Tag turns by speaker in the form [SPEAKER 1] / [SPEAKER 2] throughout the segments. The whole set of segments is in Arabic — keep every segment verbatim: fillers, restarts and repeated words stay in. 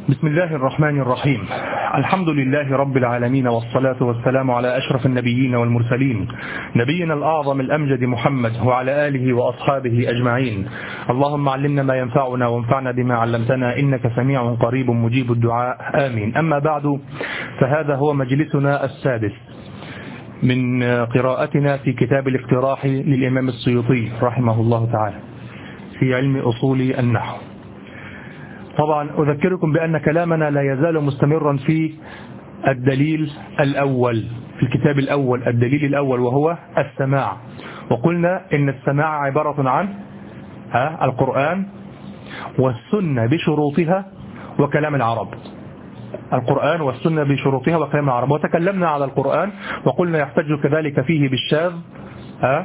[SPEAKER 1] بسم الله الرحمن الرحيم. الحمد لله رب العالمين، والصلاة والسلام على أشرف النبيين والمرسلين، نبينا الأعظم الأمجد محمد وعلى آله وأصحابه أجمعين. اللهم علمنا ما ينفعنا وانفعنا بما علمتنا، إنك سميع قريب مجيب الدعاء، آمين. أما بعد، فهذا هو مجلسنا السادس من قراءتنا في كتاب الاقتراح للإمام السيوطي رحمه الله تعالى في علم أصول النحو. طبعا أذكركم بأن كلامنا لا يزال مستمرا في الدليل الأول في الكتاب الأول، الدليل الأول وهو السماع. وقلنا إن السماع عبارة عن ها القرآن والسنة بشروطها وكلام العرب. القرآن والسنة بشروطها وكلام العرب. وتكلمنا على القرآن وقلنا يحتج كذلك فيه بالشاذ، ها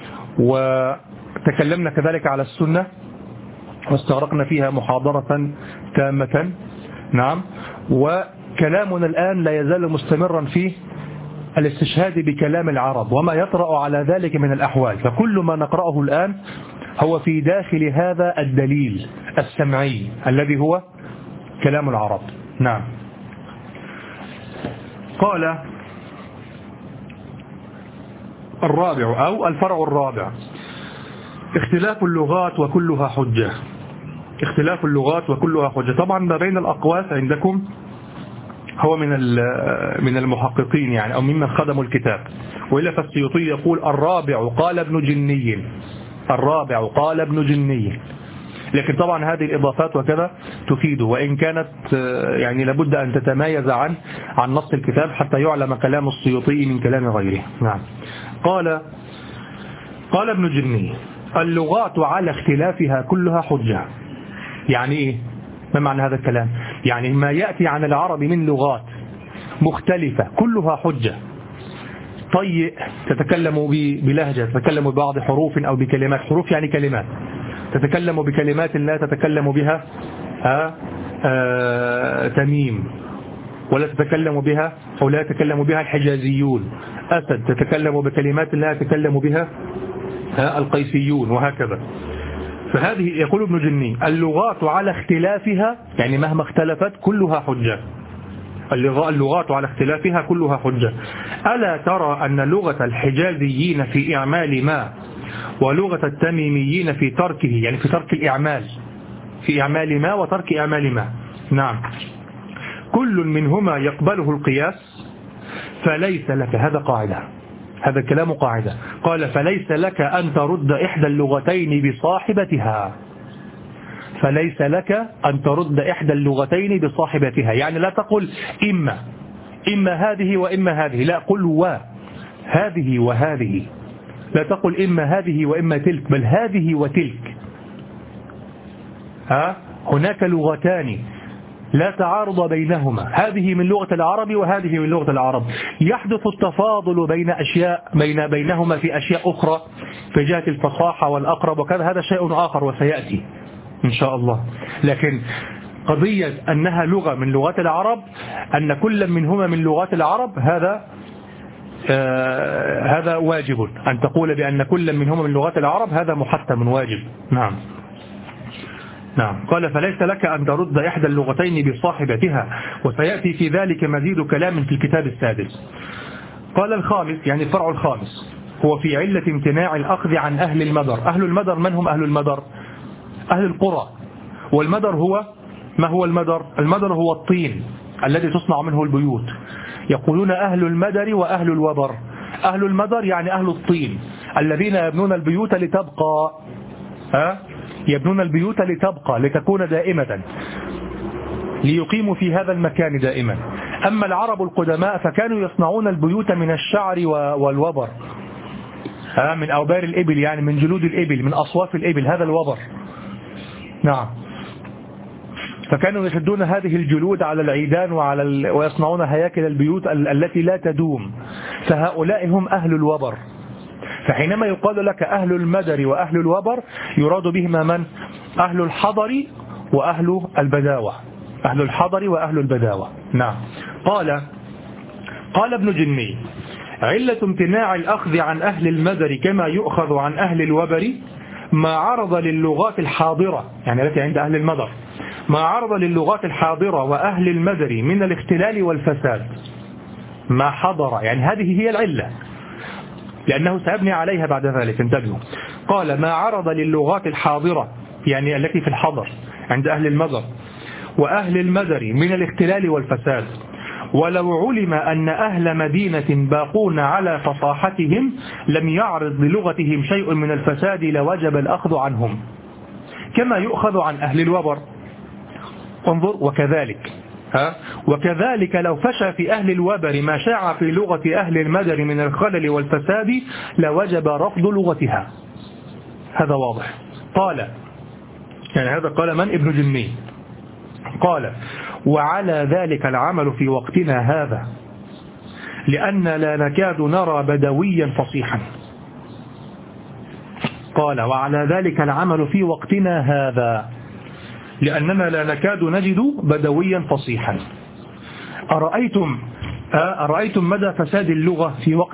[SPEAKER 1] وتكلمنا كذلك على السنة واستغرقنا فيها محاضرة تامة. نعم. وكلامنا الآن لا يزال مستمرا في الاستشهاد بكلام العرب وما يطرأ على ذلك من الأحوال. فكل ما نقرأه الآن هو في داخل هذا الدليل السمعي الذي هو كلام العرب. نعم. قال الرابع أو الفرع الرابع: اختلاف اللغات وكلها حجة. اختلاف اللغات وكلها حجة. طبعا ما بين الأقواس عندكم هو من من المحققين يعني أو ممن خدموا الكتاب، وإلا فالسيوطي يقول الرابع قال ابن جني، الرابع قال ابن جني. لكن طبعا هذه الإضافات وكذا تفيده، وإن كانت يعني لابد أن تتمايز عن عن نص الكتاب حتى يعلم كلام السيوطي من كلام غيره. نعم. قال قال ابن جني: اللغات على اختلافها كلها حجة. يعني إيه؟ ما معنى هذا الكلام؟ يعني ما يأتي عن العرب من لغات مختلفة كلها حجة. طيء تتكلم بلهجة، تتكلم ببعض حروف أو بكلمات، حروف يعني كلمات، تتكلم بكلمات لا تتكلم بها آه آه تميم، ولا تتكلم بها أو لا يتكلم بها الحجازيون. أسد تتكلم بكلمات لا يتكلم بها القيسيون، وهكذا. فهذه يقول ابن جني: اللغات على اختلافها، يعني مهما اختلفت كلها حجة. اللغات على اختلافها كلها حجة. ألا ترى أن لغة الحجازيين في إعمال ما ولغة التميميين في تركه، يعني في ترك الإعمال، في إعمال ما وترك إعمال ما. نعم. كل منهما يقبله القياس فليس لك، هذا قاعدة، هذا الكلام قاعدة. قال: فليس لك أن ترد إحدى اللغتين بصاحبتها. فليس لك أن ترد إحدى اللغتين بصاحبتها، يعني لا تقل إما إما هذه وإما هذه، لا، قل وهذه وهذه. لا تقل إما هذه وإما تلك، بل هذه وتلك. ها هناك لغتان لا تعارض بينهما، هذه من لغة العرب وهذه من لغة العرب. يحدث التفاضل بين أشياء بين بينهما في أشياء أخرى في جهة الفصاحة والأقرب وكذا، هذا شيء آخر وسيأتي إن شاء الله. لكن قضية أنها لغة من لغات العرب، أن كل منهما من لغات العرب، هذا آه هذا واجب. أن تقول بأن كل منهما من لغات العرب هذا محتم واجب. نعم. نعم. قال: فليس لك أن ترد إحدى اللغتين بصاحبتها، وسيأتي في ذلك مزيد كلام في الكتاب السادس. قال الخامس، يعني الفرع الخامس، هو في علة امتناع الأخذ عن أهل المدر. أهل المدر من هم أهل المدر؟ أهل القرى. والمدر هو ما هو المدر؟ المدر هو الطين الذي تصنع منه البيوت. يقولون أهل المدر وأهل الوبر. أهل المدر يعني أهل الطين الذين يبنون البيوت لتبقى، ها يبنون البيوت لتبقى لتكون دائمة، ليقيموا في هذا المكان دائما. أما العرب القدماء فكانوا يصنعون البيوت من الشعر والوبر، من أوبار الإبل، يعني من جلود الإبل، من أصواف الإبل، هذا الوبر. نعم. فكانوا يشدون هذه الجلود على العيدان وعلى ال... ويصنعون هياكل البيوت ال... التي لا تدوم. فهؤلاء هم أهل الوبر. فحينما يقال لك أهل المدر وأهل الوبر يراد بهما من؟ أهل الحضر وأهل البداوة. أهل الحضر وأهل البداوة. نعم. قال قال ابن جني: علة امتناع الأخذ عن أهل المدر كما يؤخذ عن أهل الوبر ما عرض للغات الحاضرة، يعني التي عند أهل المدر، ما عرض للغات الحاضرة وأهل المدري من الاختلال والفساد. ما حضر يعني هذه هي العلة، لأنه سيبني عليها بعد ذلك، انتبهوا. قال ما عرض للغات الحاضرة يعني التي في الحضر عند أهل المدر وأهل المدري من الاختلال والفساد، ولو علم أن أهل مدينة باقون على فصاحتهم لم يعرض للغتهم شيء من الفساد لوجب الأخذ عنهم كما يؤخذ عن أهل الوبر. انظر وكذلك ها وكذلك لو فشى في أهل الوبر ما شاع في لغة أهل المدر من الخلل والفساد لوجب رفض لغتها. هذا واضح. قال يعني هذا قال من؟ ابن جني. قال وعلى ذلك العمل في وقتنا هذا لأن لا نكاد نرى بدويا فصيحا. قال وعلى ذلك العمل في وقتنا هذا لأننا لا نكاد نجد بدويا فصيحا. أرأيتم أرأيتم مدى فساد اللغة في وقت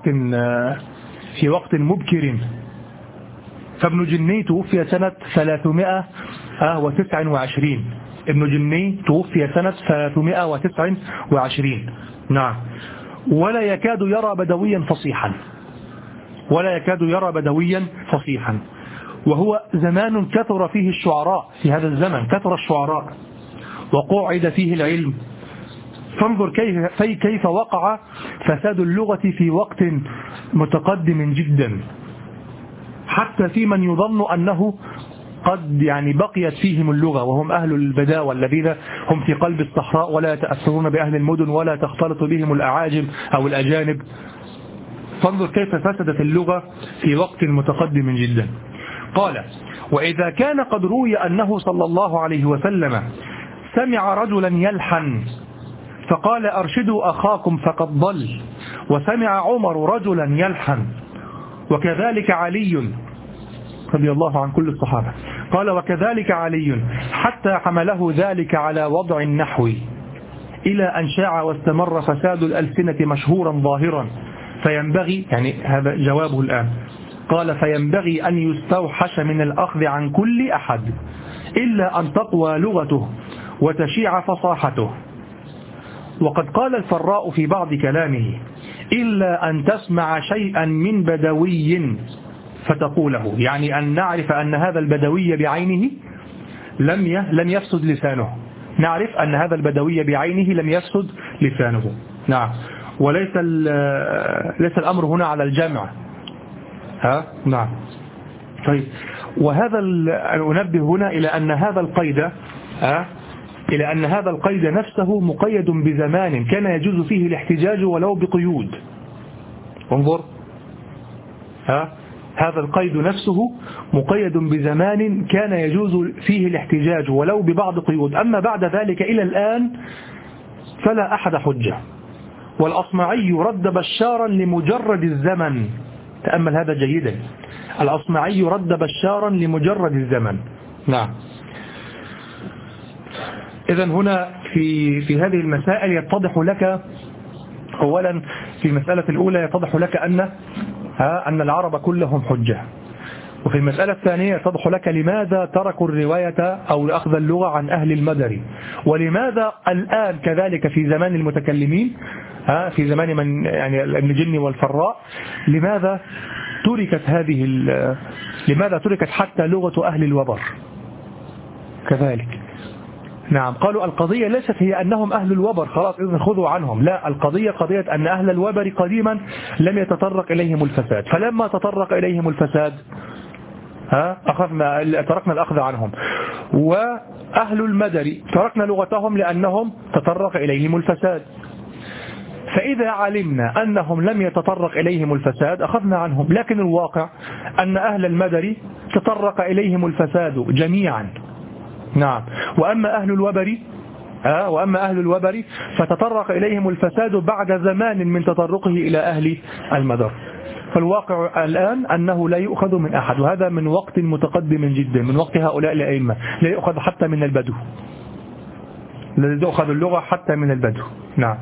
[SPEAKER 1] في وقت مبكر. فابن جني توفي سنة ثلاثمائة وتسعة وعشرين. ابن جني توفي سنة ثلاثمائة وتسعة وعشرين. نعم. ولا يكاد يرى بدويا فصيحا ولا يكاد يرى بدويا فصيحا وهو زمان كثر فيه الشعراء. في هذا الزمن كثر الشعراء وقعد فيه العلم. فانظر كيف, كيف وقع فساد اللغة في وقت متقدم جدا، حتى في من يظن أنه قد يعني بقيت فيهم اللغة وهم أهل البداوة الذين هم في قلب الصحراء ولا يتأثرون بأهل المدن ولا تختلط بهم الأعاجم أو الأجانب. فانظر كيف فسدت اللغة في وقت متقدم جدا. قال وإذا كان قد روي أنه صلى الله عليه وسلم سمع رجلا يلحن فقال أرشدوا أخاكم فقد ضل، وسمع عمر رجلا يلحن وكذلك علي رضي الله عن كل الصحابة. قال وكذلك علي حتى حمله ذلك على وضع النحو إلى أن شاع واستمر فساد الألسنة مشهورا ظاهرا. فينبغي يعني هذا جوابه الآن. قال فينبغي أن يستوحش من الأخذ عن كل أحد إلا أن تقوى لغته وتشيع فصاحته. وقد قال الفراء في بعض كلامه إلا أن تسمع شيئا من بدوي فتقوله، يعني أن نعرف أن هذا البدوي بعينه لم لم يفسد لسانه. نعرف أن هذا البدوي بعينه لم يفسد لسانه. نعم. وليس ليس الأمر هنا على الجمع. ها نعم. طيب وهذا أنبه هنا إلى أن هذا القيد ها إلى أن هذا القيد نفسه مقيد بزمان كان يجوز فيه الاحتجاج ولو بقيود. انظر ها هذا القيد نفسه مقيد بزمان كان يجوز فيه الاحتجاج ولو ببعض قيود، أما بعد ذلك إلى الآن فلا أحد حجة. والأصمعي رد بشارا لمجرد الزمن. تأمل هذا جيدا. الأصمعي رد بشارا لمجرد الزمن. نعم. إذن هنا في في هذه المسائل يتضح لك أولا في المسألة الأولى يتضح لك أن ها أن العرب كلهم حجة. وفي المسألة الثانية يتضح لك لماذا تركوا الرواية أو أخذ اللغة عن أهل المدري، ولماذا الآن كذلك في زمان المتكلمين ها في زمان من يعني ابن جني والفراء لماذا تركت هذه لماذا تركت حتى لغة أهل الوبر كذلك. نعم. قالوا القضية ليست هي أنهم أهل الوبر خلاص إذن خذوا عنهم، لا، القضية قضية أن أهل الوبر قديما لم يتطرق إليهم الفساد، فلما تطرق إليهم الفساد ها أخذنا تركنا الأخذ عنهم. وأهل المدري تركنا لغتهم لأنهم تطرق إليهم الفساد. فإذا علمنا أنهم لم يتطرق إليهم الفساد أخذنا عنهم، لكن الواقع أن أهل المدري تطرق إليهم الفساد جميعا. نعم. وأما أهل الوبر آه وأما أهل الوبر فتطرق إليهم الفساد بعد زمان من تطرقه إلى أهل المدر. فالواقع الآن أنه لا يؤخذ من أحد، وهذا من وقت متقدم جدا من وقت هؤلاء الأئمة، لا يؤخذ حتى من البدو، لا يؤخذ اللغة حتى من البدو. نعم.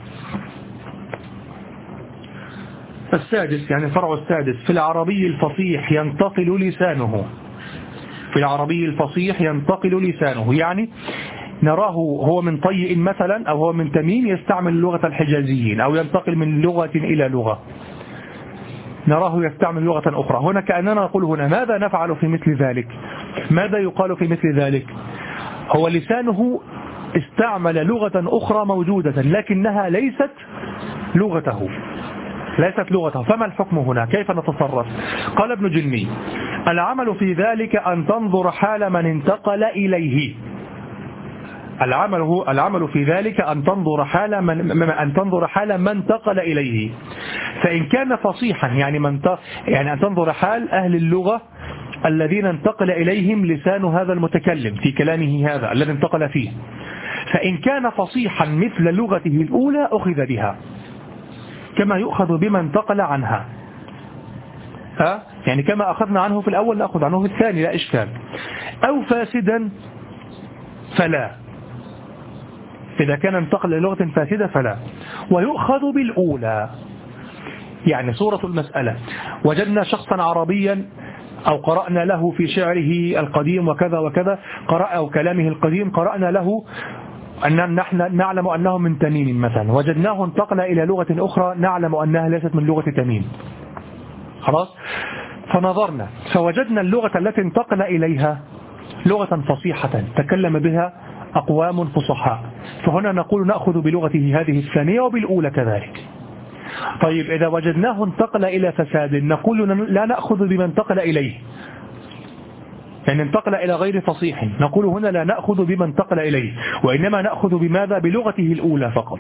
[SPEAKER 1] السادس يعني الفرع السادس في العربي الفصيح ينتقل لسانه. في العربي الفصيح ينتقل لسانه يعني نراه هو من طيء مثلا أو هو من تميم يستعمل لغة الحجازيين أو ينتقل من لغة إلى لغة، نراه يستعمل لغة أخرى. هنا كأننا نقول هنا ماذا نفعل في مثل ذلك؟ ماذا يقال في مثل ذلك؟ هو لسانه استعمل لغة أخرى موجودة لكنها ليست لغته، ليست لغته، فما الحكم هنا؟ كيف نتصرف؟ قال ابن جني: العمل في ذلك أن تنظر حال من انتقل إليه. العمل هو العمل في ذلك أن تنظر حال من أن تنظر حال من انتقل إليه، فإن كان فصيحا يعني من يعني أن تنظر حال أهل اللغة الذين انتقل إليهم لسان هذا المتكلم في كلامه هذا الذي انتقل فيه، فإن كان فصيحا مثل لغته الأولى أخذ بها كما يؤخذ بما انتقل عنها، ها؟ يعني كما أخذنا عنه في الأول نأخذ عنه في الثاني لا إشكال. أو فاسدا فلا، إذا كان انتقل للغة فاسدة فلا، ويؤخذ بالأولى. يعني صورة المسألة: وجدنا شخصا عربيا أو قرأنا له في شعره القديم وكذا وكذا قرأ أو كلامه القديم قرأنا له أن نحن نعلم أنه من تميم مثلا، وجدناه انتقل إلى لغة أخرى نعلم أنها ليست من لغة تميم، خلاص، فنظرنا فوجدنا اللغة التي انتقل إليها لغة فصيحة تكلم بها أقوام فصحاء، فهنا نقول نأخذ بلغته هذه الثانية وبالأولى كذلك. طيب إذا وجدناه انتقل إلى فساد نقول لا نأخذ بما انتقل إليه، يعني انتقل إلى غير فصيح، نقول هنا لا نأخذ بما انتقل إليه وإنما نأخذ بماذا؟ بلغته الأولى فقط.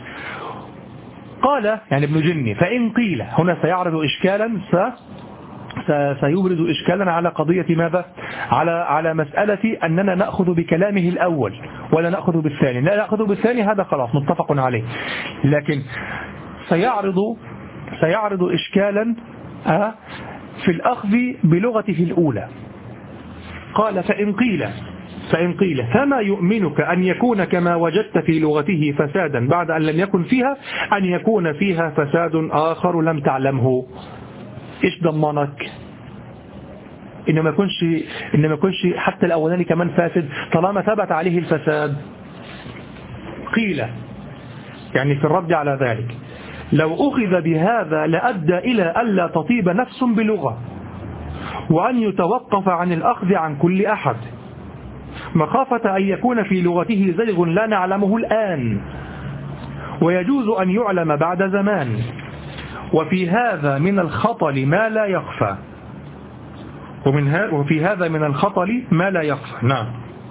[SPEAKER 1] قال يعني ابن جني: فإن قيل، هنا سيعرض إشكالا س... سيبرز إشكالا على قضية ماذا؟ على على مسألة أننا نأخذ بكلامه الأول ولا نأخذ بالثاني. لا نأخذ بالثاني هذا خلاص متفق عليه، لكن سيعرض سيعرض إشكالا في الأخذ بلغته الأولى. قال: فإن قيل فإن قيل فما يؤمنك أن يكون كما وجدت في لغته فسادا بعد أن لم يكن فيها أن يكون فيها فساد آخر لم تعلمه؟ إيش ضمنك إنما يكونش إنما يكونش حتى الأولاني كمان فاسد طالما ثبت عليه الفساد؟ قيل يعني في الرد على ذلك: لو أخذ بهذا لأدى إلى ألا تطيب نفس بلغة وأن يتوقف عن الأخذ عن كل أحد مخافة أن يكون في لغته زيغ لا نعلمه الآن ويجوز أن يعلم بعد زمان، وفي هذا من الخطل ما لا يخفى ومن وفي هذا من الخطل ما لا يخفى. نعم.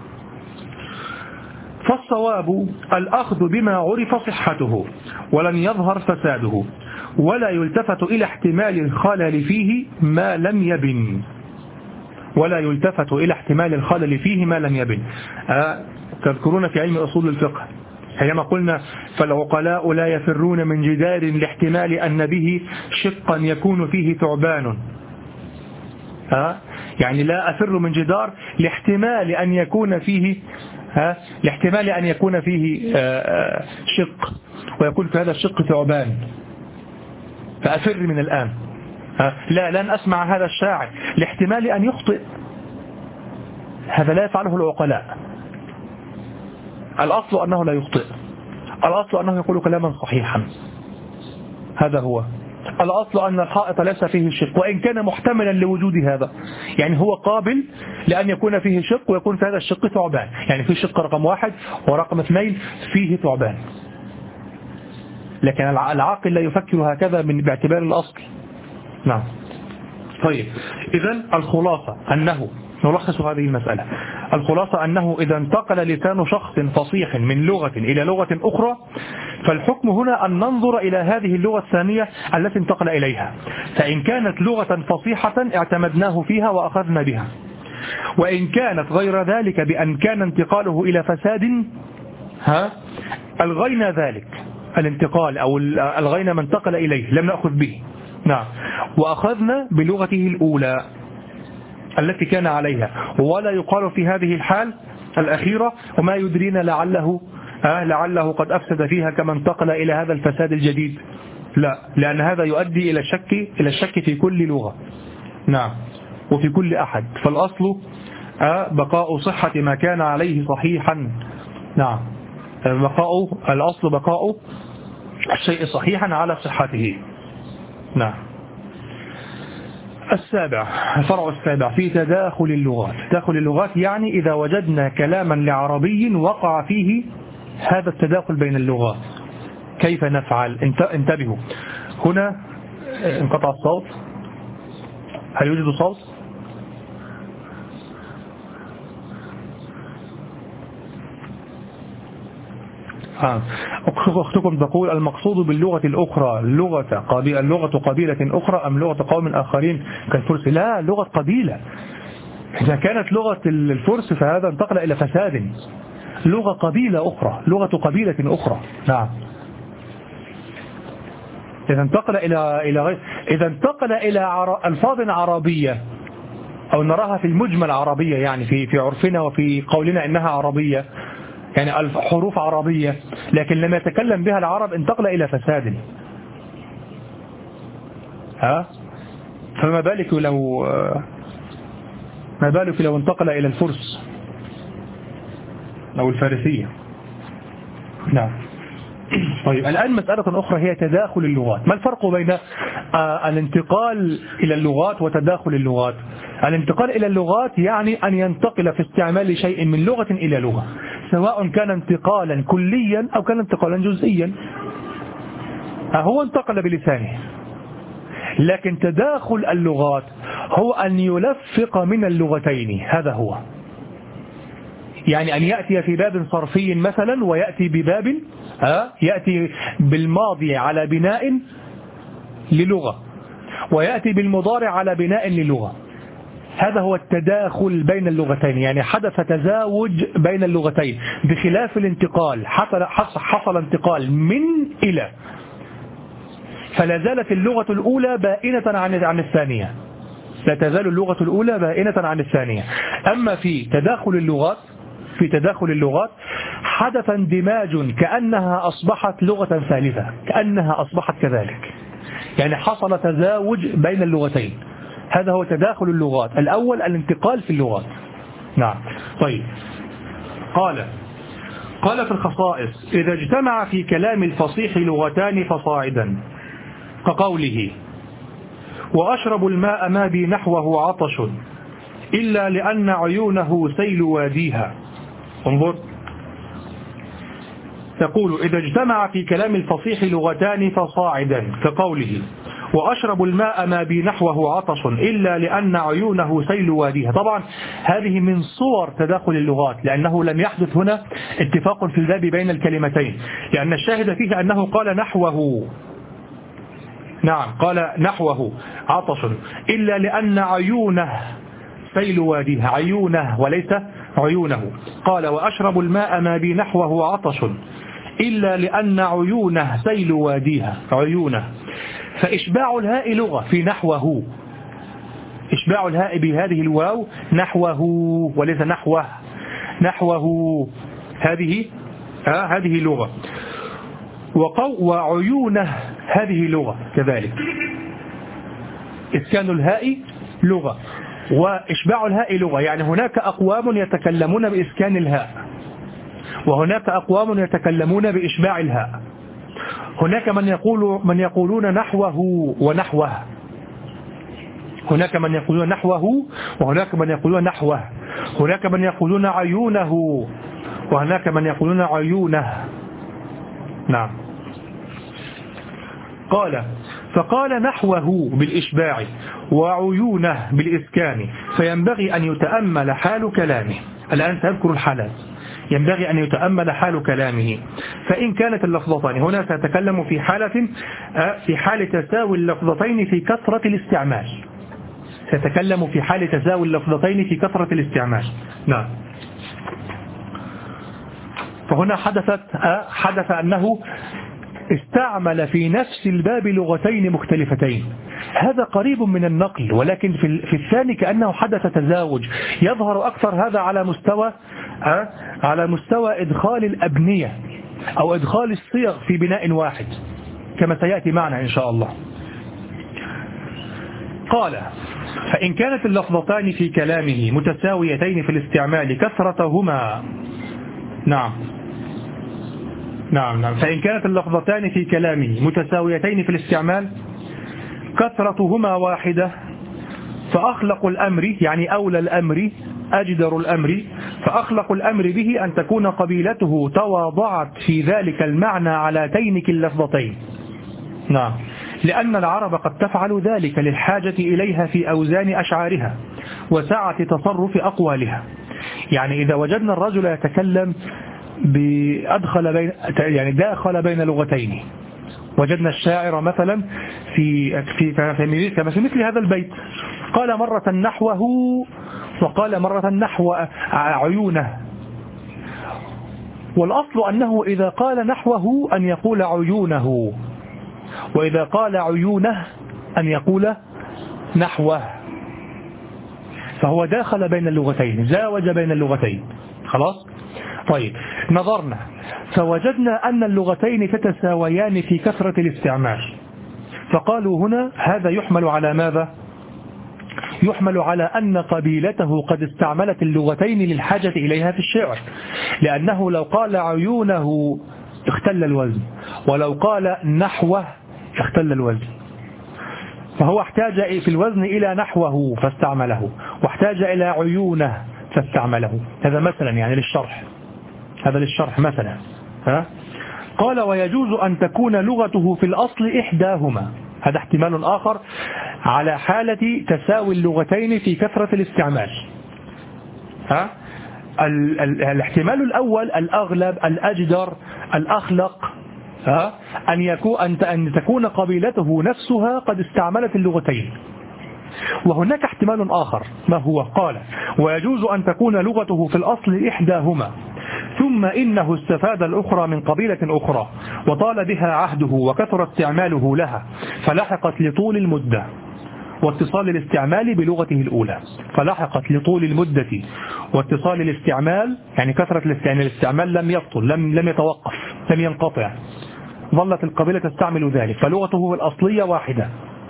[SPEAKER 1] فالصواب الأخذ بما عرف صحته ولن يظهر فساده ولا يلتفت إلى احتمال الخلل فيه ما لم يبن ولا يلتفت إلى احتمال الخلل فيه ما لم يبن. أه تذكرون في علم أصول الفقه حينما قلنا: فالعقلاء لا يفرون من جدار لاحتمال أن به شقا يكون فيه ثعبان. أه يعني لا أفر من جدار لاحتمال أن يكون فيه ها لاحتمال أن يكون فيه آآ شق ويكون في هذا الشق ثعبان فأفر من الآن. لا لن أسمع هذا الشاعر لاحتمال أن يخطئ، هذا لا يفعله العقلاء. الأصل أنه لا يخطئ، الأصل أنه يقول كلاما صحيحا، هذا هو الأصل. أن الحائط ليس فيه شق وإن كان محتملا لوجود هذا، يعني هو قابل لأن يكون فيه شق ويكون في هذا الشق ثعبان، يعني في شق رقم واحد ورقم اثنين فيه ثعبان، لكن العاقل لا يفكر هكذا من باعتبار الأصل. نعم. طيب إذن الخلاصة أنه نلخص هذه المسألة، الخلاصة أنه إذا انتقل لسان شخص فصيح من لغة إلى لغة أخرى فالحكم هنا أن ننظر إلى هذه اللغة الثانية التي انتقل إليها، فإن كانت لغة فصيحة اعتمدناه فيها وأخذنا بها، وإن كانت غير ذلك بأن كان انتقاله إلى فساد ها ألغينا ذلك الانتقال أو ألغينا من انتقل إليه لم نأخذ به. نعم. وأخذنا بلغته الأولى التي كان عليها، ولا يقال في هذه الحال الأخيرة وما يدرينا لعله آه لعله قد أفسد فيها كما انتقل إلى هذا الفساد الجديد، لا، لأن هذا يؤدي إلى الشك إلى الشك في كل لغة. نعم. وفي كل أحد، فالأصل آه بقاء صحة ما كان عليه صحيحا نعم، بقاء الأصل بقاء الشيء صحيحا على صحته. نعم. السابع، الفرع السابع في تداخل اللغات. تداخل اللغات يعني إذا وجدنا كلاما لعربي وقع فيه هذا التداخل بين اللغات كيف نفعل؟ انتبهوا، هنا انقطع الصوت. هل يوجد صوت؟ آه. أختكم تقول المقصود باللغة الأخرى اللغة قبيلة اللغة قبيلة أخرى أم لغة قوم آخرين كالفرس؟ لا، لغة قبيلة. إذا كانت لغة الفرس فهذا انتقل إلى فساد. لغة قبيلة أخرى، لغة قبيلة أخرى. نعم. إذا انتقل إلى إلى غير إذا انتقل إلى عر... ألفاظ عربية أو نراها في المجمل عربية، يعني في في عرفنا وفي قولنا إنها عربية، يعني حروف عربية، لكن لما يتكلم بها العرب انتقل إلى فساد. ها؟ فما بالك لو ما بالك لو انتقل إلى الفرس أو الفارسية. نعم. طيب الآن مسألة أخرى هي تداخل اللغات. ما الفرق بين الانتقال إلى اللغات وتداخل اللغات؟ الانتقال إلى اللغات يعني أن ينتقل في استعمال شيء من لغة إلى لغة، سواء كان انتقالا كليا أو كان انتقالا جزئيا. هو انتقل بلسانه، لكن تداخل اللغات هو أن يلفق من اللغتين. هذا هو، يعني أن يأتي في باب صرفي مثلا ويأتي بباب ها يأتي بالماضي على بناء للغة، ويأتي بالمضارع على بناء للغة. هذا هو التداخل بين اللغتين، يعني حدث تزاوج بين اللغتين، بخلاف الانتقال حصل, حصل انتقال من إلى، فلا زالت اللغة الأولى بائنة عن عن الثانية، لا تزال اللغة الأولى بائنة عن الثانية. أما في تداخل اللغات في تداخل اللغات حدث اندماج، كأنها أصبحت لغة ثالثة، كأنها أصبحت كذلك، يعني حصل تزاوج بين اللغتين. هذا هو تداخل اللغات. الأول الانتقال في اللغات. نعم. طيب، قال قال في الخصائص إذا اجتمع في كلام الفصيح لغتان فصاعدا، كقوله وأشرب الماء ما بي نحوه عطش إلا لأن عيونه سيل واديها. انظر، تقول إذا اجتمع في كلام الفصيح لغتان فصاعدا، كقوله وأشرب الماء ما بي نحوه عطش إلا لأن عيونه سيل واديها. طبعا هذه من صور تداخل اللغات، لأنه لم يحدث هنا اتفاق في الباب بين الكلمتين، لأن الشاهد فيه أنه قال نحوه. نعم، قال نحوه عطش إلا لأن عيونه سيل واديها، عيونه وليس عيونه. قال وأشرب الماء ما بي نحوه عطش إلا لأن عيونه سيل واديها، عيونه. فإشباع الهاء لغة في نحوه، إشباع الهاء بهذه الواو نحوه وليس نحوه، نحوه هذه آه هذه لغة. وقو وعيونه هذه لغة كذلك، إسكان الهاء لغة وإشباع الهاء لغة. يعني هناك أقوام يتكلمون بإسكان الهاء، وهناك أقوام يتكلمون بإشباع الهاء. هناك من يقول من يقولون نحوه ونحوه، هناك من يقولون نحوه وهناك من يقولون نحوه، هناك من يقولون عيونه وهناك من يقولون عيونه. نعم. قال فقال نحوه بالإشباع وعيونه بالإسكان، فينبغي أن يتأمل حال كلامه. الآن سأذكر الحالات، ينبغي أن يتأمل حال كلامه. فإن كانت اللفظتان، هنا سأتكلم في حالة في حال تساوي اللفظتين في كثرة الاستعمال، سأتكلم في حال تساوي اللفظتين في كثرة الاستعمال. نعم. فهنا حدثت حدث أنه استعمل في نفس الباب لغتين مختلفتين، هذا قريب من النقل، ولكن في الثاني كأنه حدث تزاوج. يظهر أكثر هذا على مستوى على مستوى إدخال الأبنية أو إدخال الصيغ في بناء واحد، كما سيأتي معنا إن شاء الله. قال فإن كانت اللفظتان في كلامه متساويتين في الاستعمال كثرتهما، نعم، نعم نعم. فإن كانت اللفظتان في كلامه متساويتين في الاستعمال كثرتهما واحدة فأخلق الأمر يعني أولى الأمر أجدر الأمر فأخلق الأمر به أن تكون قبيلته تواضعت في ذلك المعنى على تينك اللفظتين. نعم. لأن العرب قد تفعل ذلك للحاجة إليها في أوزان أشعارها وسعة تصرف أقوالها. يعني إذا وجدنا الرجل يتكلم بأدخل بين يعني داخل بين لغتين، وجدنا الشاعر مثلا في في في مثل هذا البيت قال مرة نحوه وقال مرة نحو عيونه، والأصل أنه إذا قال نحوه أن يقول عيونه، وإذا قال عيونه أن يقول نحوه، فهو داخل بين اللغتين، زاوج بين اللغتين. خلاص. طيب نظرنا فوجدنا أن اللغتين تتساويان في كثرة الاستعمال، فقالوا هنا هذا يحمل على ماذا؟ يحمل على أن قبيلته قد استعملت اللغتين للحاجة إليها في الشعر، لأنه لو قال عيونه اختل الوزن، ولو قال نحوه اختل الوزن، فهو احتاج في الوزن إلى نحوه فاستعمله، واحتاج إلى عيونه فاستعمله. هذا مثلا يعني للشرح، هذا للشرح مثلا. ها؟ قال ويجوز أن تكون لغته في الأصل إحداهما، هذا احتمال آخر على حالة تساوي اللغتين في كثرة الاستعمال. ها؟ ال ال الاحتمال الأول الأغلب الأجدر الأخلق، ها؟ أن يكون أن أن تكون قبيلته نفسها قد استعملت اللغتين. وهناك احتمال آخر ما هو؟ قال ويجوز أن تكون لغته في الأصل إحداهما ثم إنه استفاد الأخرى من قبيلة أخرى وطال بها عهده وكثر استعماله لها فلحقت لطول المدة واتصال الاستعمال بلغته الأولى، فلحقت لطول المدة واتصال الاستعمال يعني كثرة الاستعمال, الاستعمال لم يبطل، لم لم يتوقف، لم ينقطع، ظلت القبيلة تستعمل ذلك، فلغته الأصلية واحدة،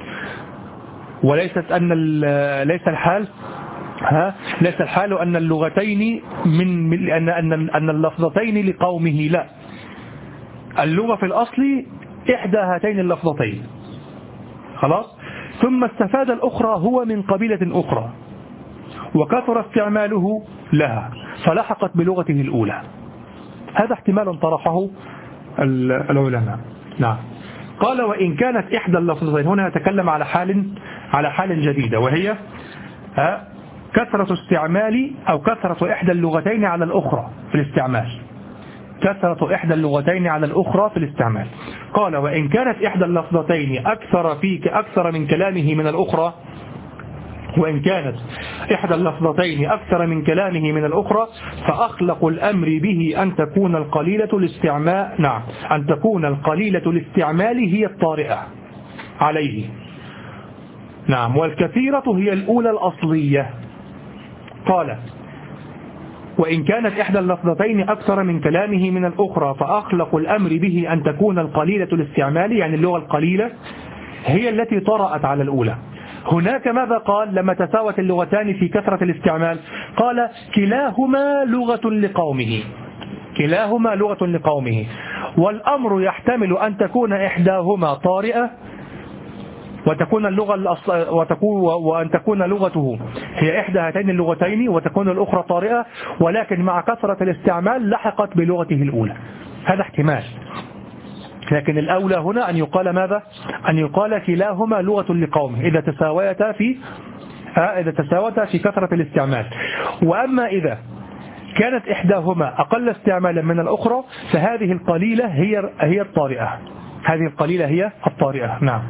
[SPEAKER 1] وليست أن ليس الحال ها ليس الحال أن اللغتين من أن أن أن اللفظتين لقومه، لا، اللغة في الأصل إحدى هاتين اللفظتين. خلاص. ثم استفاد الأخرى هو من قبيلة أخرى وكثر استعماله لها فلحقت بلغته الأولى. هذا احتمال طرحه العلماء. نعم. قال وإن كانت إحدى اللفظتين، هنا يتكلم على حال على حال جديدة، وهي ها كثرة استعمال أو كثرة إحدى اللغتين على الأخرى في الاستعمال، كثرة إحدى اللغتين على الأخرى في الاستعمال. قال وإن كانت إحدى اللفظتين أكثر فيك أكثر من كلامه من الأخرى، وإن كانت إحدى اللفظتين أكثر من كلامه من الأخرى فأخلق الأمر به أن تكون القليلة الاستعمال نعم أن تكون القليلة الاستعمال هي الطارئة عليه. نعم. والكثيرة هي الأولى الأصلية. قال وإن كانت إحدى اللفظتين أكثر من كلامه من الأخرى فأخلق الأمر به أن تكون القليلة الاستعمال يعني اللغة القليلة هي التي طرأت على الأولى. هناك ماذا قال لما تساوت اللغتان في كثرة الاستعمال؟ قال كلاهما لغة لقومه، كلاهما لغة لقومه، والأمر يحتمل أن تكون إحداهما طارئة وتكون اللغة الأصل وتكون وأن تكون لغته هي إحدى هاتين اللغتين وتكون الأخرى طارئة، ولكن مع كثرة الاستعمال لحقت بلغته الأولى. هذا احتمال، لكن الأولى هنا أن يقال ماذا؟ أن يقال كلاهما لغة لقومه إذا تساويتا في إذا تساوتا في كثرة الاستعمال. وأما إذا كانت إحداهما أقل استعمالا من الأخرى فهذه القليلة هي هي الطارئة، هذه القليلة هي الطارئة. نعم.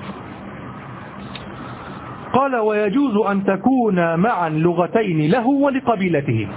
[SPEAKER 1] قال ويجوز أن تكون معا لغتين له ولقبيلته،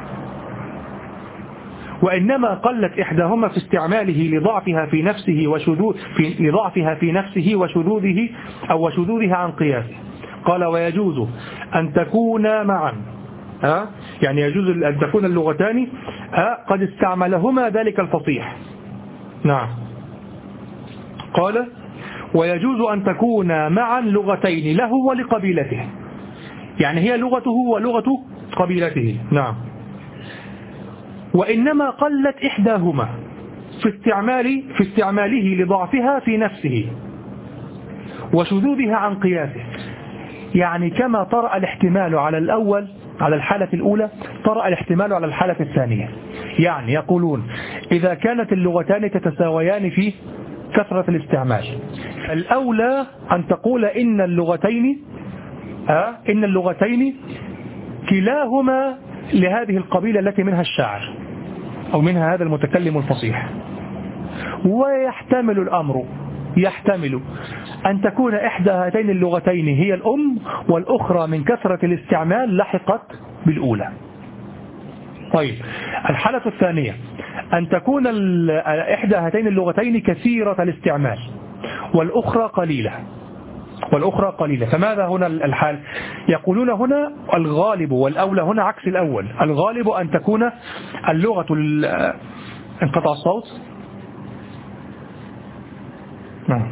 [SPEAKER 1] وإنما قلت إحداهما في استعماله لضعفها في نفسه وشذوذ في لضعفها في نفسه وشذوذه أو وشذوذها عن قياسه. قال ويجوز أن تكون معا ها يعني يجوز أن تكون اللغتان ها قد استعملهما ذلك الفصيح. نعم. قال ويجوز أن تكون معا لغتين له ولقبيلته، يعني هي لغته ولغة قبيلته. نعم. وإنما قلت إحداهما في استعمال في استعماله لضعفها في نفسه وشذوذها عن قياسه. يعني كما طرأ الاحتمال على الأول على الحالة الأولى طرأ الاحتمال على الحالة الثانية. يعني يقولون إذا كانت اللغتان تتساويان في كثرة الاستعمال، الأولى أن تقول إن اللغتين آه إن اللغتين كلاهما لهذه القبيلة التي منها الشاعر أو منها هذا المتكلم الفصيح. ويحتمل الأمر يحتمل أن تكون إحدى هاتين اللغتين هي الأم والأخرى من كثرة الاستعمال لحقت بالأولى. طيب الحالة الثانية أن تكون إحدى هاتين اللغتين كثيرة الاستعمال والأخرى قليلة والأخرى قليلة. فماذا هنا الحال؟ يقولون هنا الغالب والأولى هنا عكس الأول. الغالب أن تكون اللغة انقطع الصوت. نعم.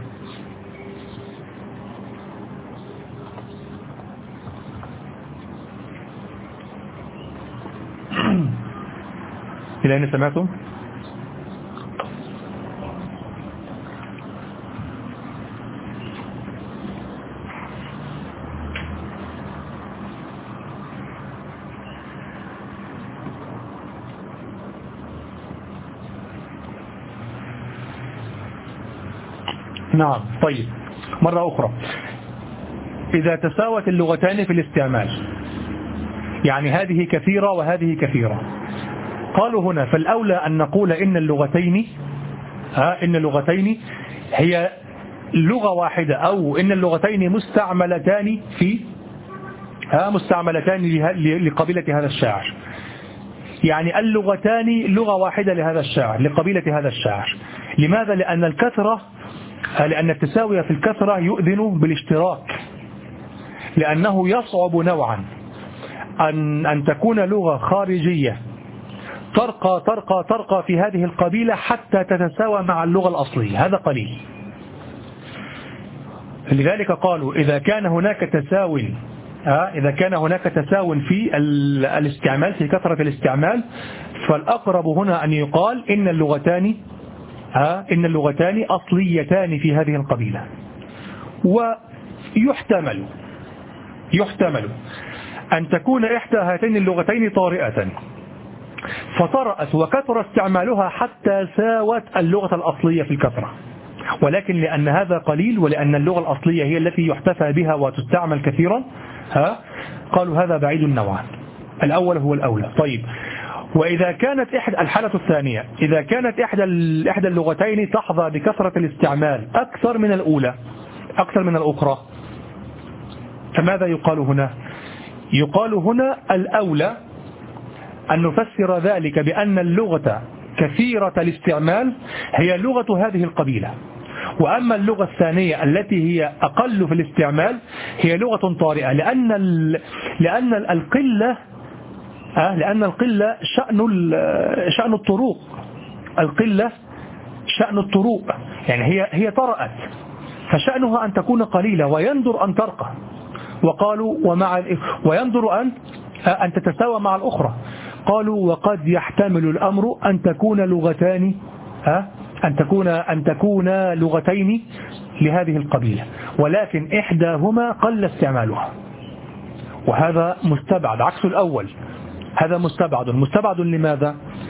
[SPEAKER 1] إلى أين سمعتم؟ نعم. طيب مرة أخرى، إذا تساوت اللغتان في الاستعمال، يعني هذه كثيرة وهذه كثيرة، قالوا هنا فالأولى أن نقول إن اللغتين ها إن اللغتين هي لغة واحدة أو إن اللغتين مستعملتان في ها مستعملتان لقبيلة هذا الشاعر. يعني اللغتان لغة واحدة لهذا الشاعر لقبيلة هذا الشاعر. لماذا؟ لأن الكثرة لأن التساوي في الكثرة يؤذن بالاشتراك، لأنه يصعب نوعا أن أن تكون لغة خارجية ترقى ترقى ترقى في هذه القبيلة حتى تتساوى مع اللغة الأصلية، هذا قليل. لذلك قالوا إذا كان هناك تساو إذا كان هناك تساو في الاستعمال في كثرة الاستعمال، فالأقرب هنا أن يقال إن اللغتان إن اللغتان أصليتان في هذه القبيلة. ويحتمل يحتمل أن تكون إحدى هاتين اللغتين طارئة فطرأت وكثر استعمالها حتى ساوت اللغة الأصلية في الكثرة، ولكن لأن هذا قليل ولأن اللغة الأصلية هي التي يحتفى بها وتستعمل كثيرا ها قالوا هذا بعيد النوعان. الأول هو الأولى. طيب وإذا كانت إحدى الحالة الثانية إذا كانت إحدى إحدى اللغتين تحظى بكثرة الاستعمال أكثر من الأولى أكثر من الأخرى، فماذا يقال هنا؟ يقال هنا الأولى أن نفسر ذلك بأن اللغة كثيرة الاستعمال هي لغة هذه القبيلة، وأما اللغة الثانية التي هي أقل في الاستعمال هي لغة طارئة، لأن لأن القلة لأن القلة شأن شأن الطروق القلة شأن الطروق يعني هي هي طرأت، فشأنها أن تكون قليلة ويندر أن ترقى. وقالوا ومع ويندر أن أن تتساوى مع الأخرى. قالوا وقد يحتمل الأمر أن تكون لغتان أن تكون أن تكون لغتين لهذه القبيلة، ولكن إحداهما قل استعمالها، وهذا مستبعد عكس الأول. هذا مستبعد مستبعد لماذا؟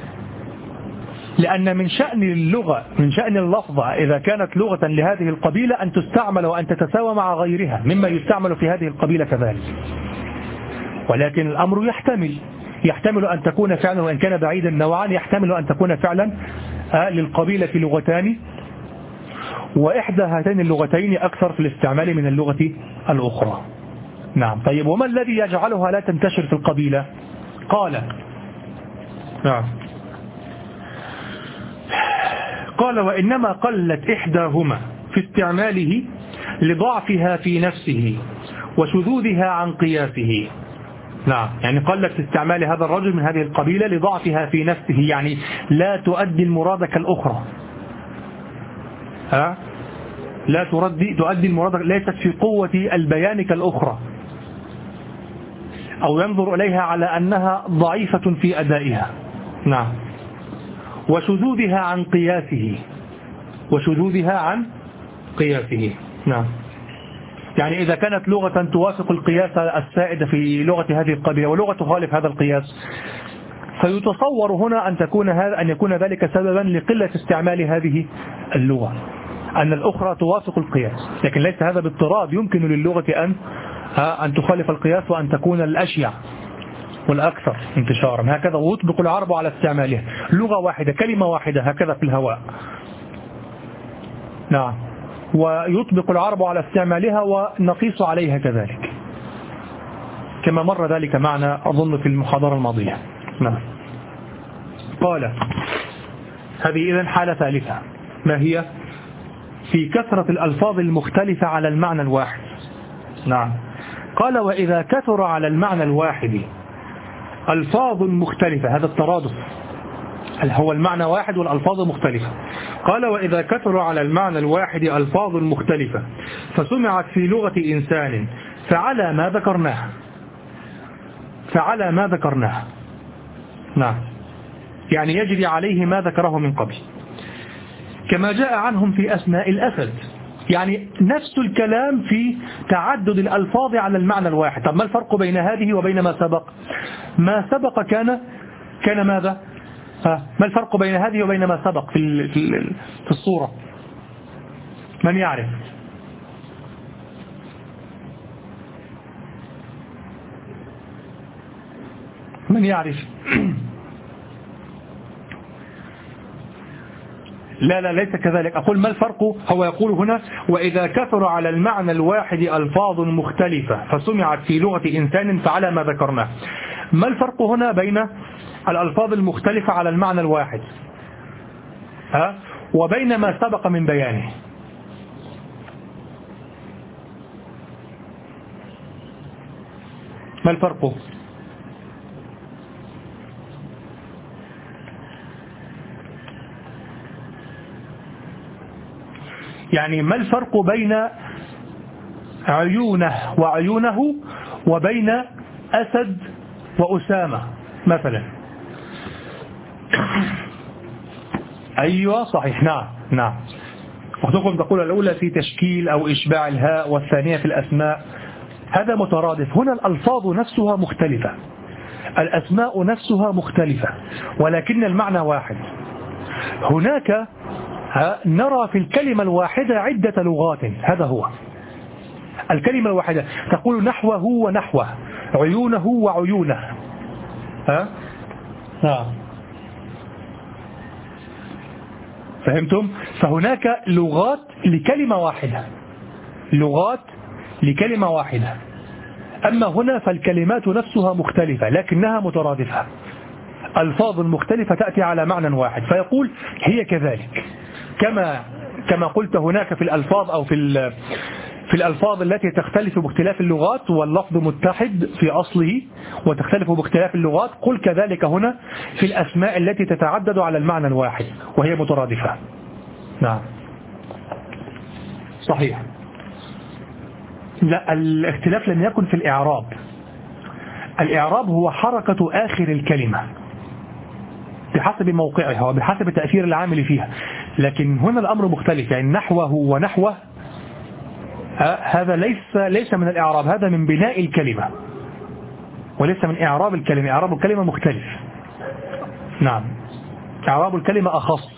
[SPEAKER 1] لأن من شأن اللغة من شأن اللفظة إذا كانت لغة لهذه القبيلة أن تستعمل وأن تتساوى مع غيرها مما يستعمل في هذه القبيلة كذلك، ولكن الأمر يحتمل يحتمل أن تكون فعلا وإن كان بعيدا نوعا يحتمل أن تكون فعلا للقبيلة لغتان وإحدى هاتين اللغتين أكثر في الاستعمال من اللغة الأخرى. نعم. طيب وما الذي يجعلها لا تنتشر في القبيلة؟ قال نعم قال وإنما قلت إحداهما في استعماله لضعفها في نفسه وشذوذها عن قياسه. نعم يعني قلت في استعمال هذا الرجل من هذه القبيلة لضعفها في نفسه، يعني لا تؤدي المراد كالأخرى ها لا تؤدي تؤدي المراد، ليست في قوة البيان كالأخرى، أو ينظر إليها على أنها ضعيفة في أدائها. نعم. وشذوذها عن قياسه وشذوذها عن قياسه. نعم. يعني إذا كانت لغة توافق القياس السائد في لغة هذه القبيلة ولغة تخالف هذا القياس، فيتصور هنا أن تكون هذا أن يكون ذلك سببا لقلة استعمال هذه اللغة، أن الأخرى توافق القياس، لكن ليس هذا باضطراد. يمكن للغة أن أن تخالف القياس وأن تكون الأشيع والأكثر انتشارا هكذا، ويطبق العرب على استعمالها لغة واحدة كلمة واحدة هكذا في الهواء. نعم. ويطبق العرب على استعمالها ونقيس عليها كذلك، كما مر ذلك معنا أظن في المحاضرة الماضية. نعم. قال هذه إذن حالة ثالثة، ما هي؟ في كثرة الألفاظ المختلفة على المعنى الواحد. نعم. قال وإذا كثر على المعنى الواحد ألفاظ مختلفة، هذا الترادف، هو المعنى واحد والألفاظ مختلفة. قال وإذا كثر على المعنى الواحد ألفاظ مختلفة فسمعت في لغة إنسان فعلى ما ذكرناه فعلى ما ذكرناه نعم، يعني يجري عليه ما ذكره من قبل، كما جاء عنهم في أسماء الأسد، يعني نفس الكلام في تعدد الألفاظ على المعنى الواحد. طب ما الفرق بين هذه وبين ما سبق؟ ما سبق كان كان ماذا؟ ما الفرق بين هذه وبين ما سبق في في الصورة؟ من يعرف؟ من يعرف؟ لا لا ليس كذلك. أقول ما الفرق؟ هو يقول هنا وإذا كثر على المعنى الواحد ألفاظ مختلفة فسمعت في لغة إنسان فعلى ما ذكرناه. ما الفرق هنا بين الألفاظ المختلفة على المعنى الواحد ها وبين ما سبق من بيانه؟ ما الفرق؟ يعني ما الفرق بين عيونه وعيونه وبين أسد وأسامة مثلا؟ أيوة صحيح. نعم نعم. أختكم تقول الأولى في تشكيل أو إشباع الهاء والثانية في الأسماء، هذا مترادف. هنا الألفاظ نفسها مختلفة، الأسماء نفسها مختلفة، ولكن المعنى واحد. هناك نرى في الكلمة الواحدة عدة لغات، هذا هو الكلمة الواحدة. تقول نحوه ونحوه، عيونه وعيونه. ها ها فهمتم؟ فهناك لغات لكلمة واحدة، لغات لكلمة واحدة. أما هنا فالكلمات نفسها مختلفة لكنها مترادفة، ألفاظ مختلفة تأتي على معنى واحد. فيقول هي كذلك كما كما قلت هناك في الألفاظ أو في في الألفاظ التي تختلف باختلاف اللغات واللفظ متحد في أصله وتختلف باختلاف اللغات، قل كذلك هنا في الأسماء التي تتعدد على المعنى الواحد وهي مترادفة. نعم صحيح. لا، الاختلاف لم يكن في الإعراب. الإعراب هو حركة آخر الكلمة بحسب موقعها وبحسب تأثير العامل فيها، لكن هنا الأمر مختلف. يعني نحوه ونحوه هذا ليس ليس من الإعراب، هذا من بناء الكلمة وليس من إعراب الكلمة. إعراب الكلمة مختلف. نعم إعراب الكلمة أخص.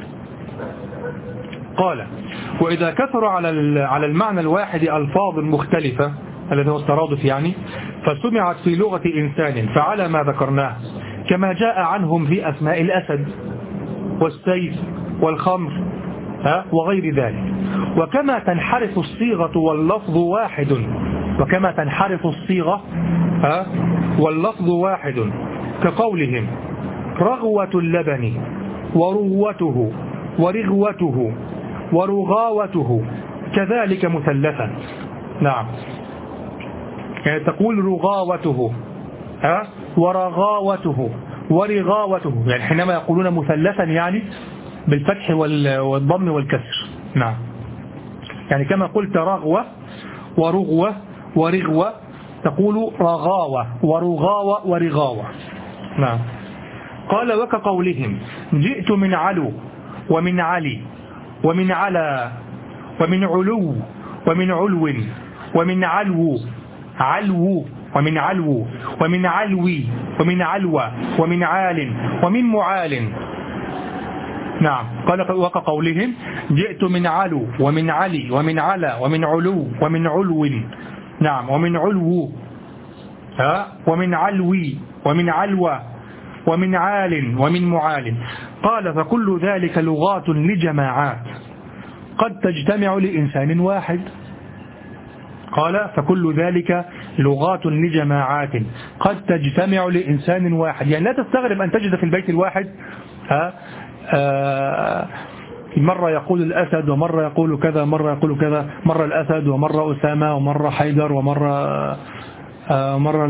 [SPEAKER 1] قال وإذا كثر على على المعنى الواحد ألفاظ مختلفة الذي هو الترادف يعني، فسمعت في لغة إنسان فعلى ما ذكرناه، كما جاء عنهم في أسماء الأسد والسيف والخمر ها وغير ذلك. وكما تنحرف الصيغة واللفظ واحد وكما تنحرف الصيغة ها واللفظ واحد كقولهم رغوة اللبن وروته ورغوته ورغاوته كذلك مثلثا. نعم يعني تقول رغاوته ها ورغاوته ورغاوته، يعني حينما يقولون مثلثا يعني بالفتح والضم والكسر. نعم يعني كما قلت رغوة ورغوة ورغوة تقول رغاوة ورغاوة ورغاوة. نعم قال وكقولهم جئت من علو ومن علي ومن على ومن علو ومن علو ومن علو علو ومن علو ومن علوي ومن علوى ومن عال ومن معال. نعم. قال وكقولهم جئت من علو ومن علي ومن على ومن علو ومن علو. نعم. ومن علو ها ومن علوي ومن علوى ومن عال ومن معال. قال فكل ذلك لغات لجماعات قد تجتمع لإنسان واحد. قال فكل ذلك لغات لجماعات قد تجتمع لإنسان واحد. يعني لا تستغرب أن تجد في البيت الواحد ها آه مرة يقول الأسد ومرة يقول كذا مرة يقول كذا، مرة الأسد ومرة أسامة ومرة حيدر ومرة آه مرة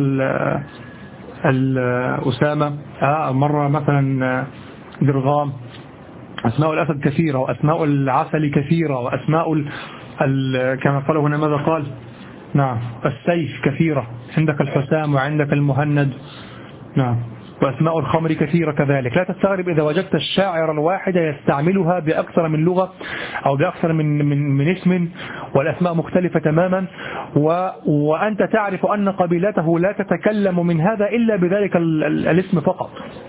[SPEAKER 1] الأسامة آه مرة مثلا درغام. أسماء الأسد كثيرة وأسماء العسل كثيرة وأسماء ال ال كما قال هنا ماذا قال؟ نعم السيف كثيرة، عندك الحسام وعندك المهند. نعم. وأسماء الخمر كثيرة كذلك. لا تستغرب إذا وجدت الشاعر الواحد يستعملها بأكثر من لغة أو بأكثر من, من, من اسم والأسماء مختلفة تماما، و وأنت تعرف أن قبيلته لا تتكلم من هذا إلا بذلك ال ال الاسم فقط.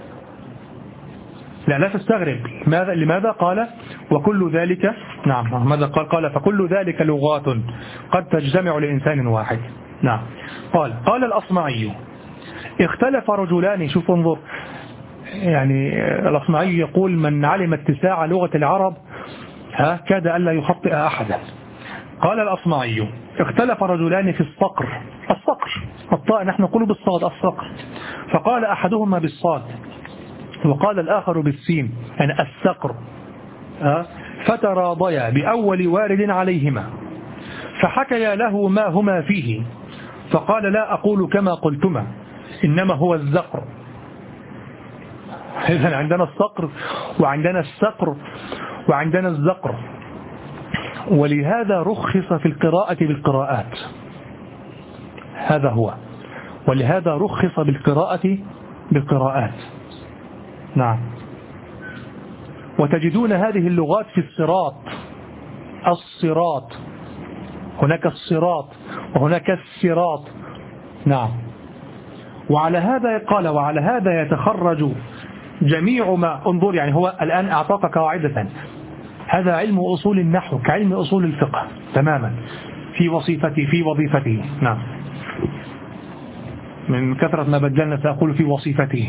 [SPEAKER 1] لا لا تستغرب. ماذا لماذا قال وكل ذلك؟ نعم. ماذا قال؟ قال فكل ذلك لغات قد تجتمع لإنسان واحد. نعم. قال قال الأصمعي اختلف رجلان. شوف انظر، يعني الأصمعي يقول من علم اتساع لغة العرب ها كاد ألا يخطئ أحدا. قال الأصمعي اختلف رجلان في الصقر. الصقر الطاء نحن نقول بالصاد الصقر. فقال أحدهما بالصاد وقال الآخر بالسين يعني السقر. فتراضيا بأول وارد عليهما فحكيا له ما هما فيه فقال لا أقول كما قلتما إنما هو الزقر. إذن عندنا الصقر وعندنا السقر وعندنا الزقر. ولهذا رخص في القراءة بالقراءات. هذا هو. ولهذا رخص بالقراءة بالقراءات. نعم. وتجدون هذه اللغات في الصراط. الصراط هناك الصراط وهناك الصراط. نعم. وعلى هذا قال وعلى هذا يتخرج جميع ما انظر. يعني هو الآن أعطاك قاعدة. هذا علم أصول النحو كعلم أصول الفقه تماما في وظيفته في وظيفته. نعم. من كثرة ما بدلنا سأقول في وظيفته.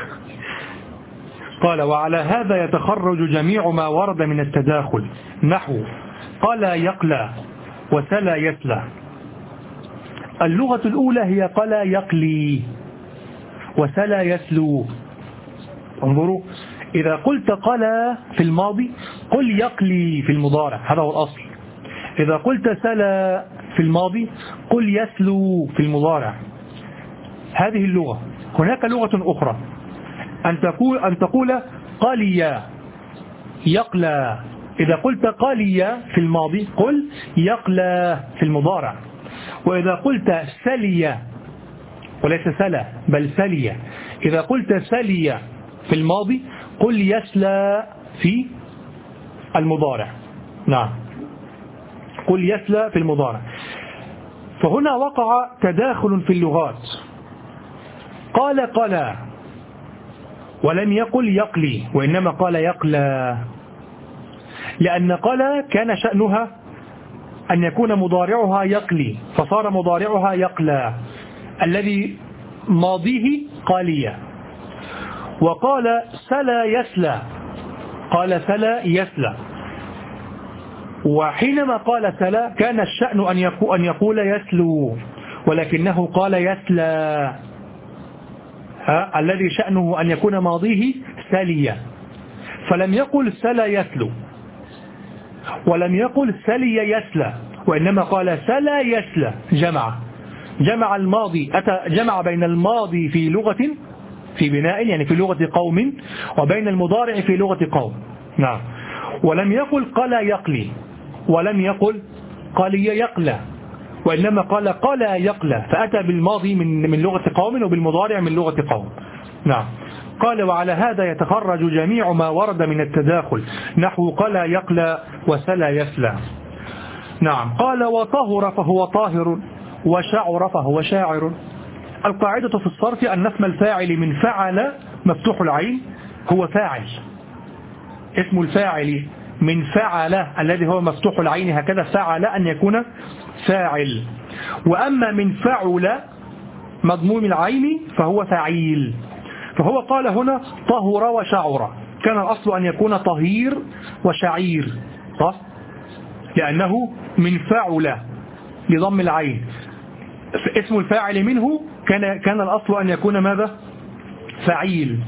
[SPEAKER 1] قال وعلى هذا يتخرج جميع ما ورد من التداخل نحو قال يقلى وسلا يسلى. اللغة الأولى هي قلى يقلي وسلا يسلو. انظروا إذا قلت قلى في الماضي قل يقلي في المضارع، هذا هو الأصل. إذا قلت سلا في الماضي قل يسلو في المضارع. هذه اللغة. هناك لغة أخرى أن تقول أن تقول قليا يقلى. إذا قلت قليا في الماضي قل يقلى في المضارع. وإذا قلت سليا وليس سلا بل سليا، إذا قلت سليا في الماضي قل يسلى في المضارع. نعم. قل يسلى في المضارع. فهنا وقع تداخل في اللغات. قال قلى ولم يقل يقلي وإنما قال يقلى، لأن قلى كان شأنها أن يكون مضارعها يقلي فصار مضارعها يقلى الذي ماضيه قالية. وقال سلا يسلى قال سلا يسلى. وحينما قال سلا كان الشأن أن يقول يسلو ولكنه قال يسلى ها الذي شأنه أن يكون ماضيه سليا. فلم يقل سلا يسلو ولم يقل سلي يسلى وإنما قال سلا يسلى. جمع جمع الماضي أتى جمع بين الماضي في لغة في بناء يعني في لغة قوم وبين المضارع في لغة قوم. نعم. ولم يقل قلا يقلي ولم يقل قالي يقلى وإنما قال قلا يقلى فأتى بالماضي من من لغة قوم وبالمضارع من لغة قوم. نعم. قال وعلى هذا يتخرج جميع ما ورد من التداخل نحو قلى يقلى وسلى يسلى. نعم. قال وطهر فهو طاهر وشعر فهو شاعر. القاعدة في الصرف أن اسم الفاعل من فعل مفتوح العين هو فاعل. اسم الفاعل من فعل الذي هو مفتوح العين هكذا فعل أن يكون فاعل. وأما من فعل مضموم العين فهو فعيل. فهو قال هنا طهر وشعر، كان الأصل أن يكون طهير وشعير صح؟ لأنه من فعل بضم العين. اسم الفاعل منه كان كان الأصل أن يكون ماذا؟ فعيل.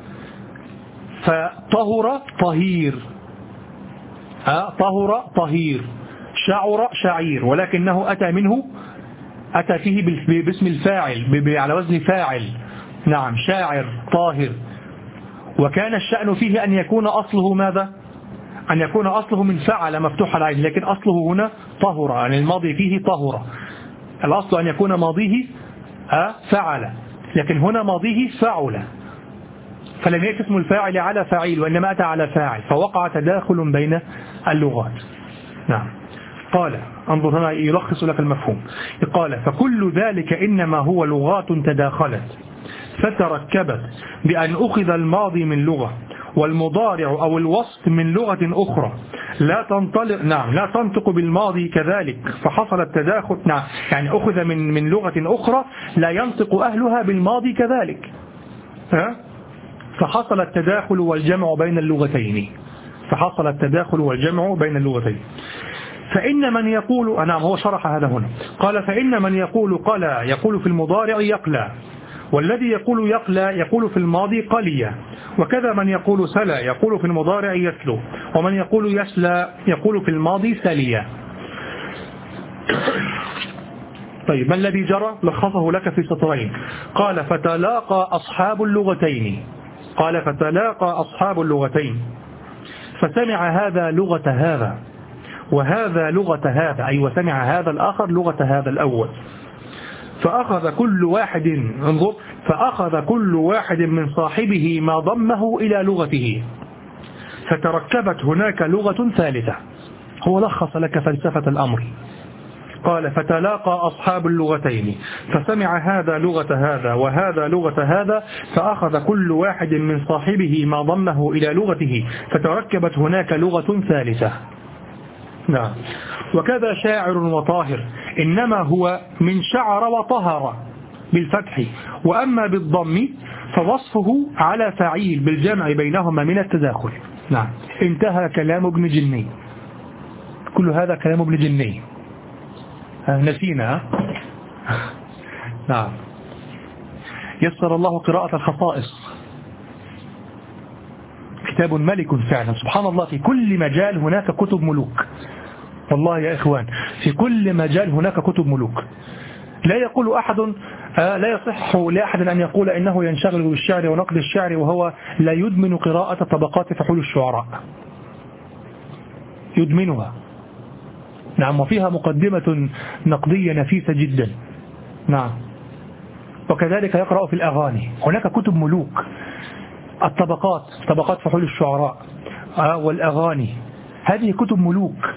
[SPEAKER 1] فطهر طهير، أه؟ طهر طهير، شعر شعير، ولكنه أتى منه أتى فيه باسم الفاعل على وزن فاعل. نعم. شاعر طاهر. وكان الشأن فيه أن يكون أصله ماذا؟ أن يكون أصله من فعل مفتوح العين، لكن أصله هنا طهر، يعني الماضي فيه طهر. الأصل أن يكون ماضيه فعل، لكن هنا ماضيه فعل، فلم يأتي اسم الفاعل على فعيل وإنما أتى على فاعل، فوقع تداخل بين اللغات. نعم. قال انظر هنا يلخص لك المفهوم. قال فكل ذلك إنما هو لغات تداخلت فتركبت بأن أخذ الماضي من لغة والمضارع أو الوصف من لغة أخرى لا تنطلق نعم لا تنطق بالماضي كذلك فحصل التداخل. نعم. يعني أخذ من من لغة أخرى لا ينطق أهلها بالماضي كذلك، ها؟ فحصل التداخل والجمع بين اللغتين فحصل التداخل والجمع بين اللغتين. فإن من يقول نعم هو شرح هذا هنا. قال فإن من يقول قلى يقول في المضارع يقلى، والذي يقول يقلى يقول في الماضي قليا، وكذا من يقول سلى يقول في المضارع يسلو، ومن يقول يسلى يقول في الماضي سليا. طيب ما الذي جرى؟ لخصه لك في سطرين. قال فتلاقى أصحاب اللغتين قال فتلاقى أصحاب اللغتين فسمع هذا لغة هذا وهذا لغة هذا، أي وسمع هذا الآخر لغة هذا الأول، فأخذ كل واحد انظر فأخذ كل واحد من صاحبه ما ضمه إلى لغته فتركبت هناك لغة ثالثة. هو لخص لك فلسفة الأمر. قال فتلاقى أصحاب اللغتين فسمع هذا لغة هذا وهذا لغة هذا فأخذ كل واحد من صاحبه ما ضمه إلى لغته فتركبت هناك لغة ثالثة. نعم. وكذا شاعر وطاهر إنما هو من شعر وطهر بالفتح، وأما بالضم فوصفه على فعيل بالجمع بينهما من التداخل. نعم. انتهى كلام ابن جني. كل هذا كلام ابن جني نسينا. نعم. يسر الله قراءة الخصائص، كتاب ملك فعلا سبحان الله. في كل مجال هناك كتب ملوك، والله يا إخوان في كل مجال هناك كتب ملوك. لا يقول أحد لا يصح لأحد أن يقول إنه ينشغل بالشعر ونقد الشعر وهو لا يدمن قراءة طبقات فحول الشعراء، يدمنها. نعم. وفيها مقدمة نقدية نفيسة جدا. نعم. وكذلك يقرأ في الأغاني، هناك كتب ملوك، الطبقات طبقات فحول الشعراء والأغاني، هذه كتب ملوك.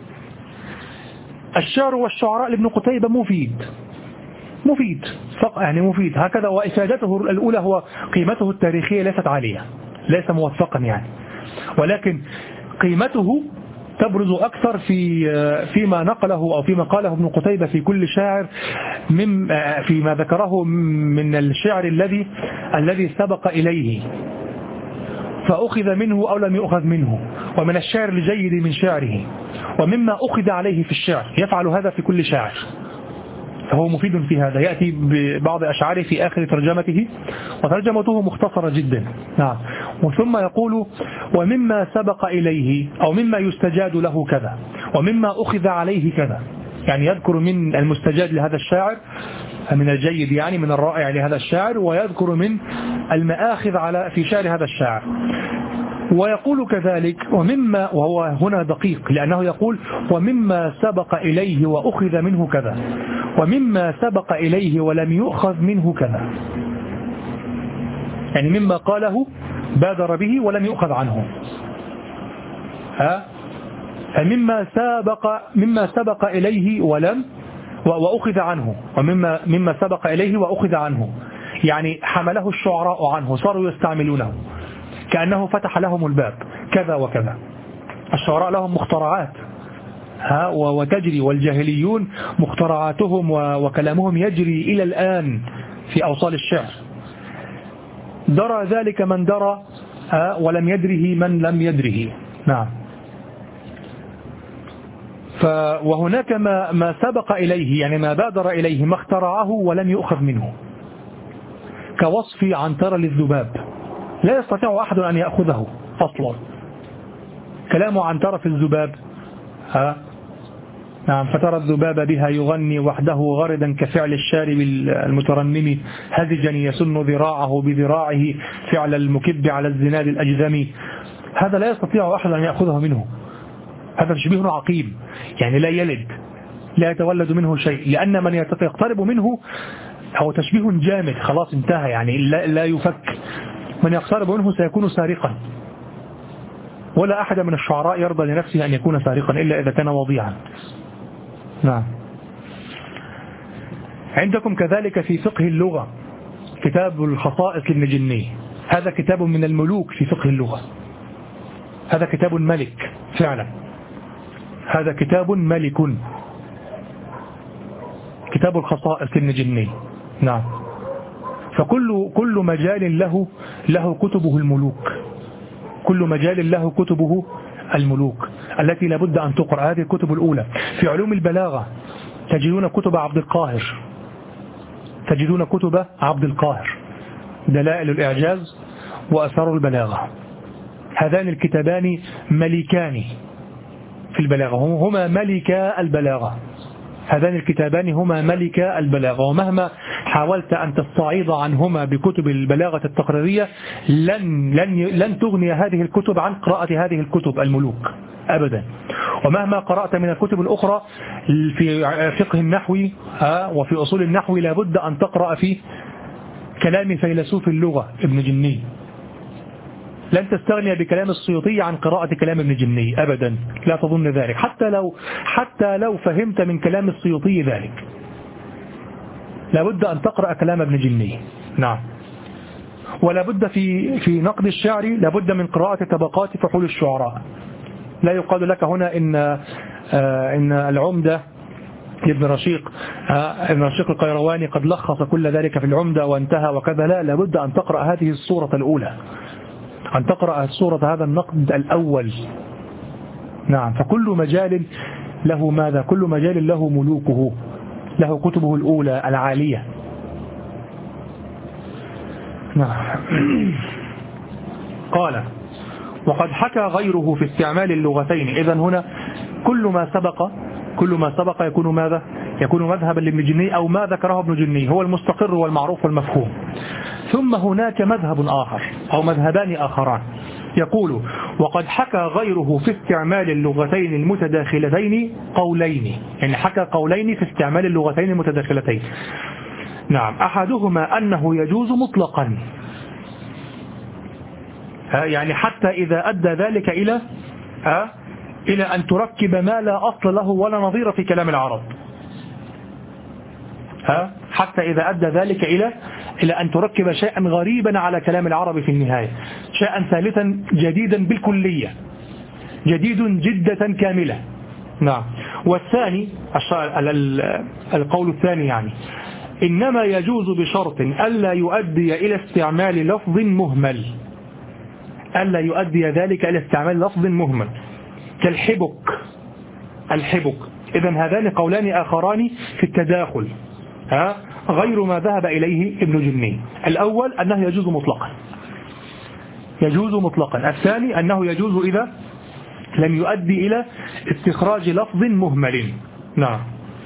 [SPEAKER 1] الشعر والشعراء لابن قتيبة مفيد مفيد يعني مفيد هكذا. وإفادته الأولى هو قيمته التاريخية ليست عالية، ليس موثقا يعني، ولكن قيمته تبرز أكثر في فيما نقله أو فيما قاله ابن قتيبة في كل شاعر، من فيما ذكره من الشعر الذي الذي سبق إليه فأخذ منه أو لم يؤخذ منه، ومن الشعر الجيد من شعره، ومما أخذ عليه في الشعر. يفعل هذا في كل شاعر، فهو مفيد في هذا. يأتي ببعض أشعاره في آخر ترجمته، وترجمته مختصرة جدا. نعم. وثم يقول ومما سبق إليه أو مما يستجاد له كذا ومما أخذ عليه كذا، يعني يذكر من المستجاد لهذا الشاعر من الجيد يعني من الرائع لهذا الشاعر، ويذكر من المآخذ على في شعر هذا الشاعر. ويقول كذلك ومما، وهو هنا دقيق لأنه يقول ومما سبق إليه وأخذ منه كذا ومما سبق إليه ولم يؤخذ منه كذا. يعني مما قاله بادر به ولم يؤخذ عنه. ها مما سبق مما سبق إليه ولم وأخذ عنه، ومما مما سبق إليه وأخذ عنه، يعني حمله الشعراء عنه، صاروا يستعملونه كأنه فتح لهم الباب كذا وكذا. الشعراء لهم مخترعات ها وتجري، والجاهليون مخترعاتهم وكلامهم يجري إلى الآن في أوصال الشعر. درى ذلك من درى ولم يدره من لم يدره. نعم. وهناك ما, ما سبق إليه، يعني ما بادر إليه، ما اخترعه ولم يؤخذ منه، كوصف عنترة للذباب، لا يستطيع أحد أن يأخذه أصلا. كلام عنترة في الذباب ها نعم. فترى الذباب بها يغني وحده غردا كفعل الشارب المترنم، هزجا يسن ذراعه بذراعه فعل المكب على الزناد الأجذم. هذا لا يستطيع أحد أن يأخذه منه. هذا تشبيه عقيم، يعني لا يلد، لا يتولد منه شيء، لأن من يقترب منه هو تشبيه جامد خلاص انتهى، يعني لا, لا يفك. من يقترب منه سيكون سارقا، ولا أحد من الشعراء يرضى لنفسه أن يكون سارقا إلا إذا كان وضيعا. نعم. عندكم كذلك في فقه اللغة كتاب الخصائص لابن جني، هذا كتاب من الملوك في فقه اللغة، هذا كتاب ملك فعلا، هذا كتاب ملك، كتاب الخصائص لابن جني. نعم. فكل كل مجال له له كتبه الملوك، كل مجال له كتبه الملوك التي لابد أن تقرأ. هذه الكتب الأولى. في علوم البلاغة تجدون كتب عبد القاهر، تجدون كتب عبد القاهر، دلائل الإعجاز وأسرار البلاغة. هذان الكتابان ملكان في البلاغة، هما ملكا البلاغة، هذان الكتابان هما ملكا البلاغة. ومهما حاولت أن تستعيض عنهما بكتب البلاغة التقريرية لن, لن, لن تغني هذه الكتب عن قراءة هذه الكتب الملوك أبدا. ومهما قرأت من الكتب الأخرى في فقه النحو وفي أصول النحو لابد أن تقرأ في كلام فيلسوف اللغة ابن جني. لن تستغني بكلام السيوطي عن قراءة كلام ابن جني أبدا، لا تظن ذلك، حتى لو حتى لو فهمت من كلام السيوطي ذلك لابد أن تقرأ كلام ابن جني. نعم. ولا بد في في نقد الشعر لابد من قراءة طبقات فحول الشعراء. لا يقال لك هنا إن إن العمدة ابن رشيق ابن رشيق القيرواني قد لخص كل ذلك في العمدة وانتهى وكذا، لا، لابد أن تقرأ هذه الصورة الأولى، أن تقرأ صورة هذا النقد الأول. نعم. فكل مجال له ماذا؟ كل مجال له ملوكه، له كتبه الأولى العالية. نعم. قال وقد حكى غيره في استعمال اللغتين. إذن هنا كل ما سبق كل ما سبق يكون ماذا؟ يكون مذهبا لابن جني أو ما ذكره ابن جني، هو المستقر والمعروف والمفهوم. ثم هناك مذهب آخر أو مذهبان آخران، يقول وقد حكى غيره في استعمال اللغتين المتداخلتين قولين، يعني حكى قولين في استعمال اللغتين المتداخلتين. نعم. أحدهما أنه يجوز مطلقا، يعني حتى إذا أدى ذلك إلى إلى أن تركب ما لا أصل له ولا نظير في كلام العرب، ها حتى إذا أدى ذلك إلى إلى أن تركب شيئا غريبا على كلام العرب في النهاية، شيئا ثالثا جديدا بالكلية، جديد جدة كاملة. نعم. والثاني القول الثاني يعني إنما يجوز بشرط ألا يؤدي إلى استعمال لفظ مهمل، ألا يؤدي ذلك إلى استعمال لفظ مهمل كالحبك، الحبك. إذن هذان قولان آخران في التداخل، ها غير ما ذهب إليه ابن جني. الأول أنه يجوز مطلقا، يجوز مطلقا. الثاني أنه يجوز إذا لم يؤدي إلى استخراج لفظ مهمل. نعم.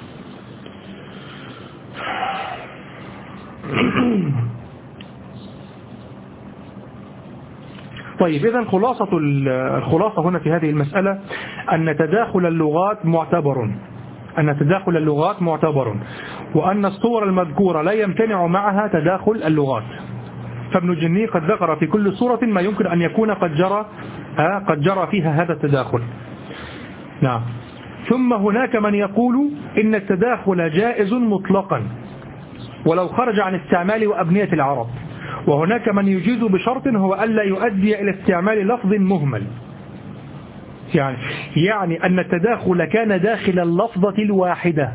[SPEAKER 1] طيب، إذن خلاصة الخلاصة هنا في هذه المسألة أن تداخل اللغات معتبر، أن تداخل اللغات معتبر، وأن الصور المذكورة لا يمتنع معها تداخل اللغات. فابن جني قد ذكر في كل صورة ما يمكن أن يكون قد جرى قد جرى فيها هذا التداخل. نعم. ثم هناك من يقول إن التداخل جائز مطلقا ولو خرج عن استعمال وأبنية العرب، وهناك من يجيز بشرط هو ألا يؤدي إلى استعمال لفظ مهمل، يعني يعني أن التداخل كان داخل اللفظة الواحدة.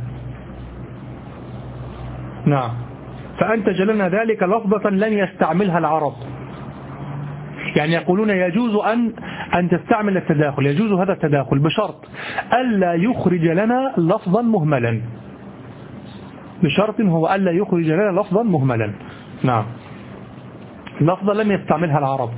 [SPEAKER 1] نعم. فأنتج لنا ذلك لفظة لن يستعملها العرب، يعني يقولون يجوز أن أن تستعمل التداخل، يجوز هذا التداخل بشرط ألا يخرج لنا لفظا مهملا، بشرط هو ألا يخرج لنا لفظا مهملا. نعم. لفظة لم يستعملها العرب.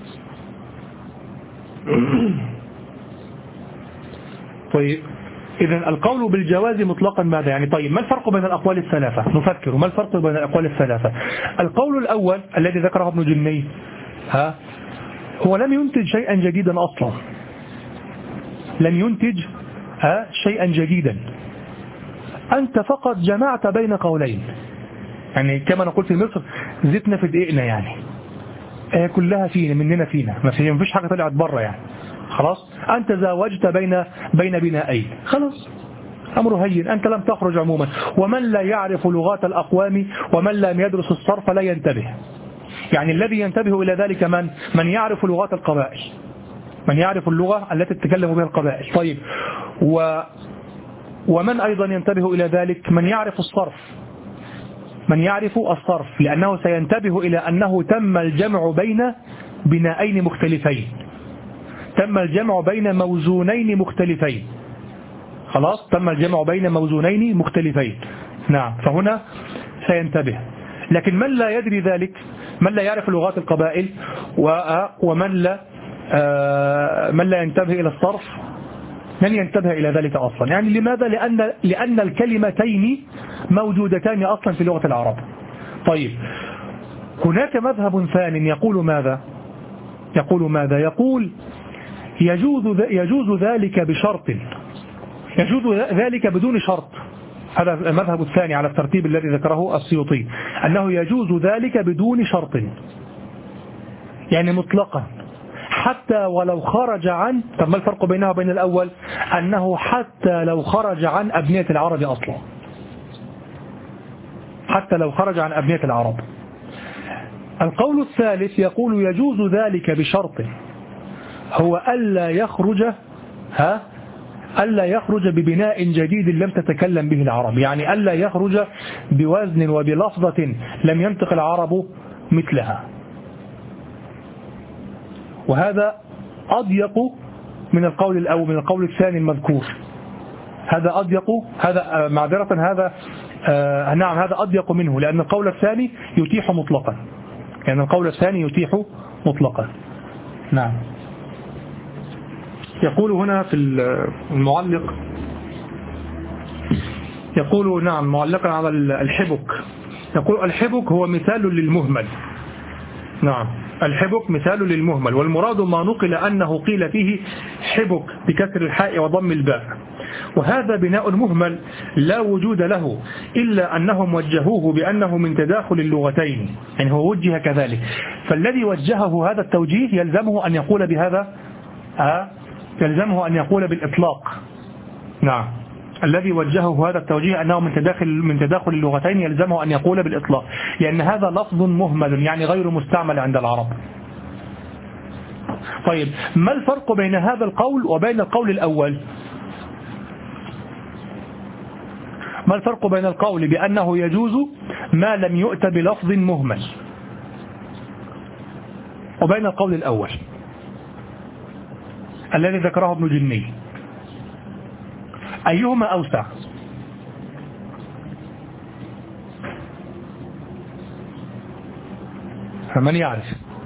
[SPEAKER 1] طيب إذن القول بالجواز مطلقا ماذا يعني؟ طيب ما الفرق بين الأقوال الثلاثة؟ نفكر ما الفرق بين الأقوال الثلاثة. القول الأول الذي ذكره ابن جني ها هو لم ينتج شيئا جديدا أصلا، لم ينتج ها شيئا جديدا، أنت فقط جمعت بين قولين، يعني كما نقول في مصر زيتنا في دقيقنا، يعني اه كلها فينا مننا فينا، ما فيش حاجة طلعت بره يعني. خلاص أنت زاوجت بين بين بنائين، خلاص أمر هين، أنت لم تخرج عموما. ومن لا يعرف لغات الأقوام ومن لم يدرس الصرف لا ينتبه، يعني الذي ينتبه إلى ذلك من من يعرف لغات القبائل، من يعرف اللغة التي تتكلم بها القبائل. طيب و ومن أيضا ينتبه إلى ذلك؟ من يعرف الصرف، من يعرف الصرف، لأنه سينتبه إلى أنه تم الجمع بين بنائين مختلفين، تم الجمع بين موزونين مختلفين، خلاص تم الجمع بين موزونين مختلفين. نعم. فهنا سينتبه. لكن من لا يدري ذلك، من لا يعرف لغات القبائل ومن لا من لا ينتبه إلى الصرف لن ينتبه إلى ذلك أصلا. يعني لماذا؟ لأن لأن الكلمتين موجودتان أصلا في لغة العرب. طيب هناك مذهب ثاني يقول ماذا؟ يقول ماذا؟ يقول يجوز يجوز ذلك بشرط، يجوز ذلك بدون شرط. هذا المذهب الثاني على الترتيب الذي ذكره السيوطي، أنه يجوز ذلك بدون شرط، يعني مطلقا، حتى ولو خرج عن. طب ما الفرق بينه وبين الأول؟ أنه حتى لو خرج عن أبنية العرب أصلا، حتى لو خرج عن أبنية العرب. القول الثالث يقول يجوز ذلك بشرط، هو ألا يخرج ها ألا يخرج ببناء جديد لم تتكلم به العرب، يعني ألا يخرج بوزن وبلفظة لم ينطق العرب مثلها. وهذا أضيق من القول الأول، من القول الثاني المذكور، هذا أضيق، هذا معذرة هذا آه نعم هذا أضيق منه، لأن القول الثاني يتيح مطلقا، يعني القول الثاني يتيح مطلقا. نعم. يقول هنا في المعلق، يقول نعم معلقا على الحبك، يقول الحبك هو مثال للمهمل. نعم الحبك مثال للمهمل، والمراد ما نقل أنه قيل فيه حبك بكسر الحاء وضم الباء، وهذا بناء مهمل لا وجود له، إلا أنهم وجهوه بأنه من تداخل اللغتين، يعني هو وجه كذلك، فالذي وجهه هذا التوجيه يلزمه أن يقول بهذا آه يلزمه أن يقول بالإطلاق. نعم الذي وجهه هذا التوجيه أنه من تداخل من تداخل اللغتين يلزمه أن يقول بالإطلاق، لأن هذا لفظ مهمل يعني غير مستعمل عند العرب. طيب ما الفرق بين هذا القول وبين القول الأول؟ ما الفرق بين القول بأنه يجوز ما لم يؤت بلفظ مهمل وبين القول الأول الذي ذكره ابن جني؟ أيهما أوسع؟ فمن يعرف؟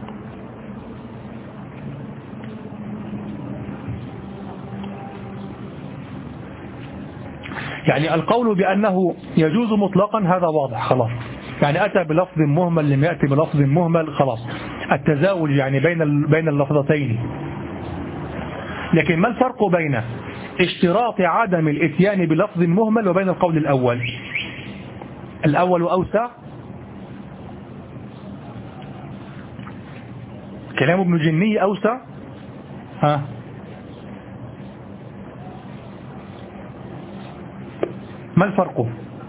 [SPEAKER 1] يعني القول بأنه يجوز مطلقا هذا واضح خلاص، يعني أتى بلفظ مهمل لم يأتي بلفظ مهمل خلاص، التزاوج يعني بين بين اللفظتين. لكن ما الفرق بين اشتراط عدم الاتيان بلفظ مهمل وبين القول الأول؟ الأول أوسع كلام ابن جني أوسع. ها ما الفرق؟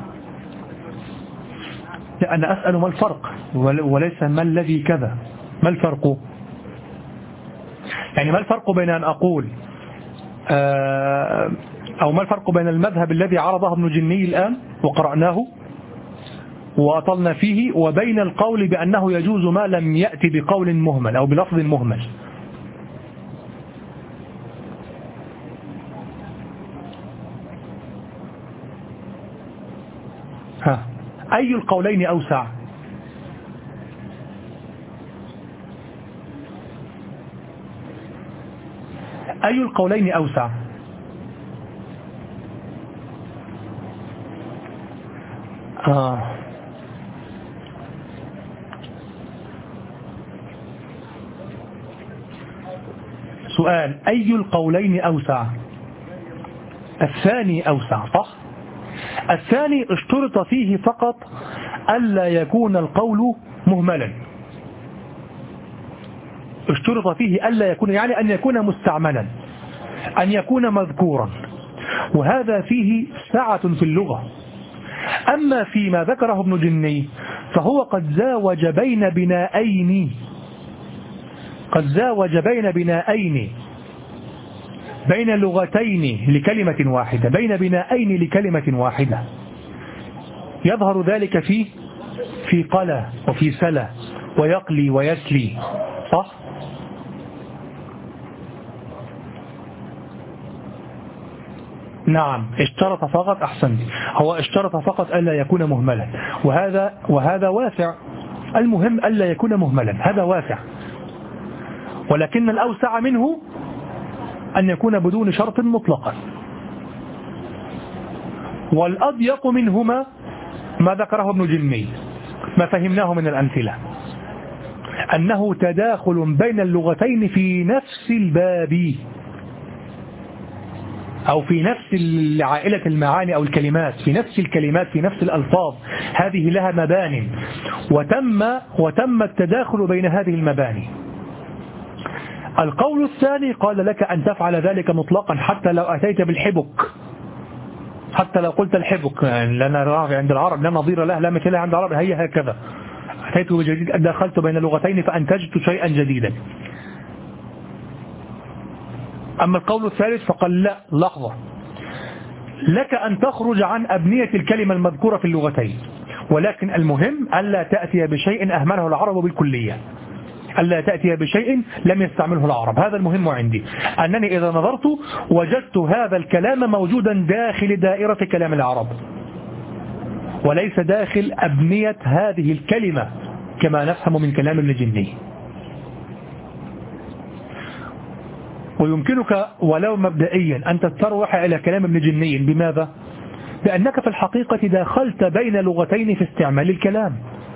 [SPEAKER 1] لا أنا أسأل ما الفرق وليس ما الذي كذا. ما الفرق؟ يعني ما الفرق بين أن أقول أو ما الفرق بين المذهب الذي عرضه ابن جني الآن وقرأناه وأطلنا فيه وبين القول بأنه يجوز ما لم يأتي بقول مهمل أو بلفظ مهمل؟ ها أي القولين أوسع؟ أي القولين أوسع؟ آه. سؤال: أي القولين أوسع؟ الثاني أوسع صح؟ الثاني اشترط فيه فقط ألا يكون القول مهملا، اشترط فيه ألا يكون، يعني أن يكون مستعملا، أن يكون مذكورا، وهذا فيه سعة في اللغة. أما فيما ذكره ابن جني فهو قد زاوج بين بنائين، قد زاوج بين بنائين، بين لغتين لكلمة واحدة، بين بنائين لكلمة واحدة. يظهر ذلك في في قلى وفي سلى ويقلي ويسلي، صح؟ نعم اشترط فقط، أحسن، هو اشترط فقط ألا يكون مهملا، وهذا وهذا واسع. المهم ألا يكون مهملا، هذا واسع، ولكن الأوسع منه أن يكون بدون شرط مطلقا. والأضيق منهما ما ذكره ابن جني، ما فهمناه من الأمثلة، أنه تداخل بين اللغتين في نفس الباب أو في نفس عائلة المعاني أو الكلمات، في نفس الكلمات، في نفس الألفاظ، هذه لها مبان وتم وتم التداخل بين هذه المباني. القول الثاني قال لك أن تفعل ذلك مطلقا حتى لو أتيت بالحبك، حتى لو قلت الحبك لنا عند العرب لا نظير له لا مثل عند العرب، هي هكذا أتيت بجديد، دخلت بين لغتين فأنتجت شيئا جديدا. أما القول الثالث فقال لا، لحظة، لك أن تخرج عن أبنية الكلمة المذكورة في اللغتين، ولكن المهم ألا تأتي بشيء أهمله العرب بالكلية، ألا تأتي بشيء لم يستعمله العرب. هذا المهم عندي، أنني إذا نظرت وجدت هذا الكلام موجودا داخل دائرة كلام العرب وليس داخل أبنية هذه الكلمة كما نفهم من كلام ابن جني. ويمكنك ولو مبدئيا أن تتروح إلى كلام ابن جني. بماذا؟ لأنك في الحقيقة دخلت بين لغتين في استعمال الكلام،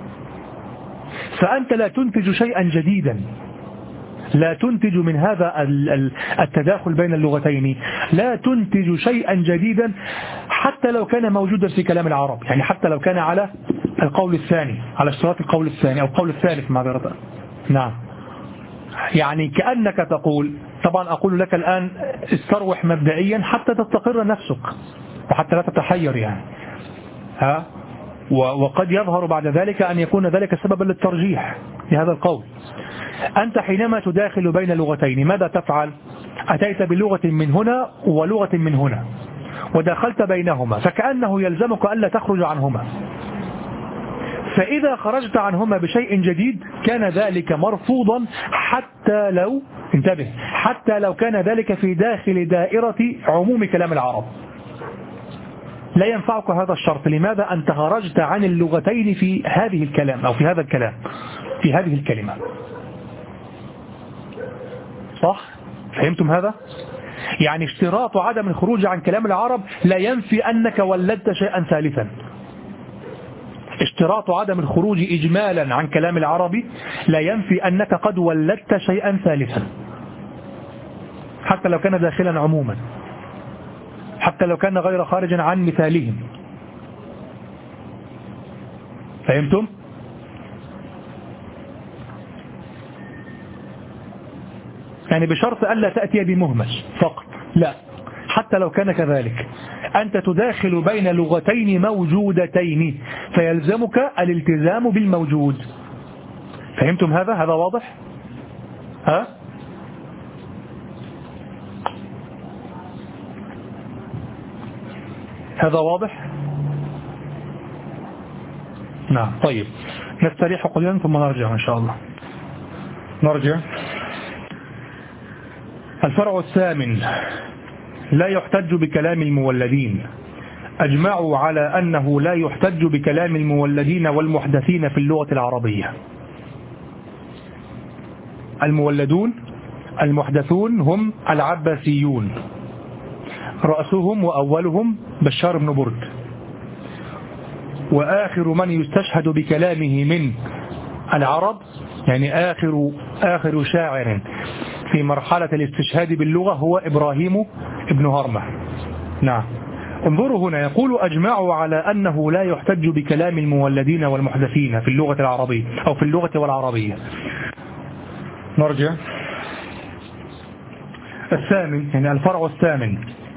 [SPEAKER 1] فأنت لا تنتج شيئا جديدا، لا تنتج من هذا التداخل بين اللغتين، لا تنتج شيئا جديدا حتى لو كان موجودا في كلام العرب، يعني حتى لو كان على القول الثاني، على اشتراط القول الثاني أو القول الثالث معذرة. نعم، يعني كأنك تقول، طبعا أقول لك الآن استروح مبدئيا حتى تستقر نفسك وحتى لا تتحير يعني ها، وقد يظهر بعد ذلك أن يكون ذلك سببا للترجيح لهذا القول. أنت حينما تداخل بين لغتين ماذا تفعل؟ أتيت بلغة من هنا ولغة من هنا ودخلت بينهما، فكأنه يلزمك ألا تخرج عنهما، فإذا خرجت عنهما بشيء جديد كان ذلك مرفوضا، حتى لو انتبه حتى لو كان ذلك في داخل دائرة عموم كلام العرب. لا ينفعك هذا الشرط. لماذا؟ أنت خرجت عن اللغتين في هذه الكلام أو في هذا الكلام، في هذه الكلمة، صح؟ فهمتم هذا؟ يعني اشتراط عدم الخروج عن كلام العرب لا ينفي أنك ولدت شيئا ثالثا. اشتراط عدم الخروج إجمالا عن كلام العربي لا ينفي أنك قد ولدت شيئا ثالثا، حتى لو كان داخلا عموما، حتى لو كان غير خارج عن مثالهم. فهمتم؟ يعني بشرط ألا تأتي بمهمل فقط، لا، حتى لو كان كذلك أنت تداخل بين لغتين موجودتين فيلزمك الالتزام بالموجود. فهمتم هذا؟ هذا واضح؟ ها؟ هذا واضح؟ نعم. طيب نستريح قليلا ثم نرجع إن شاء الله. نرجع. الفرع الثامن: لا يحتج بكلام المولدين. أجمعوا على أنه لا يحتج بكلام المولدين والمحدثين في اللغة العربية. المولدون المحدثون هم العباسيون، رأسهم وأولهم بشار بن برد، وآخر من يستشهد بكلامه من العرب، يعني آخر آخر شاعر في مرحلة الاستشهاد باللغة هو إبراهيم بن هرمة. نعم. انظروا هنا، يقول أجمعوا على أنه لا يحتج بكلام المولدين والمحدثين في اللغة العربية أو في اللغة والعربية. نرجع. الثامن، يعني الفرع الثامن: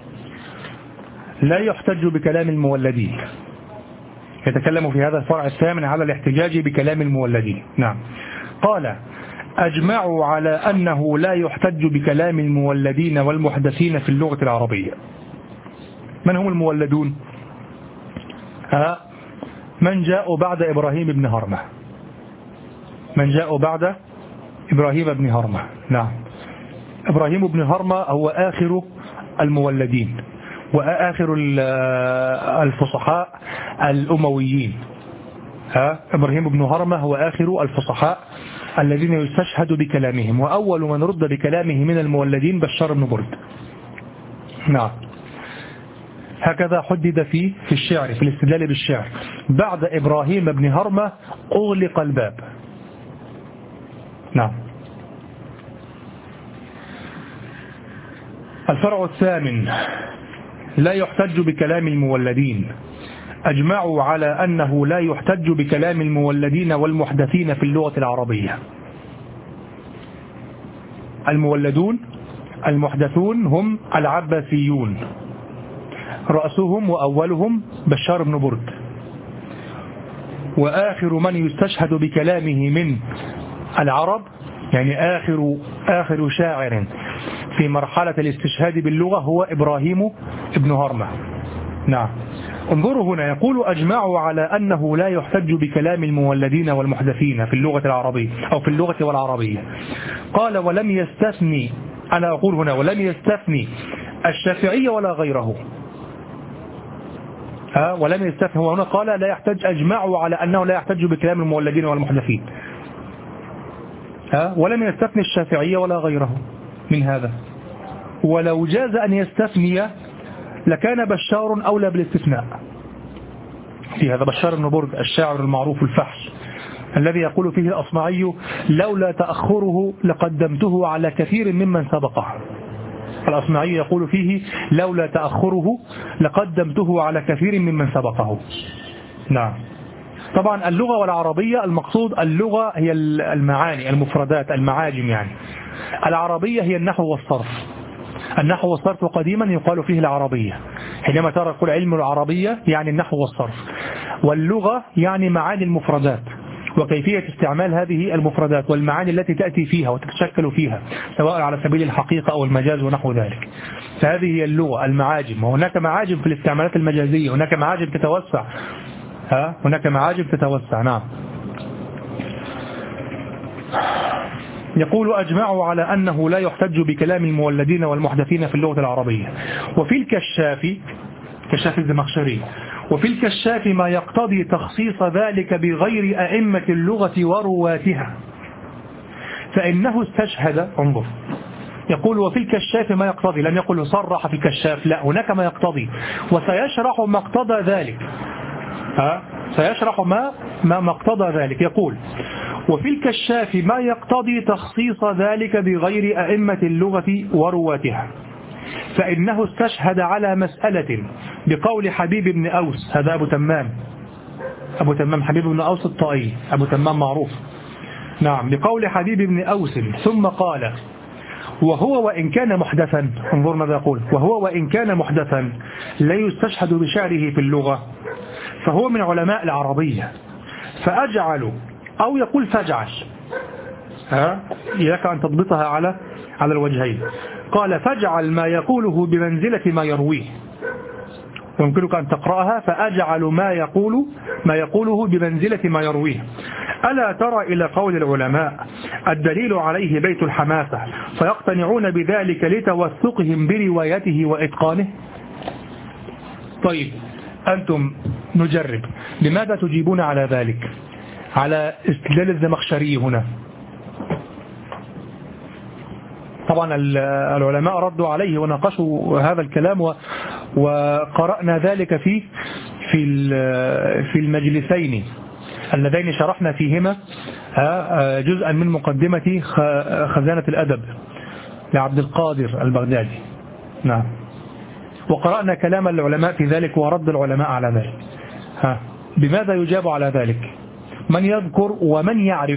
[SPEAKER 1] لا يحتج بكلام المولدين. يتكلم في هذا الفرع الثامن على الاحتجاج بكلام المولدين. نعم. قال: أجمعوا على أنه لا يحتج بكلام المولدين والمحدثين في اللغة العربية. من هم المولدون؟ ها؟ من جاءوا بعد إبراهيم بن هرمة، من جاءوا بعد إبراهيم بن هرمة. نعم. إبراهيم بن هرمة هو آخر المولدين وآخر الفصحاء الأمويين. ها؟ إبراهيم بن هرمة هو آخر الفصحاء الذين يستشهد بكلامهم، وأول من رد بكلامه من المولدين بشار بن برد. نعم. هكذا حدد فيه في الشعر، في الاستدلال بالشعر: بعد إبراهيم بن هرمة أغلق الباب. نعم. الفرع الثامن: لا يحتج بكلام المولدين. أجمعوا على أنه لا يحتج بكلام المولدين والمحدثين في اللغة العربية. المولدون المحدثون هم العباسيون، رأسهم وأولهم بشار بن برد، وآخر من يستشهد بكلامه من العرب، يعني آخر آخر شاعر في مرحلة الاستشهاد باللغة هو إبراهيم بن هرمة. نعم. انظروا هنا، يقول أجمعوا على أنه لا يحتج بكلام المولدين والمحدثين في اللغة العربية أو في اللغة والعربية. قال: ولم يستثني، أنا أقول هنا ولم يستثني الشافعي ولا غيره. ها؟ ولم يستثني، هو هنا قال لا يحتج، أجمعوا على أنه لا يحتج بكلام المولدين والمحدثين. ها؟ ولم يستثني الشافعي ولا غيره من هذا. ولو جاز أن يستثني لكان بشار أولى بالاستثناء في هذا. بشار بن برد الشاعر المعروف الفحش الذي يقول فيه الأصمعي: لولا تأخره لقدمته على كثير ممن سبقه. الأصمعي يقول فيه: لولا تأخره لقدمته على كثير ممن سبقه. نعم. طبعا اللغة والعربية المقصود اللغة هي المعاني، المفردات، المعاجم. يعني العربية هي النحو والصرف. النحو والصرف قديما يقال فيه العربية، حينما ترى يقول علم العربية يعني النحو والصرف. واللغة يعني معاني المفردات وكيفية استعمال هذه المفردات والمعاني التي تأتي فيها وتتشكل فيها، سواء على سبيل الحقيقة أو المجاز ونحو ذلك. فهذه هي اللغة، المعاجم. وهناك معاجم في الاستعمالات المجازية، هناك معاجم تتوسع. ها؟ هناك معاجم تتوسع. نعم. يقول: أجمعوا على أنه لا يحتج بكلام المولدين والمحدثين في اللغة العربية. وفي الكشاف، كشاف الزمخشري، وفي الكشاف ما يقتضي تخصيص ذلك بغير أئمة اللغة ورواتها، فإنه استشهد. انظر، يقول: وفي الكشاف ما يقتضي، لم يقل صرح في الكشاف، لا، هناك ما يقتضي، وسيشرح ما اقتضى ذلك. ها؟ سيشرح ما ما مقتضى ذلك. يقول: وفي الكشاف ما يقتضي تخصيص ذلك بغير أئمة اللغة ورواتها، فإنه استشهد على مسألة بقول حبيب بن أوس. هذا أبو تمام، أبو تمام حبيب بن أوس الطائي، أبو تمام معروف. نعم. بقول حبيب بن أوس ثم قال: وهو وإن كان محدثا، انظر ماذا يقول، وهو وإن كان محدثا لا يستشهد بشعره في اللغة فهو من علماء العربية، فأجعل أو يقول فاجعل، ها إياك أن تضبطها على على الوجهين. قال فاجعل ما يقوله بمنزلة ما يرويه، يمكنك أن تقرأها فأجعل ما يقول ما يقوله بمنزلة ما يرويه. ألا ترى إلى قول العلماء الدليل عليه بيت الحماسة فيقتنعون بذلك لتوثقهم بروايته وإتقانه. طيب أنتم نجرب، لماذا تجيبون على ذلك، على استدلال الزمخشري هنا؟ طبعا العلماء ردوا عليه وناقشوا هذا الكلام وقرأنا ذلك في في في المجلسين اللذين شرحنا فيهما جزءا من مقدمة خزانة الأدب لعبد القادر البغدادي. نعم، وقرأنا كلام العلماء في ذلك ورد العلماء على ذلك. ها بماذا يجاب على ذلك؟ من يذكر ومن يعرف؟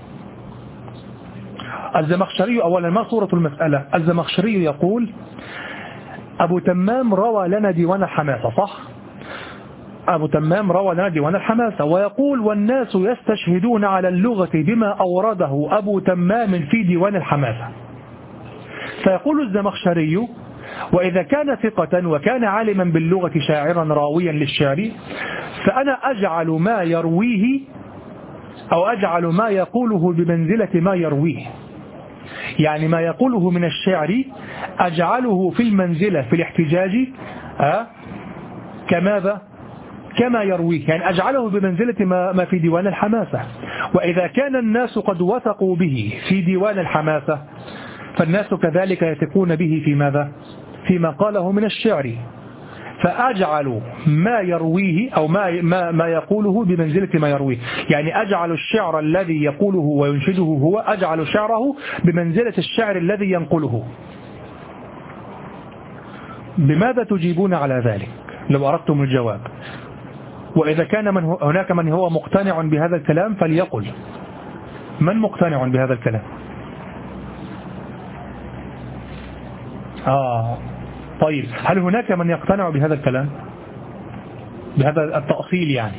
[SPEAKER 1] الزمخشري أولا، ما صورة المسألة؟ الزمخشري يقول أبو تمام روى لنا ديوان الحماسة، صح؟ أبو تمام روى لنا ديوان الحماسة، ويقول والناس يستشهدون على اللغة بما أورده أبو تمام في ديوان الحماسة. فيقول الزمخشري وإذا كان ثقة وكان عالما باللغة شاعرا راويا للشعر فأنا أجعل ما يرويه أو أجعل ما يقوله بمنزلة ما يرويه، يعني ما يقوله من الشعر أجعله في المنزلة في الاحتجاج أه؟ كماذا؟ كما يرويه، يعني أجعله بمنزلة ما, ما في ديوان الحماسة. وإذا كان الناس قد وثقوا به في ديوان الحماسة فالناس كذلك يثقون به في ماذا؟ فيما قاله من الشعر، فأجعل ما يرويه أو ما, ما, ما يقوله بمنزلة ما يرويه، يعني أجعل الشعر الذي يقوله وينشده هو أجعل شعره بمنزلة الشعر الذي ينقله. بماذا تجيبون على ذلك لو أردتم الجواب؟ وإذا كان من هناك من هو مقتنع بهذا الكلام فليقل من مقتنع بهذا الكلام؟ آه طيب، هل هناك من يقتنع بهذا الكلام، بهذا التأصيل يعني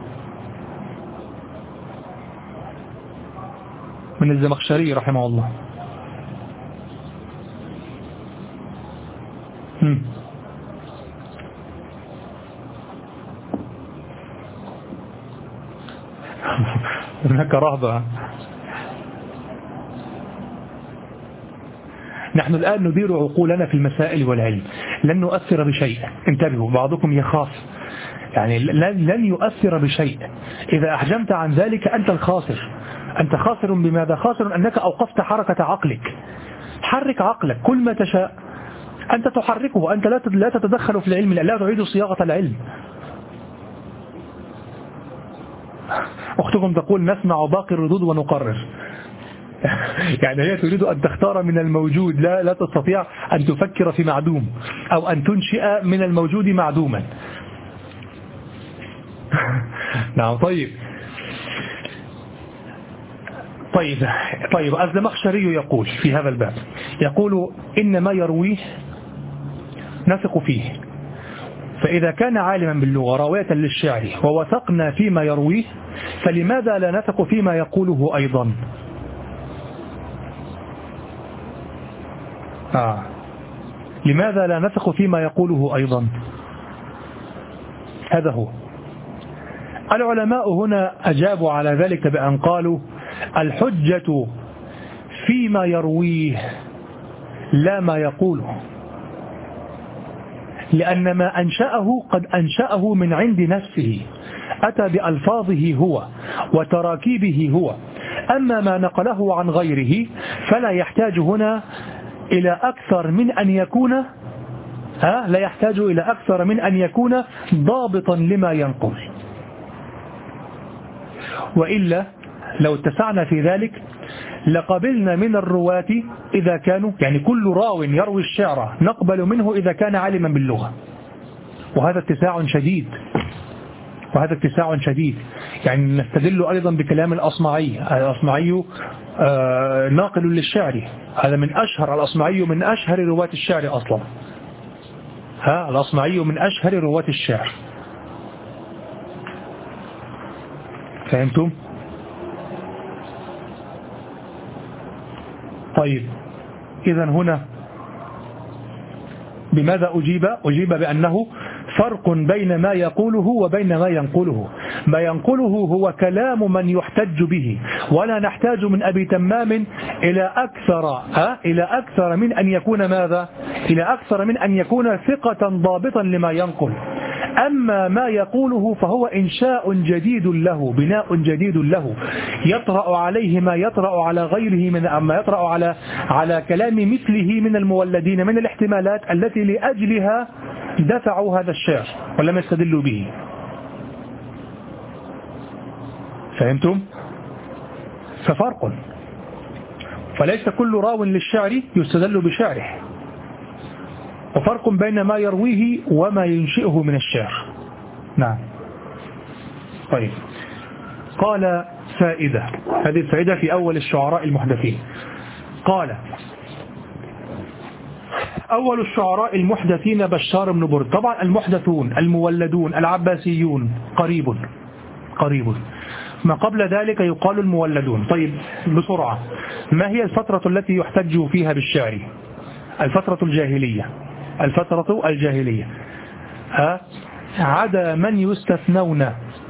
[SPEAKER 1] من الزمخشري رحمه الله؟ هم. هناك رهبة. نحن الآن ندير عقولنا في المسائل والعلم، لن نؤثر بشيء، انتبهوا، بعضكم يخاف، يعني لن يؤثر بشيء. إذا أحجمت عن ذلك أنت الخاسر. أنت خاسر بماذا؟ خاسر أنك أوقفت حركة عقلك. حرك عقلك كل ما تشاء، أنت تحركه، أنت لا تتدخل في العلم، لا تعيد صياغة العلم. أختكم تقول نسمع باقي الردود ونقرر. يعني هي تريد أن تختار من الموجود، لا لا تستطيع أن تفكر في معدوم أو أن تنشئ من الموجود معدوما. نعم. طيب طيب طيب الزمخشري يقول في هذا الباب، يقول إن ما يرويه نثق فيه، فإذا كان عالما باللغة راوية للشعر ووثقنا فيما يرويه فلماذا لا نثق فيما يقوله أيضا؟ آه. لماذا لا نثق فيما يقوله أيضا؟ هذا هو. العلماء هنا أجابوا على ذلك بأن قالوا الحجة فيما يرويه لا ما يقوله، لأن ما أنشأه قد أنشأه من عند نفسه، أتى بألفاظه هو وتراكيبه هو. أما ما نقله عن غيره فلا يحتاج هنا إلى أكثر من أن يكون ها لا يحتاج إلى أكثر من أن يكون ضابطا لما ينقل. وإلا لو اتسعنا في ذلك لقبلنا من الرواة إذا كانوا، يعني كل راو يروي الشعر نقبل منه إذا كان عالما باللغة، وهذا اتساع شديد وهذا اتساع شديد. يعني نستدل أيضا بكلام الأصمعي. الأصمعي آه ناقل للشعر، هذا من أشهر، الأصمعي من أشهر رواة الشعر أصلا. ها الأصمعي من أشهر رواة الشعر. فهمتم؟ طيب إذن هنا بماذا أجيب؟ أجيب بأنه فرق بين ما يقوله وبين ما ينقله. ما ينقله هو كلام من يحتج به، ولا نحتاج من أبي تمام إلى أكثر ها إلى أكثر من أن يكون ماذا؟ إلى أكثر من أن يكون ثقة ضابطا لما ينقل. أما ما يقوله فهو إنشاء جديد له، بناء جديد له، يطرأ عليه ما يطرأ على غيره من أما يطرأ على على كلام مثله من المولدين من الاحتمالات التي لأجلها دفعوا هذا الشعر ولم يستدلوا به. فهمتم؟ ففرق، فليس كل راو للشعر يستدل بشعره، وفرق بين ما يرويه وما ينشئه من الشعر. نعم. طيب قال فائدة، هذه الفائدة في أول الشعراء المحدثين. قال أول الشعراء المحدثين بشار بن برد. طبعا المحدثون المولدون العباسيون قريب قريب، ما قبل ذلك يقال المولدون. طيب بسرعة، ما هي الفترة التي يحتج فيها بالشعر؟ الفترة الجاهلية، الفترة الجاهلية. ها عدا من يستثنون،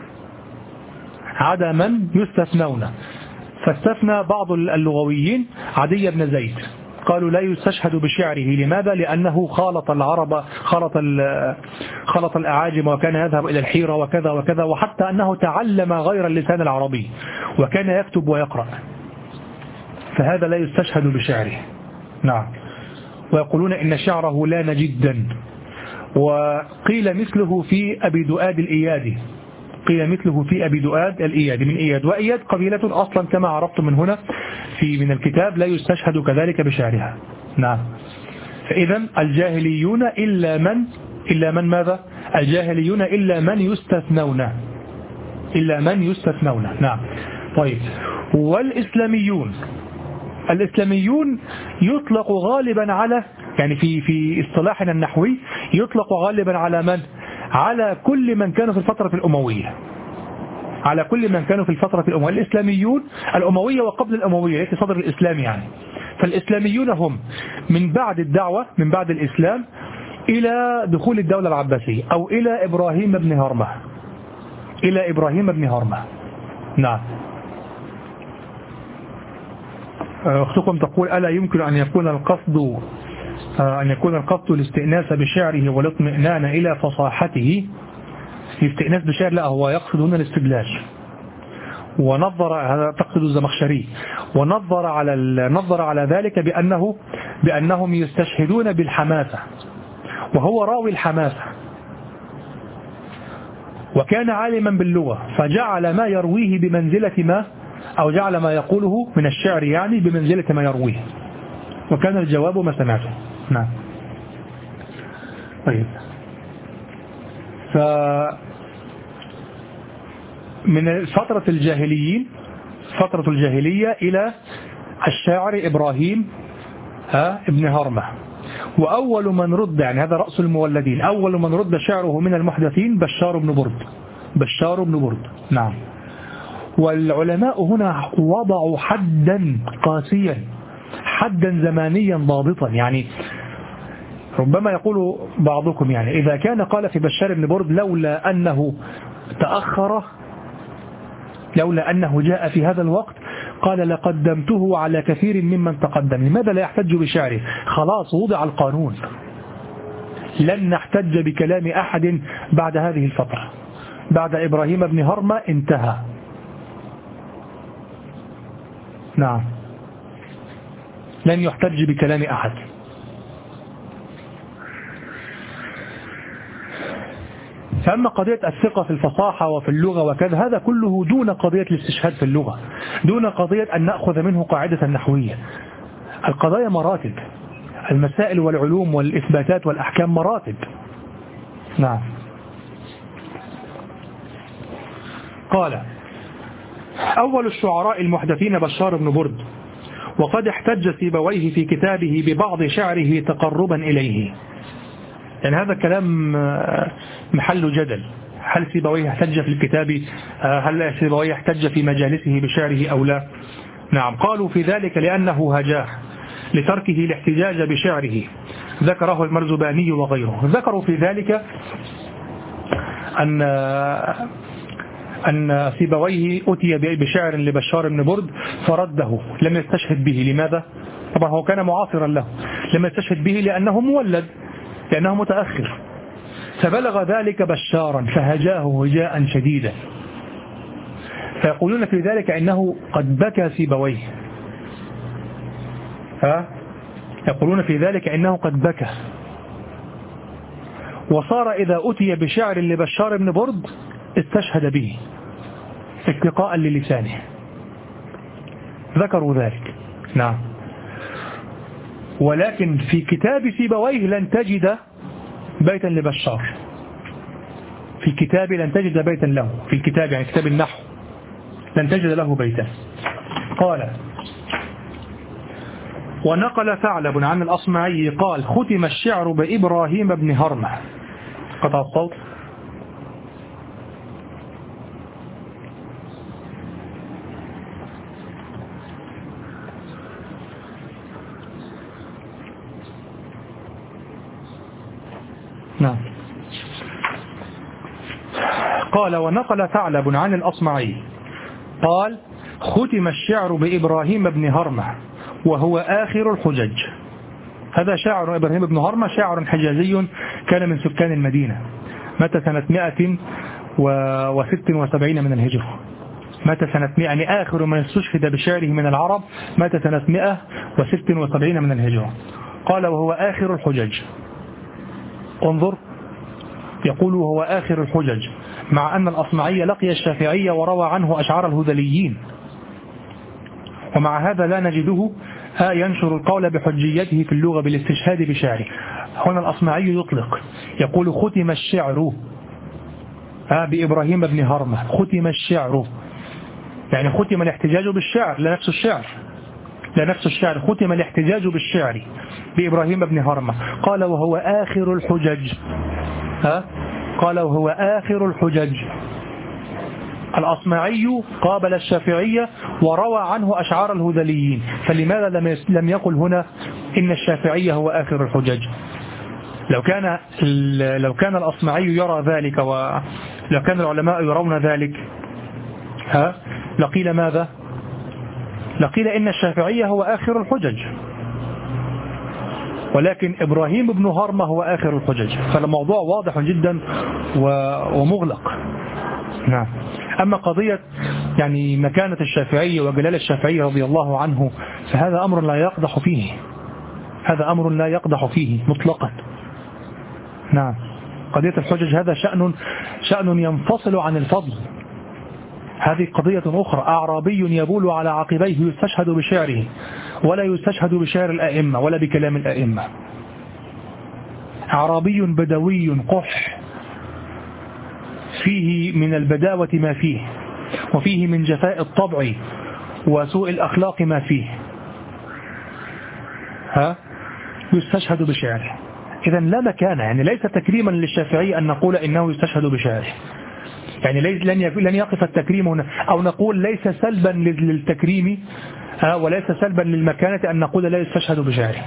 [SPEAKER 1] عدا من يستثنون، فاستثنى بعض اللغويين عدي بن زيد، قالوا لا يستشهد بشعره. لماذا؟ لأنه خالط العرب، خلط خلط الأعاجم، وكان يذهب إلى الحيرة وكذا وكذا، وحتى أنه تعلم غير اللسان العربي وكان يكتب ويقرأ، فهذا لا يستشهد بشعره. نعم. ويقولون إن شعره لان جدا. وقيل مثله في أبي دؤاد الإيادي، قيل مثله في أبي دؤاد الإيادي من إياد، وإياد قبيلة أصلا كما عرفت من هنا في من الكتاب لا يستشهد كذلك بشعرها. نعم. فإذا الجاهليون إلا من إلا من ماذا؟ الجاهليون إلا من يستثنون، إلا من يستثنون. نعم. طيب والإسلاميون، الإسلاميون يطلق غالبا على، يعني في في اصطلاحنا النحوي يطلق غالبا على من؟ على كل من كانوا في الفترة الأموية، على كل من كانوا في الفترة الأموية. الإسلاميون الأموية وقبل الأموية، ليس صدر الإسلام يعني. فالإسلاميون هم من بعد الدعوة، من بعد الإسلام إلى دخول الدولة العباسية، أو إلى إبراهيم بن هرمة، إلى إبراهيم بن هرمة. نعم. أختكم تقول ألا يمكن أن يكون القصد أن يكون القصد الاستئناس بشعره والاطمئنان إلى فصاحته؟ الاستئناس بشعر لا، هو يقصد هنا الاستدلال. ونظر، هذا تقصد الزمخشري، ونظر على نظر على ذلك بأنه بأنهم يستشهدون بالحماسة، وهو راوي الحماسة وكان عالما باللغة، فجعل ما يرويه بمنزلة ما، أو جعل ما يقوله من الشعر يعني بمنزلة ما يرويه، وكان الجواب ما سمعته. نعم. طيب ف من فترة الجاهليين، فترة الجاهلية إلى الشاعر إبراهيم ها ابن هرمة. وأول من رد، يعني هذا رأس المولدين، أول من رد شعره من المحدثين بشار بن برد، بشار بن برد. نعم. والعلماء هنا وضعوا حدا قاسيا، حدا زمانيا ضابطا. يعني ربما يقول بعضكم يعني إذا كان قال في بشار بن برد لولا أنه تأخر، لولا أنه جاء في هذا الوقت، قال لقدمته على كثير ممن تقدم. لماذا لا يحتج بشعره؟ خلاص وضع القانون، لن نحتج بكلام أحد بعد هذه الفترة، بعد إبراهيم بن هرمة انتهى. نعم. لن يحتج بكلام أحد. فأما قضية الثقة في الفصاحة وفي اللغة وكذا، هذا كله دون قضية الاستشهاد في اللغة، دون قضية أن نأخذ منه قاعدة نحوية. القضايا مراتب، المسائل والعلوم والإثباتات والأحكام مراتب. نعم. قال أول الشعراء المحدثين بشار بن برد، وقد احتج سيبويه في كتابه ببعض شعره تقربا إليه. يعني هذا كلام محل جدل، هل سيبويه احتج في الكتاب، هل سيبويه احتج في مجالسه بشعره أو لا؟ نعم، قالوا في ذلك لأنه هجاه لتركه الاحتجاج بشعره، ذكره المرزباني وغيره. ذكروا في ذلك أن أن سيبويه أتي بشعر لبشار بن برد فرده، لم يستشهد به. لماذا؟ طبعا هو كان معاصرا له، لم يستشهد به لأنه مولد، لأنه متأخر. فبلغ ذلك بشارا فهجاه هجاء شديدا، فيقولون في ذلك إنه قد بكى سيبويه. ها؟ يقولون في ذلك إنه قد بكى، وصار إذا أتي بشعر لبشار بن برد استشهد به اتقاء للسانه. ذكروا ذلك. نعم. ولكن في كتاب سيبويه لن تجد بيتا لبشار، في كتاب لن تجد بيتا له، في الكتاب يعني كتاب النحو لن تجد له بيتا. قال: ونقل ثعلب عن الأصمعي قال: ختم الشعر بإبراهيم بن هرمة. قطع الصوت. نعم. قال: ونقل ثعلب عن الأصمعي قال: ختم الشعر بإبراهيم بن هرمة وهو آخر الحجج. هذا شاعر إبراهيم بن هرمة، شاعر حجازي كان من سكان المدينة، مات سنة مئة وست وسبعين من الهجرة. مات سنة مئة، يعني آخر من استشهد بشعره من العرب، مات سنة مئة وست وسبعين من الهجرة. قال: وهو آخر الحجج. انظر، يقول وهو آخر الحجج، مع أن الأصمعي لقي الشافعي وروى عنه أشعار الهذليين، ومع هذا لا نجده ها ينشر القول بحجيته في اللغة بالاستشهاد بشعره. هنا الأصمعي يطلق، يقول: ختم الشعر ها بإبراهيم بن هرمة، ختم الشعر، يعني ختم الاحتجاج بالشعر، لا نفس الشعر، لا نفس الشعر، ختم الاحتجاج بالشعر بإبراهيم بن هرمة. قال: وهو آخر الحجج. ها؟ قال: وهو آخر الحجج. الأصمعي قابل الشافعية وروى عنه أشعار الهذليين، فلماذا لم يقل هنا إن الشافعية هو آخر الحجج؟ لو كان لو كان الأصمعي يرى ذلك، ولو كان العلماء يرون ذلك، ها لقيل ماذا؟ لقيل إن الشافعية هو آخر الحجج، ولكن إبراهيم بن هرمة هو آخر الحجج. فالموضوع واضح جدا ومغلق. نعم. أما قضية يعني مكانة الشافعي وجلال الشافعي رضي الله عنه، فهذا أمر لا يقدح فيه، هذا أمر لا يقدح فيه مطلقا. نعم. قضية الحجج هذا شأن شأن ينفصل عن الفضل. هذه قضية أخرى. أعرابي يبول على عقبيه يستشهد بشعره، ولا يستشهد بشعر الأئمة ولا بكلام الأئمة. أعرابي بدوي قح، فيه من البداوة ما فيه، وفيه من جفاء الطبع وسوء الأخلاق ما فيه، ها يستشهد بشعره. إذا لا مكان، يعني ليس تكريما للشافعي أن نقول إنه يستشهد بشعره، يعني لن يقف التكريم هنا، أو نقول ليس سلبا للتكريم وليس سلبا للمكانة أن نقول لا يستشهد بشعره.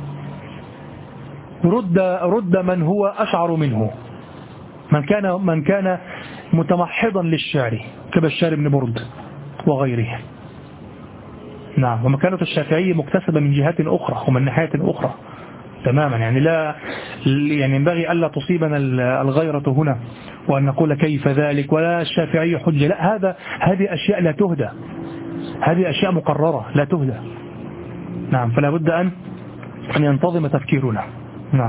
[SPEAKER 1] رد رد من هو أشعر منه، من كان من كان متمحضا للشعر كبشار بن برد وغيره. نعم. ومكانة الشافعي مكتسبة من جهات أخرى ومن ناحية أخرى تماما، يعني لا يعني ينبغي ألا تصيبنا الغيرة هنا وأن نقول كيف ذلك ولا الشافعي حجة، لا، هذا هذه أشياء لا تهدى، هذه أشياء مقررة لا تهدى. نعم. فلا بد أن أن ينتظم تفكيرنا. نعم.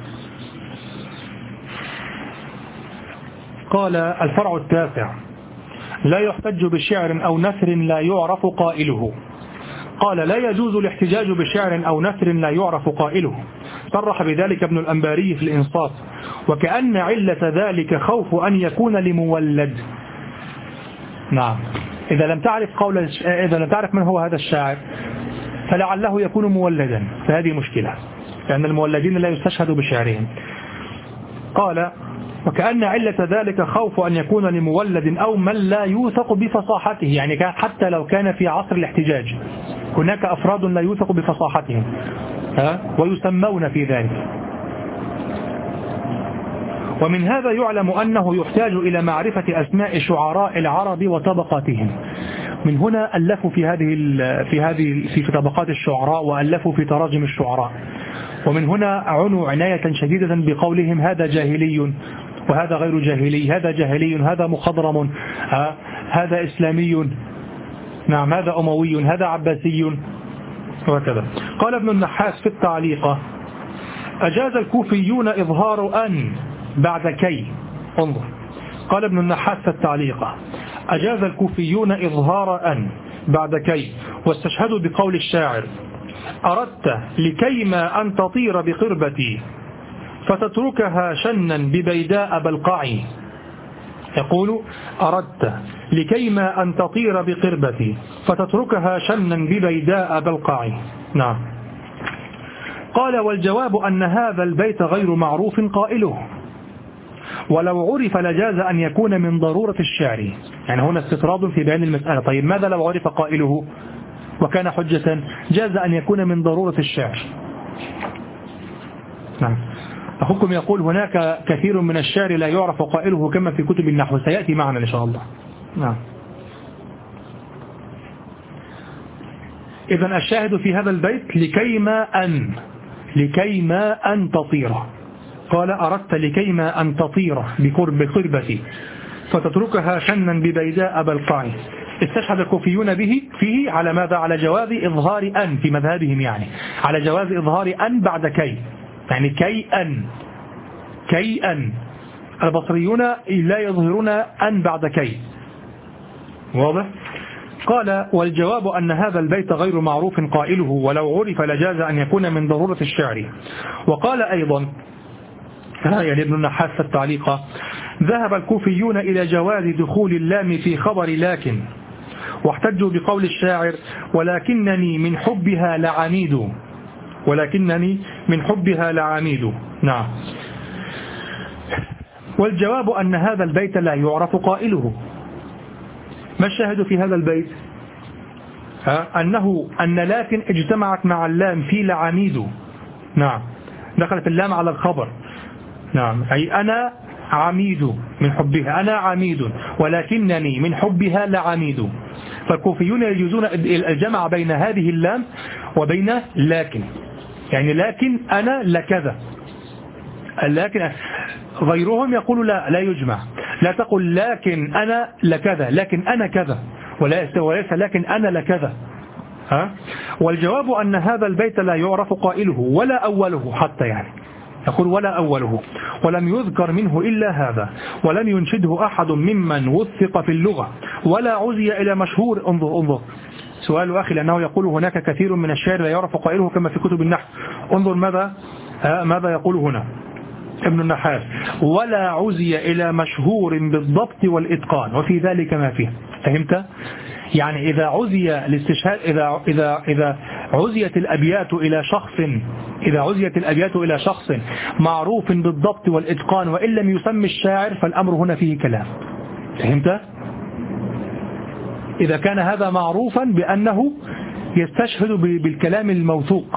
[SPEAKER 1] قال: الفرع التاسع: لا يحتج بشعر أو نثر لا يعرف قائله. قال: لا يجوز الاحتجاج بشعر أو نثر لا يعرف قائله. صرح بذلك ابن الأنباري في الإنصاف، وكأن علة ذلك خوف أن يكون لمولد. نعم. إذا لم تعرف قول إذا لم تعرف من هو هذا الشاعر فلعله يكون مولدا، فهذه مشكلة، لأن المولدين لا يستشهد بشعرهم. قال وكأن علة ذلك خوف أن يكون لمولد أو من لا يوثق بفصاحته، يعني كان حتى لو كان في عصر الاحتجاج هناك أفراد لا يوثق بفصاحتهم ها ويسمون في ذلك. ومن هذا يعلم أنه يحتاج إلى معرفة أسماء شعراء العرب وطبقاتهم. من هنا ألفوا في هذه في هذه في طبقات الشعراء، وألفوا في تراجم الشعراء. ومن هنا عنوا عناية شديدة بقولهم هذا جاهلي وهذا غير جاهلي، هذا جاهلي، هذا مخضرم، هذا إسلامي، نعم، هذا أموي، هذا عباسي، وهكذا. قال ابن النحاس في التعليقة أجاز الكوفيون إظهار أن بعد كي. انظر، قال ابن النحاس في التعليقة أجاز الكوفيون إظهار أن بعد كي، واستشهدوا بقول الشاعر أردت لكيما أن تطير بقربتي فتتركها شنا ببيداء بلقعي. يقول أردت لكيما أن تطير بقربتي فتتركها شنا ببيداء بلقعي. نعم. قال والجواب أن هذا البيت غير معروف قائله، ولو عرف لجاز أن يكون من ضرورة الشعر. يعني هنا استطراد في بيان المسألة. طيب ماذا لو عرف قائله وكان حجة؟ جاز أن يكون من ضرورة الشعر. نعم. أخوكم يقول هناك كثير من الشعر لا يعرف قائله كما في كتب النحو، سيأتي معنا إن شاء الله. نعم. إذن الشاهد في هذا البيت لكيما أن لكيما أن تطير. قال أردت لكيما أن تطير بقرب قربتي فتتركها شنا ببيداء بلقعي. استشهد الكوفيون به فيه على ماذا؟ على جواز إظهار أن في مذهبهم، يعني على جواز إظهار أن بعد كي، يعني كي أن كي أن. البصريون لا يظهرون أن بعد كي. واضح؟ قال والجواب أن هذا البيت غير معروف قائله، ولو عرف لجاز أن يكون من ضرورة الشعر. وقال أيضا يعني ابن النحاس في التعليق ذهب الكوفيون إلى جواز دخول اللام في خبر لكن، واحتجوا بقول الشاعر ولكنني من حبها لعميد ولكنني من حبها لعميد. نعم. والجواب أن هذا البيت لا يعرف قائله. ما الشاهد في هذا البيت؟ أنه أن لكن اجتمعت مع اللام في لعميد. نعم، دخلت اللام على الخبر. نعم، أي أنا عميد من حبها، أنا عميد ولكنني من حبها لعميد. فالكوفيون يجوزون الجمع بين هذه اللام وبين لكن، يعني لكن أنا لكذا. لكن غيرهم يقول لا لا يجمع، لا تقول لكن أنا لكذا، لكن أنا كذا، وليس لكن أنا لكذا. ها؟ والجواب أن هذا البيت لا يعرف قائله ولا أوله حتى، يعني يقول ولا أوله، ولم يذكر منه إلا هذا، ولم ينشده أحد ممن وثق في اللغة ولا عزي إلى مشهور. انظر انظر سؤال أخي، لأنه يقول هناك كثير من الشعر لا يعرف قائله كما في كتب النحو. انظر ماذا ماذا يقول هنا ابن النحاس: ولا عزي إلى مشهور بالضبط والإتقان وفي ذلك ما فيه. فهمت؟ يعني إذا عزي الاستشهاد إذا إذا إذا عزيت الأبيات إلى شخص إذا عزيت الأبيات إلى شخص معروف بالضبط والإتقان وإن لم يسمى الشاعر فالأمر هنا فيه كلام. فهمت؟ إذا كان هذا معروفا بأنه يستشهد بالكلام الموثوق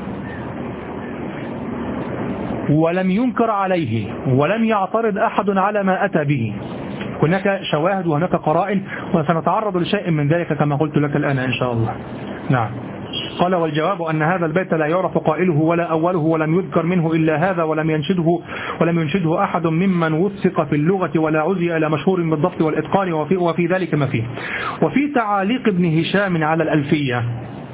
[SPEAKER 1] ولم ينكر عليه ولم يعترض أحد على ما أتى به، هناك شواهد وهناك قرائن وسنتعرض لشيء من ذلك كما قلت لك الآن إن شاء الله. نعم. قال: والجواب أن هذا البيت لا يعرف قائله ولا أوله ولم يذكر منه إلا هذا ولم ينشده ولم ينشده أحد ممن وثق في اللغة ولا عزي إلى مشهور بالضبط والإتقان وفي, وفي ذلك ما فيه. وفي تعاليق ابن هشام على الألفية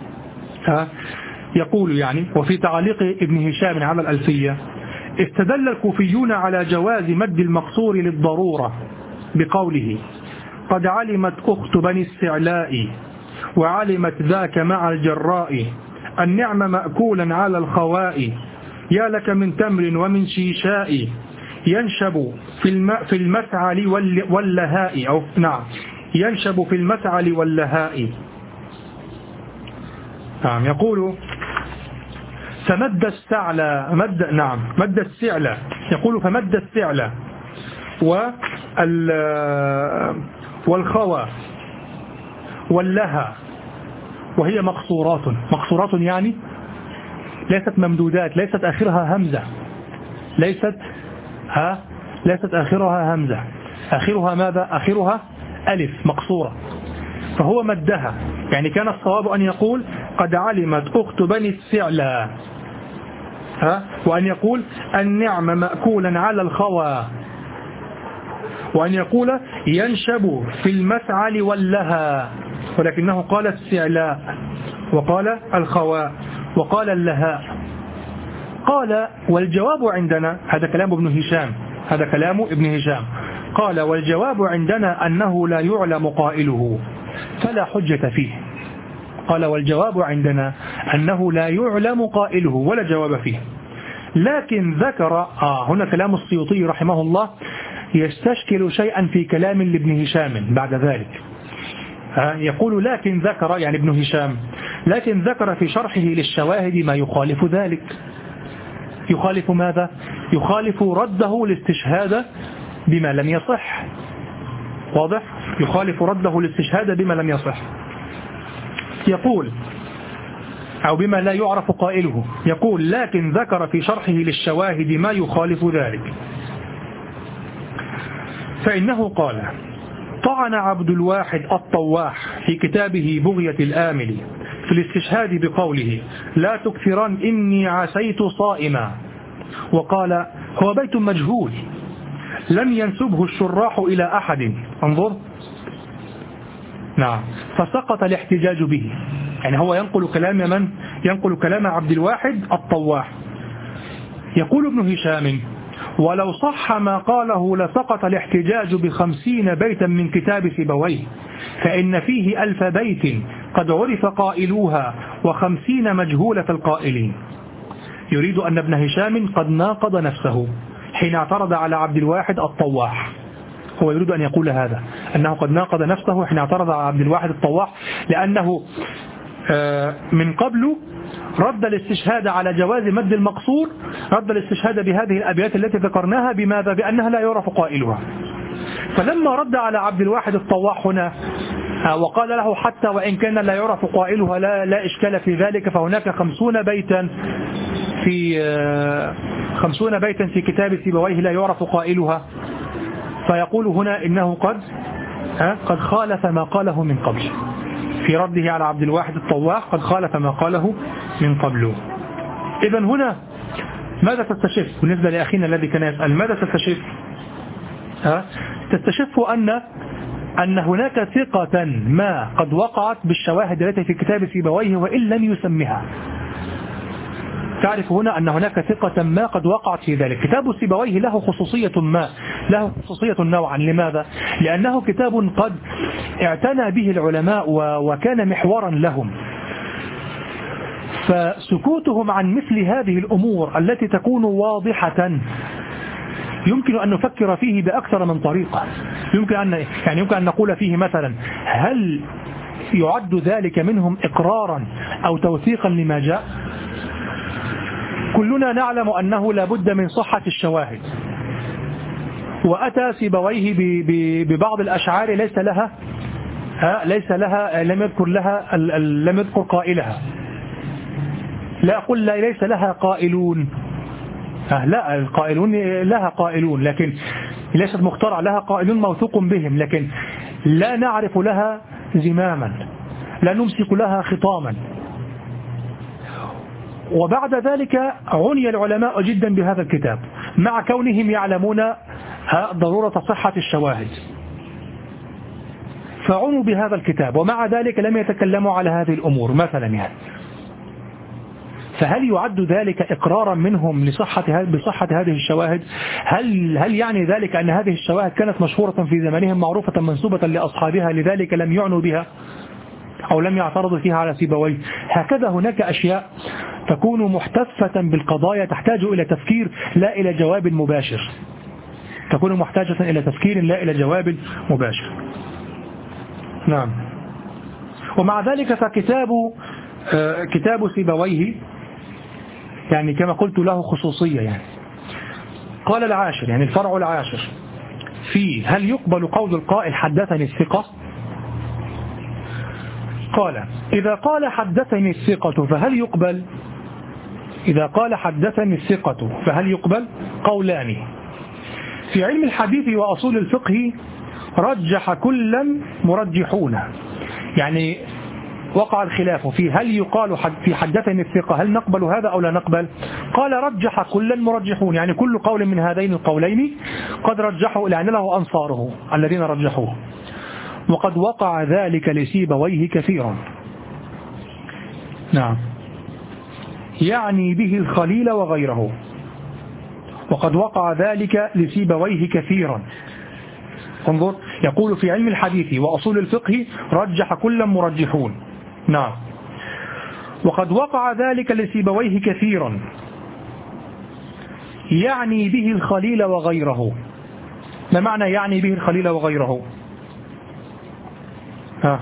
[SPEAKER 1] يقول يعني وفي تعاليق ابن هشام على الألفية: استدل الكوفيون على جواز مد المقصور للضرورة بقوله: قد علمت أخت بني السعلاء وعلمت ذاك مع الجراء النعم مأكولا على الخواء يا لك من تمر ومن شيشاء ينشب في الم في المسعل واللهاء أو نعم ينشب في المسعل واللهاء. نعم يقول فمد السعلى مد نعم مد السعلى يقول فمد السعلى والخوى واللها وهي مقصورات مقصورات يعني ليست ممدودات، ليست آخرها همزة، ليست ها ليست آخرها همزة، آخرها ماذا؟ آخرها ألف مقصورة، فهو مدها. يعني كان الصواب أن يقول قد علمت أخت بني السعلى، ها وأن يقول النعم مأكولا على الخوى، وأن يقول ينشب في المسعل واللها، ولكنه قال السعلاء وقال الخواء وقال اللهاء. قال والجواب عندنا، هذا كلام ابن هشام، هذا كلام ابن هشام، قال والجواب عندنا أنه لا يعلم قائله فلا حجة فيه. قال والجواب عندنا أنه لا يعلم قائله ولا جواب فيه، لكن ذكر آه هنا كلام السيوطي رحمه الله يستشكل شيئا في كلام لابن هشام بعد ذلك. آه يقول لكن ذكر يعني ابن هشام لكن ذكر في شرحه للشواهد ما يخالف ذلك. يخالف ماذا؟ يخالف رده الاستشهاد بما لم يصح. واضح؟ يخالف رده الاستشهاد بما لم يصح. يقول أو بما لا يعرف قائله. يقول لكن ذكر في شرحه للشواهد ما يخالف ذلك، فإنه قال طعن عبد الواحد الطواح في كتابه بغية الآمل في الاستشهاد بقوله لا تكثرن إني عسيت صائما، وقال هو بيت مجهول لم ينسبه الشراح إلى أحد. انظر نعم فسقط الاحتجاج به. يعني هو ينقل كلام من؟ ينقل كلام عبد الواحد الطواح. يقول ابن هشام ولو صح ما قاله لسقط الاحتجاج بخمسين بيتا من كتاب سيبويه، فإن فيه ألف بيت قد عرف قائلوها وخمسين مجهولة القائلين. يريد أن ابن هشام قد ناقض نفسه حين اعترض على عبد الواحد الطواح. هو يريد أن يقول هذا، أنه قد ناقض نفسه حين اعترض على عبد الواحد الطواح، لأنه من قبل رد الاستشهاد على جواز مد المقصور، رد الاستشهاد بهذه الأبيات التي ذكرناها بماذا؟ بأنها لا يعرف قائلها. فلما رد على عبد الواحد الطواح هنا وقال له حتى وإن كان لا يعرف قائلها لا, لا إشكال في ذلك، فهناك خمسون بيتا في خمسون بيتا في كتاب سيبويه لا يعرف قائلها، فيقول هنا إنه قد قد خالف ما قاله من قبل في رده على عبد الواحد الطواح، قد خالف ما قاله من قبله. إذن هنا ماذا تستشف بالنسبة لأخينا الذي كان يسأل ماذا تستشف؟ ها؟ تستشف أن أن هناك ثقة ما قد وقعت بالشواهد التي في كتاب سيبويه وإن لم يسمها. تعرف هنا أن هناك ثقة ما قد وقعت في ذلك. كتاب سيبويه له خصوصية ما له خصوصية نوعا. لماذا؟ لأنه كتاب قد اعتنى به العلماء وكان محورا لهم، فسكوتهم عن مثل هذه الأمور التي تكون واضحة يمكن أن نفكر فيه بأكثر من طريقة. يمكن أن يعني يمكن أن نقول فيه مثلا هل يعد ذلك منهم إقرارا أو توثيقا لما جاء؟ كلنا نعلم أنه لا بد من صحة الشواهد، وأتى سيبويه ببعض الأشعار ليس لها ليس لها لم يذكر لها لم يذكر قائلها. لا أقول لا ليس لها قائلون، لا القائلون لها قائلون لكن ليست مخترع، لها قائلون موثوق بهم، لكن لا نعرف لها زماما، لا نمسك لها خطاما. وبعد ذلك عني العلماء جدا بهذا الكتاب مع كونهم يعلمون ضرورة صحة الشواهد، فعنوا بهذا الكتاب ومع ذلك لم يتكلموا على هذه الأمور مثلا. يعني فهل يعد ذلك إقرارا منهم لصحة بصحة هذه الشواهد؟ هل هل يعني ذلك أن هذه الشواهد كانت مشهورة في زمانهم معروفة منسوبة لأصحابها لذلك لم يعنوا بها أو لم يعترضوا فيها على سيبويه؟ هكذا هناك أشياء تكون محتفة بالقضايا تحتاج إلى تفكير لا إلى جواب مباشر، تكون محتاجة إلى تفكير لا إلى جواب مباشر. نعم. ومع ذلك فكتاب كتاب سيبويه يعني كما قلت له خصوصية. يعني قال العاشر، يعني الفرع العاشر في هل يقبل قول القائل حدثني الثقة؟ قال إذا قال حدثني الثقة فهل يقبل؟ إذا قال حدثني الثقة فهل يقبل؟ قولان في علم الحديث وأصول الفقه رجح كلا مرجحون، يعني وقع الخلاف في هل يقال في حدثني الثقة هل نقبل هذا أو لا نقبل؟ قال رجح كلا مرجحون، يعني كل قول من هذين القولين قد رجحوا، يعني له أنصاره الذين رجحوه. وقد وقع ذلك لسيبويه كثيرا. نعم، يعني به الخليل وغيره. وقد وقع ذلك لسيبويه كثيرا. انظر، يقول في علم الحديث وأصول الفقه رجح كلا مرجحون. نعم، وقد وقع ذلك لسيبويه كثيرا، يعني به الخليل وغيره. ما معنى يعني به الخليل وغيره؟ ها،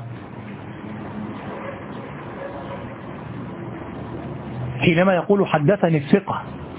[SPEAKER 1] حينما يقول حدثني الثقة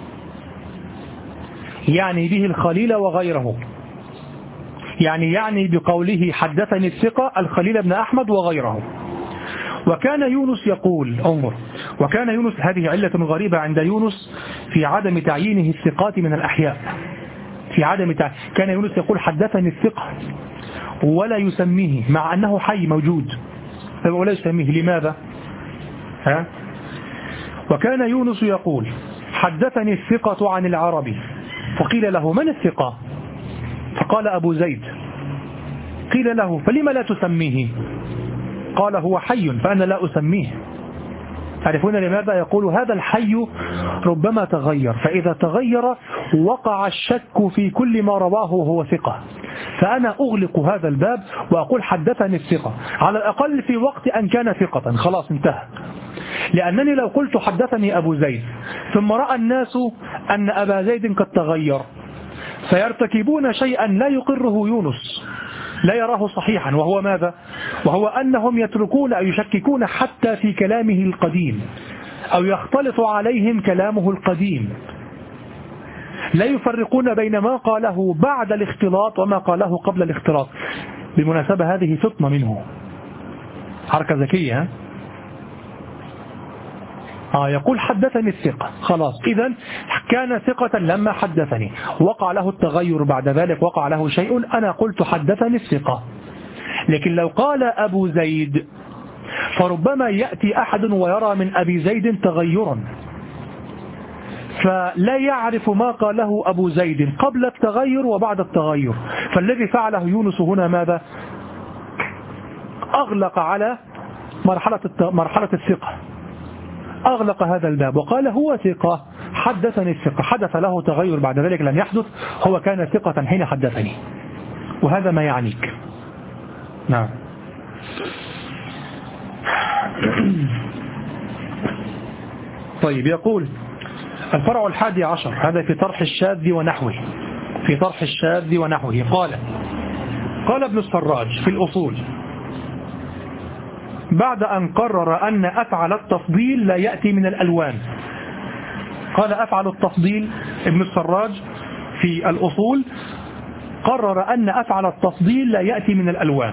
[SPEAKER 1] يعني به الخليل وغيره، يعني يعني بقوله حدثني الثقة الخليل بن أحمد وغيره. وكان يونس يقول، انظر، وكان يونس، هذه علة غريبة عند يونس في عدم تعيينه الثقات من الأحياء، في عدم تع... كان يونس يقول حدثني الثقة ولا يسميه مع أنه حي موجود، ولا يسميه. لماذا؟ ها؟ وكان يونس يقول حدثني الثقة عن العربي، فقيل له من الثقة؟ فقال أبو زيد. قيل له فلما لا تسميه؟ قال هو حي فأنا لا أسميه. تعرفون لماذا؟ يقول هذا الحي ربما تغير، فإذا تغير وقع الشك في كل ما رواه وهو ثقة، فأنا أغلق هذا الباب وأقول حدثني الثقة على الأقل في وقت أن كان ثقة، خلاص انتهى. لأنني لو قلت حدثني أبو زيد ثم رأى الناس أن أبا زيد قد تغير فيرتكبون شيئا لا يقره يونس، لا يراه صحيحا، وهو ماذا؟ وهو أنهم يتركون أو يشككون حتى في كلامه القديم، أو يختلط عليهم كلامه القديم، لا يفرقون بين ما قاله بعد الاختلاط وما قاله قبل الاختلاط. بالمناسبة هذه فطنة منه، حركة ذكية. آه يقول حدثني الثقة، خلاص إذن كان ثقة لما حدثني، وقع له التغير بعد ذلك، وقع له شيء، أنا قلت حدثني الثقة. لكن لو قال أبو زيد فربما يأتي أحد ويرى من أبي زيد تغيرا، فلا يعرف ما قاله أبو زيد قبل التغير وبعد التغير. فالذي فعله يونس هنا ماذا؟ أغلق على مرحلة مرحلة الثقة، أغلق هذا الباب وقال هو ثقة حدثني الثقة. حدث له تغير بعد ذلك لم يحدث، هو كان ثقة حين حدثني، وهذا ما يعنيك. نعم. طيب، يقول الفرع الحادي عشر، هذا في طرح الشاذ ونحوه، في طرح الشاذ ونحوه. قال قال ابن السراج في الأصول بعد أن قرر أن أفعل التفضيل لا يأتي من الألوان. قال أفعل التفضيل ابن السراج في الأصول قرر أن أفعل التفضيل لا يأتي من الألوان،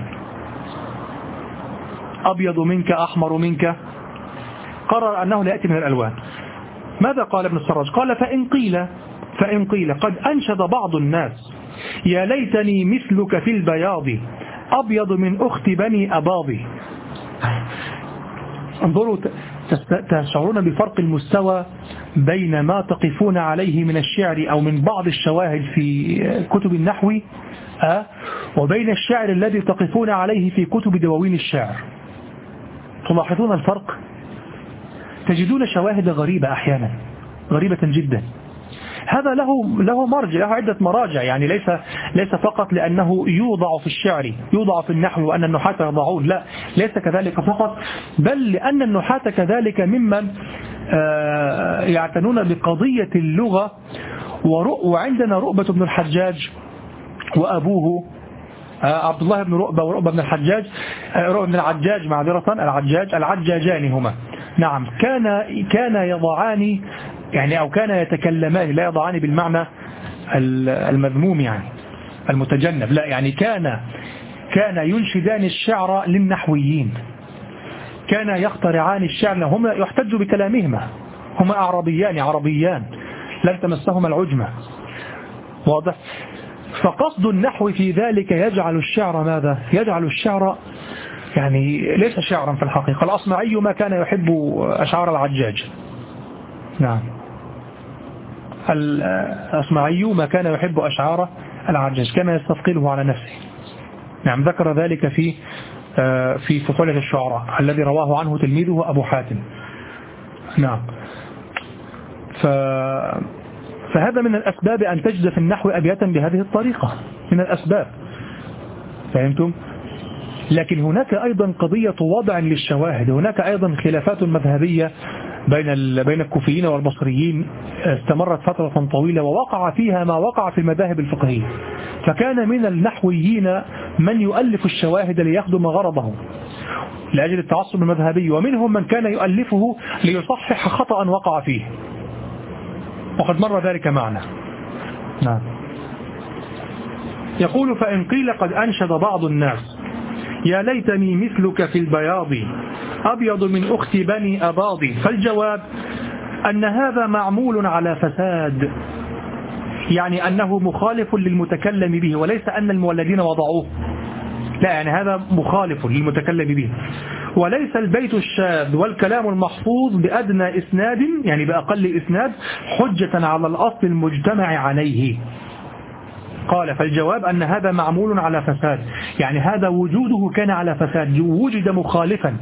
[SPEAKER 1] أبيض منك أحمر منك، قرر أنه لا يأتي من الألوان. ماذا قال ابن السراج؟ قال فإن قيل فإن قيل قد أنشد بعض الناس يا ليتني مثلك في البياض أبيض من أخت بني أباضي. انظروا، تشعرون بفرق المستوى بين ما تقفون عليه من الشعر أو من بعض الشواهد في كتب النحو وبين الشعر الذي تقفون عليه في كتب دواوين الشعر. تلاحظون الفرق؟ تجدون شواهد غريبة أحيانا، غريبة جدا. هذا له له مرجع، له عدة مراجع، يعني ليس ليس فقط لأنه يوضع في الشعر، يوضع في النحو وأن النحاة يضعون، لا، ليس كذلك فقط، بل لأن النحاة كذلك ممن يعتنون بقضية اللغة. وعندنا رؤبة بن الحجاج وأبوه عبد الله بن رؤبة ورؤبة بن الحجاج، رؤبة بن العجاج معذرة، العجاج العجاجان هما، نعم، كان كان يضعان يعني أو كان يتكلمان، لا يضعان بالمعنى المذموم يعني المتجنب، لا، يعني كان كان ينشدان الشعر للنحويين، كان يخترعان الشعر، هما يحتج بكلامهما، هما أعربيان عربيان لن تمسهما العجمة، واضح؟ فقصد النحو في ذلك يجعل الشعر ماذا؟ يجعل الشعر يعني ليس شعرا في الحقيقة. الأصمعي ما كان يحب أشعار العجاج، نعم، الأصمعي ما كان يحب أشعار العجاج، كان يستثقله على نفسه، نعم، ذكر ذلك في في فصولة الشعراء الذي رواه عنه تلميذه أبو حاتم، نعم. ف فهذا من الأسباب أن تجد في النحو أبياتا بهذه الطريقة، من الأسباب، فهمتم؟ لكن هناك أيضا قضية وضع للشواهد، هناك أيضا خلافات مذهبية بين بين الكوفيين والبصريين استمرت فترة طويلة، ووقع فيها ما وقع في المذاهب الفقهية، فكان من النحويين من يؤلف الشواهد ليخدم غرضه لأجل التعصب المذهبي، ومنهم من كان يؤلفه ليصحح خطأ وقع فيه، وقد مر ذلك معنا، نعم. يقول: فإن قيل قد أنشد بعض الناس يا ليتني مثلك في البياض أبيض من أخت بني أباضي، فالجواب أن هذا معمول على فساد، يعني أنه مخالف للمتكلم به، وليس أن المولدين وضعوه، لا، يعني هذا مخالف للمتكلم به. وليس البيت الشاذ والكلام المحفوظ بأدنى إسناد، يعني بأقل إسناد، حجة على الأصل المجتمع عليه. قال: فالجواب أن هذا معمول على فساد، يعني هذا وجوده كان على فساد، وجد مخالفا،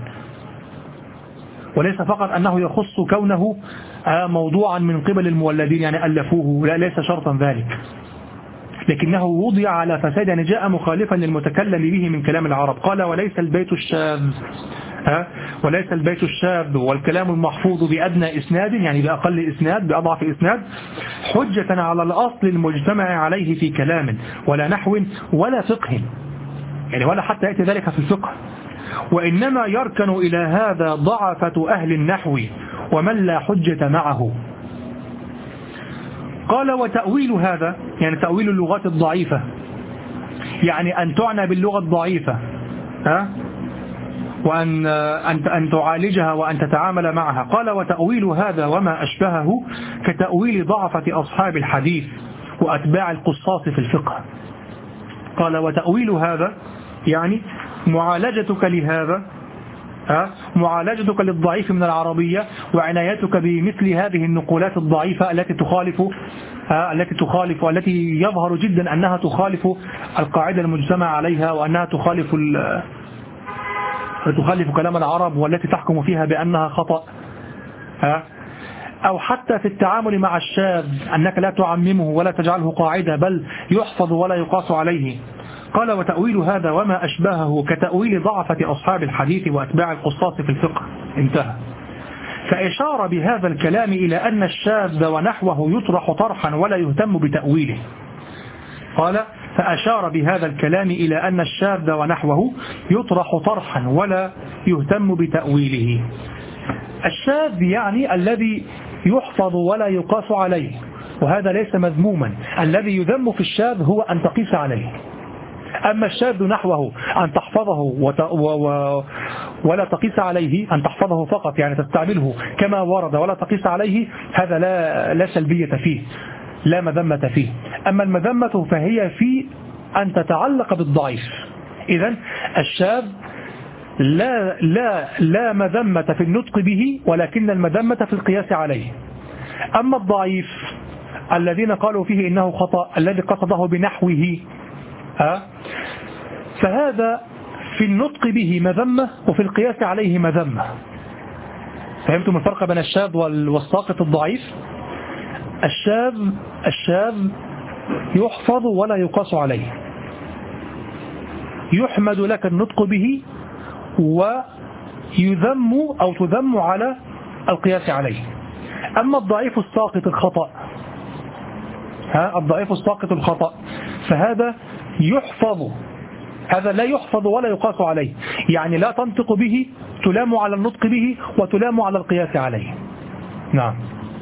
[SPEAKER 1] وليس فقط أنه يخص كونه موضوعا من قبل المولدين يعني ألفوه، لا، ليس شرطا ذلك، لكنه وضع على فساد، يعني جاء مخالفا للمتكلم به من كلام العرب. قال: وليس البيت الشاذ ها وليس البيت الشاذ والكلام المحفوظ بأدنى إسناد، يعني بأقل إسناد، بأضعف إسناد، حجة على الأصل المجتمع عليه في كلام ولا نحو ولا فقه، يعني ولا حتى يأتي ذلك في الفقه، وإنما يركن إلى هذا ضعفة أهل النحو ومن لا حجة معه. قال: وتأويل هذا، يعني تأويل اللغات الضعيفة، يعني أن تعنى باللغة الضعيفة ها وأن أن أن تعالجها وأن تتعامل معها. قال: وتأويل هذا وما أشبهه كتأويل ضعفة أصحاب الحديث وأتباع القصاص في الفقه. قال: وتأويل هذا يعني معالجتك لهذا، معالجتك للضعيف من العربية وعنايتك بمثل هذه النقولات الضعيفة التي تخالف التي تخالف والتي يظهر جدا أنها تخالف القاعدة المجتمع عليها، وأنها تخالف تخالف كلام العرب، والتي تحكم فيها بأنها خطأ، أو حتى في التعامل مع الشاذ أنك لا تعممه ولا تجعله قاعدة، بل يحفظ ولا يقاس عليه. قال: وتأويل هذا وما أشبهه كتأويل ضعفة أصحاب الحديث وأتباع القصاص في الفقه. انتهى. فإشار بهذا الكلام إلى أن الشاذ ونحوه يطرح طرحا ولا يهتم بتأويله. قال: فأشار بهذا الكلام إلى أن الشاذ ونحوه يطرح طرحا ولا يهتم بتأويله. الشاذ يعني الذي يحفظ ولا يقاس عليه، وهذا ليس مذموما. الذي يذم في الشاذ هو أن تقيس عليه، أما الشاذ نحوه أن تحفظه وت... و... و... ولا تقيس عليه، أن تحفظه فقط يعني تستعمله كما ورد ولا تقيس عليه، هذا لا, لا سلبية فيه، لا مذمة فيه. أما المذمة فهي في أن تتعلق بالضعيف. إذن الشاذ لا, لا, لا مذمة في النطق به، ولكن المذمة في القياس عليه. أما الضعيف الذين قالوا فيه إنه خطأ الذي قصده بنحوه، ها فهذا في النطق به مذمة وفي القياس عليه مذمة. فهمتم الفرق بين الشاذ والساقط الضعيف؟ الشاذ الشاذ يحفظ ولا يقاس عليه، يحمد لك النطق به ويذم أو تذم على القياس عليه. أما الضعيف الساقط الخطأ، ها الضعيف الساقط الخطأ، فهذا يحفظ هذا لا يحفظ ولا يقاس عليه، يعني لا تنطق به، تلام على النطق به وتلام على القياس عليه. نعم.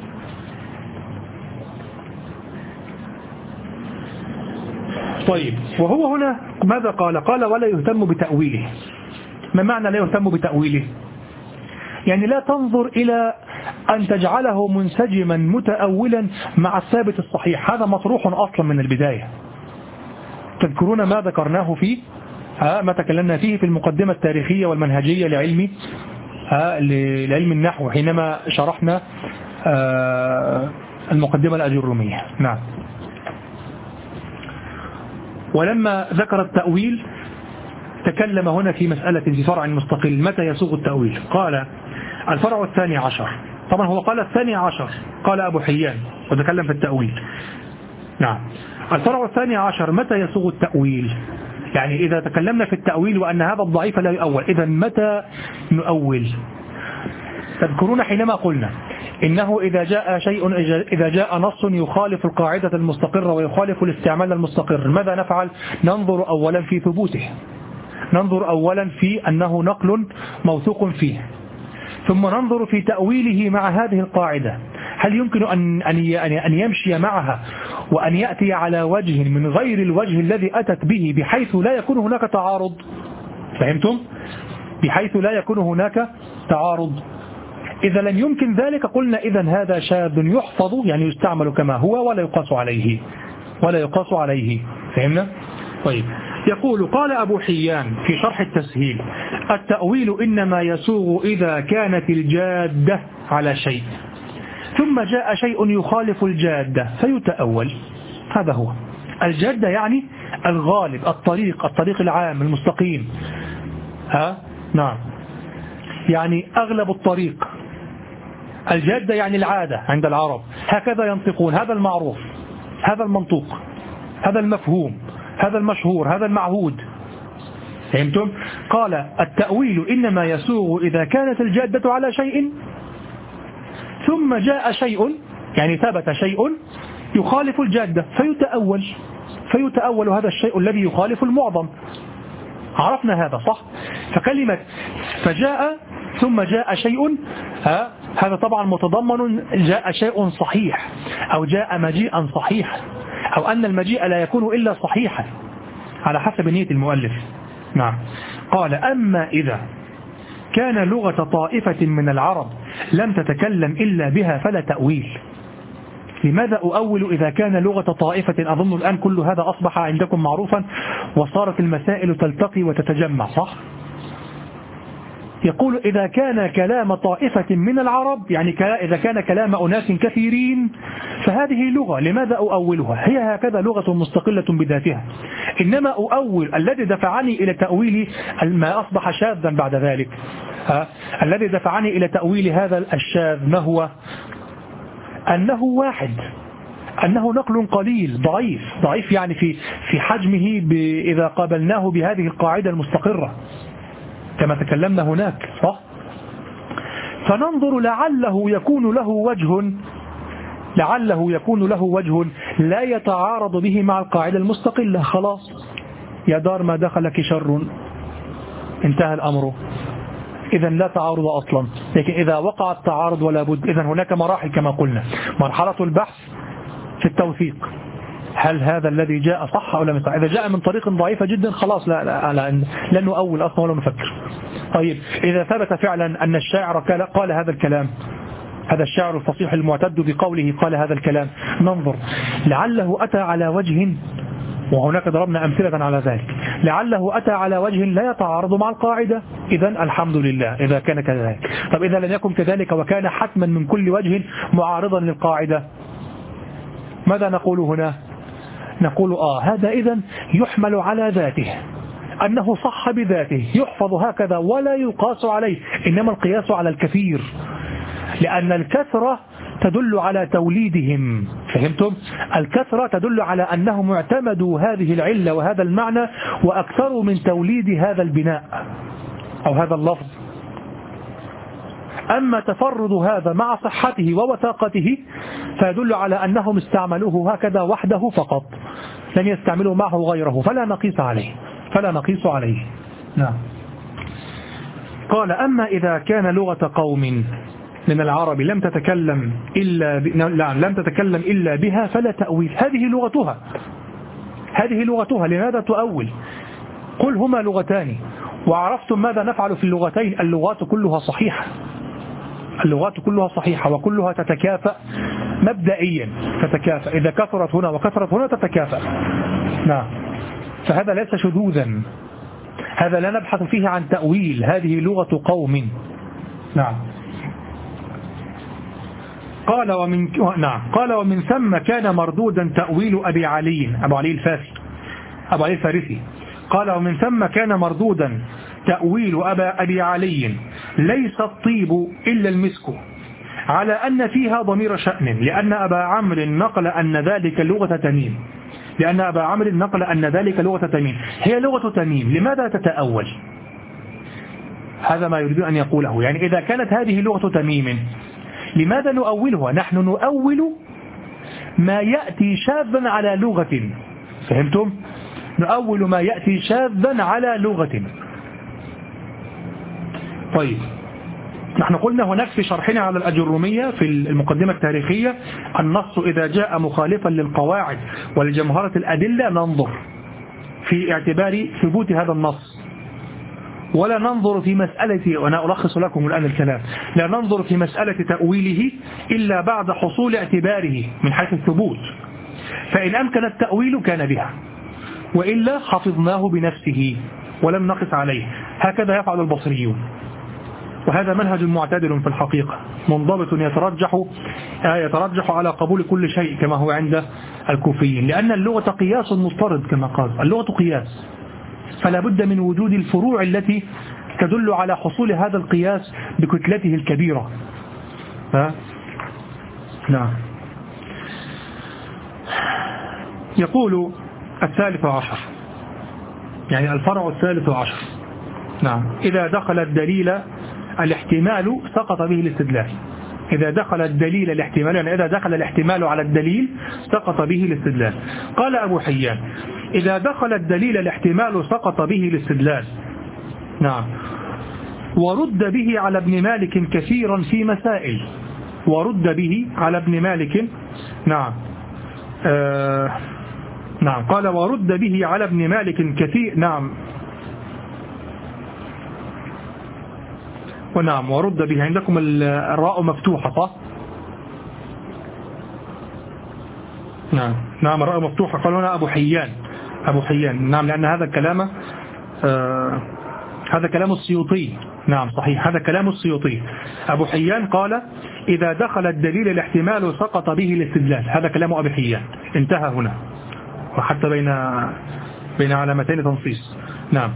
[SPEAKER 1] طيب، وهو هنا ماذا قال؟ قال ولا يهتم بتأويله. ما معنى لا يهتم بتأويله؟ يعني لا تنظر إلى أن تجعله منسجما متأولا مع الثابت الصحيح، هذا مطروح أصلا من البداية. تذكرون ما ذكرناه فيه، ها ما تكلمنا فيه في المقدمة التاريخية والمنهجية لعلم ها لعلم النحو حينما شرحنا المقدمة الأجرومية. نعم. ولما ذكر التأويل تكلم هنا في مسألة في فرع مستقل، متى يسوغ التأويل؟ قال الفرع الثاني عشر، طبعا هو قال الثاني عشر، قال أبو حيان وتكلم في التأويل. نعم. الفرع الثاني عشر متى يسوغ التأويل؟ يعني إذا تكلمنا في التأويل وأن هذا الضعيف لا يؤول، إذا متى نؤول؟ تذكرون حينما قلنا إنه إذا جاء شيء إذا جاء نص يخالف القاعدة المستقرة ويخالف الاستعمال المستقر، ماذا نفعل؟ ننظر أولا في ثبوته، ننظر أولا في أنه نقل موثوق فيه، ثم ننظر في تأويله مع هذه القاعدة، هل يمكن أن أن يمشي معها وأن يأتي على وجه من غير الوجه الذي أتت به بحيث لا يكون هناك تعارض؟ فهمتم؟ بحيث لا يكون هناك تعارض. إذا لم يمكن ذلك قلنا إذا هذا شاذ يحفظ، يعني يستعمل كما هو ولا يقاس عليه، ولا يقاس عليه. فهمنا؟ طيب. يقول قال أبو حيان في شرح التسهيل: التأويل إنما يسوغ إذا كانت الجادة على شيء ثم جاء شيء يخالف الجادة فيتأول. هذا هو الجادة، يعني الغالب، الطريق الطريق العام المستقيم. ها؟ نعم. يعني أغلب الطريق. الجادة يعني العادة عند العرب، هكذا ينطقون، هذا المعروف، هذا المنطوق، هذا المفهوم، هذا المشهور، هذا المعهود. فهمتم؟ قال التأويل إنما يسوغ إذا كانت الجادة على شيء ثم جاء شيء، يعني ثبت شيء يخالف الجادة فيتأول، فيتأول هذا الشيء الذي يخالف المعظم. عرفنا هذا صح؟ فكلمة فجاء ثم جاء شيء، ها هذا طبعا متضمن جاء شيء صحيح أو جاء مجيئا صحيح، أو أن المجيء لا يكون إلا صحيحا على حسب نية المؤلف. نعم. قال أما إذا كان لغة طائفة من العرب لم تتكلم إلا بها فلا تأويل. لماذا أؤول إذا كان لغة طائفة؟ أظن الآن كل هذا أصبح عندكم معروفا وصارت المسائل تلتقي وتتجمع، صح؟ يقول إذا كان كلام طائفة من العرب، يعني إذا كان كلام أناس كثيرين، فهذه لغة، لماذا أؤولها؟ هي هكذا لغة مستقلة بذاتها. إنما أؤول الذي دفعني إلى تأويل ما أصبح شاذا بعد ذلك، ها؟ الذي دفعني إلى تأويل هذا الشاذ ما هو؟ أنه واحد، أنه نقل قليل ضعيف، ضعيف يعني في في حجمه إذا قابلناه بهذه القاعدة المستقرة كما تكلمنا هناك، صح؟ فننظر لعله يكون له وجه، لعله يكون له وجه لا يتعارض به مع القاعدة المستقلة. خلاص يا دار ما دخلك شر، انتهى الأمر، إذا لا تعارض أصلا. لكن إذا وقع التعارض ولا بد، إذا هناك مراحل كما قلنا. مرحلة البحث في التوثيق، هل هذا الذي جاء صح أو لم يصح؟ إذا جاء من طريق ضعيفة جدا خلاص لا لا لا, لا نؤول أصلا ولا نفكر. طيب إذا ثبت فعلا أن الشاعر قال هذا الكلام، هذا الشاعر الفصيح المعتد بقوله قال هذا الكلام، ننظر لعله أتى على وجه، وهناك ضربنا أمثلة على ذلك، لعله أتى على وجه لا يتعارض مع القاعدة، إذا الحمد لله إذا كان كذلك. طب إذا لم يكن كذلك وكان حتما من كل وجه معارضا للقاعدة، ماذا نقول هنا؟ نقول آه هذا إذا يحمل على ذاته، أنه صح بذاته، يحفظ هكذا ولا يقاس عليه، إنما القياس على الكثير، لأن الكثرة تدل على توليدهم. فهمتم؟ الكثرة تدل على أنهم اعتمدوا هذه العلة وهذا المعنى وأكثروا من توليد هذا البناء أو هذا اللفظ. أما تفرد هذا مع صحته ووثاقته فيدل على أنهم استعملوه هكذا وحده فقط، لن يستعملوا معه غيره، فلا نقيس عليه. فلا نقيس عليه. نعم. قال أما إذا كان لغة قوم من العرب لم تتكلم إلا ب... لا لم تتكلم إلا بها فلا تأويل. هذه لغتها هذه لغتها لماذا تؤول؟ قل هما لغتان وعرفتم ماذا نفعل في اللغتين. اللغات كلها صحيحة اللغات كلها صحيحة وكلها تتكافأ مبدئيا، تتكافأ إذا كثرت هنا وكثرت هنا تتكافأ. نعم. فهذا ليس شذوذا، هذا لا نبحث فيه عن تأويل، هذه لغة قوم. نعم. قال ومن نعم قال ومن ثم كان مردودا تأويل أبي علي أبو علي الفارسي أبو علي الفارسي قال ومن ثم كان مردودا تأويل أبا أبي علي ليس الطيب إلا المسك على أن فيها ضمير شأن لأن أبا عمرو نقل أن ذلك لغة تميم لأن أبا عمرو نقل أن ذلك لغة تميم. هي لغة تميم، لماذا تتأول؟ هذا ما يريد أن يقوله، يعني إذا كانت هذه لغة تميم لماذا نؤولها؟ نحن نؤول ما يأتي شاذا على لغة. فهمتم؟ نؤول ما يأتي شاذا على لغة. طيب، نحن قلنا هناك في شرحنا على الأجرومية في المقدمة التاريخية النص إذا جاء مخالفا للقواعد ولجمهرة الأدلة ننظر في اعتبار ثبوت هذا النص، ولا ننظر في مسألة، وأنا ألخص لكم الآن الكلام، لا ننظر في مسألة تأويله إلا بعد حصول اعتباره من حيث الثبوت. فإن أمكن التأويل كان بها، وإلا حفظناه بنفسه ولم نقص عليه. هكذا يفعل البصريون، وهذا منهج معتدل في الحقيقة منضبط يترجح يترجح على قبول كل شيء كما هو عند الكوفيين، لأن اللغة قياس مضطرد كما قال، اللغة قياس، فلا بد من وجود الفروع التي تدل على حصول هذا القياس بكتلته الكبيرة. ها؟ نعم. يقول الثالث عشر، يعني الفرع الثالث عشر. نعم. إذا دخل الدليل الاحتمال سقط به الاستدلال. إذا دخل الدليل الاحتمال، يعني إذا دخل الاحتمال على الدليل سقط به الاستدلال. قال أبو حيان: إذا دخل الدليل الاحتمال سقط به الاستدلال. نعم. ورد به على ابن مالك كثيرا في مسائل. ورد به على ابن مالك. نعم. آه نعم. قال: ورد به على ابن مالك كثير. نعم. ونعم. ورد به، عندكم الراء مفتوحة صح؟ نعم. نعم الراء مفتوحة. قال هنا أبو حيان. أبو حيان. نعم، لأن هذا كلام آه هذا كلام السيوطي. نعم صحيح، هذا كلام السيوطي. أبو حيان قال: إذا دخل الدليل الاحتمال سقط به الاستدلال. هذا كلام أبي حيان، انتهى هنا، وحتى بين بين علامتين تنصيص. نعم.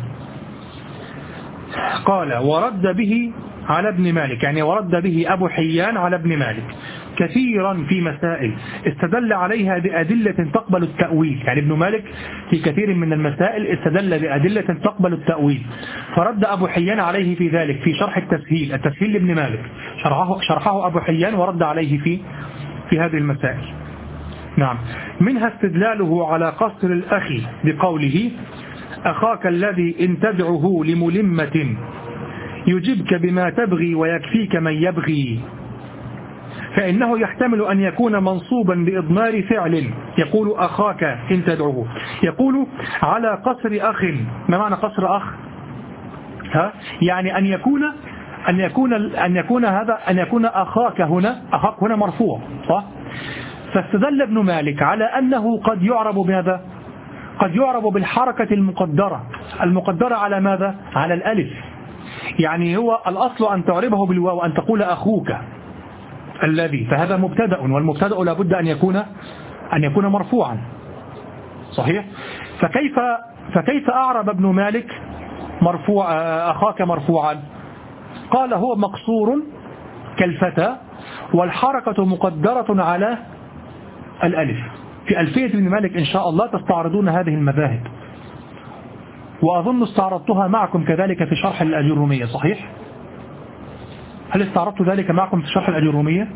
[SPEAKER 1] قال: ورد به على ابن مالك، يعني ورد به أبو حيان على ابن مالك كثيرا في مسائل استدل عليها بأدلة تقبل التأويل. يعني ابن مالك في كثير من المسائل استدل بأدلة تقبل التأويل، فرد أبو حيان عليه في ذلك في شرح التسهيل. التسهيل لابن مالك شرحه, شرحه أبو حيان ورد عليه في في هذه المسائل. نعم. منها استدلاله على قصر الأخ بقوله: أخاك الذي إن تدعه لملمة يجبك بما تبغي ويكفيك من يبغي، فإنه يحتمل أن يكون منصوبا بإضمار فعل. يقول أخاك إن تدعوه، يقول على قصر أخ. ما معنى قصر أخ؟ ها؟ يعني أن يكون أن يكون أن يكون هذا أن يكون أخاك هنا أخاك هنا مرفوع صح؟ فاستدل ابن مالك على أنه قد يعرب بماذا؟ قد يعرب بالحركة المقدرة. المقدرة على ماذا؟ على الألف. يعني هو الأصل أن تعربه بالواو، أن تقول أخوك الذي، فهذا مبتدأ، والمبتدأ لابد أن يكون أن يكون مرفوعا صحيح؟ فكيف فكيف أعرب ابن مالك مرفوع أخاك مرفوعا؟ قال: هو مقصور كالفتى والحركة مقدرة على الألف. في ألفية ابن مالك إن شاء الله تستعرضون هذه المذاهب، وأظن استعرضتها معكم كذلك في شرح الأجرومية صحيح؟ هل استعرضت ذلك معكم في شرح الأجرومية؟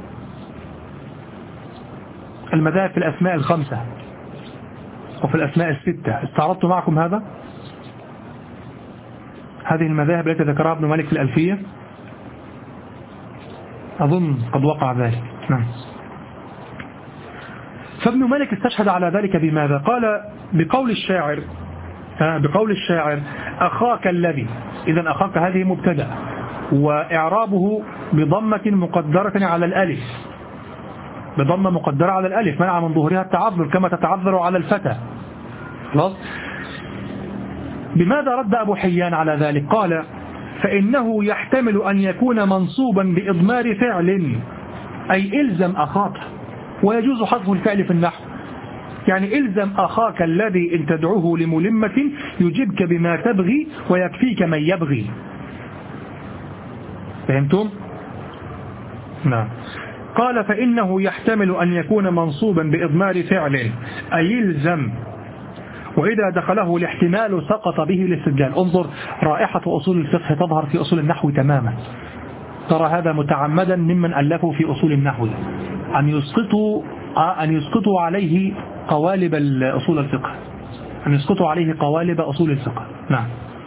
[SPEAKER 1] المذاهب في الأسماء الخمسة وفي الأسماء الستة، استعرضت معكم هذا؟ هذه المذاهب التي ذكرها ابن مالك في الألفية؟ أظن قد وقع ذلك. نعم. فابن مالك استشهد على ذلك بماذا؟ قال بقول الشاعر بقول الشاعر أخاك الذي، إذن أخاك هذه مبتدأ، وإعرابه بضمة مقدرة على الألف، بضمة مقدرة على الألف منع من ظهورها التعذر كما تتعذر على الفتى. خلاص. بماذا رد أبو حيان على ذلك؟ قال فإنه يحتمل أن يكون منصوبا بإضمار فعل، أي إلزم أخاك، ويجوز حذف الفعل في النحو، يعني إلزم أخاك الذي إن تدعوه لملمة يجيبك بما تبغي ويكفيك من يبغي. فهمتم؟ نعم. قال فإنه يحتمل أن يكون منصوبا بإضمار فعل أي يلزم، وإذا دخله الاحتمال سقط به الاستدلال. انظر رائحة أصول الفقه تظهر في أصول النحو تماما. ترى هذا متعمدا ممن ألفوا في أصول النحو أن يسقطوا أن يسقطوا عليه قوالب أصول الفقه، أن يسقطوا عليه قوالب أصول الفقه. نعم.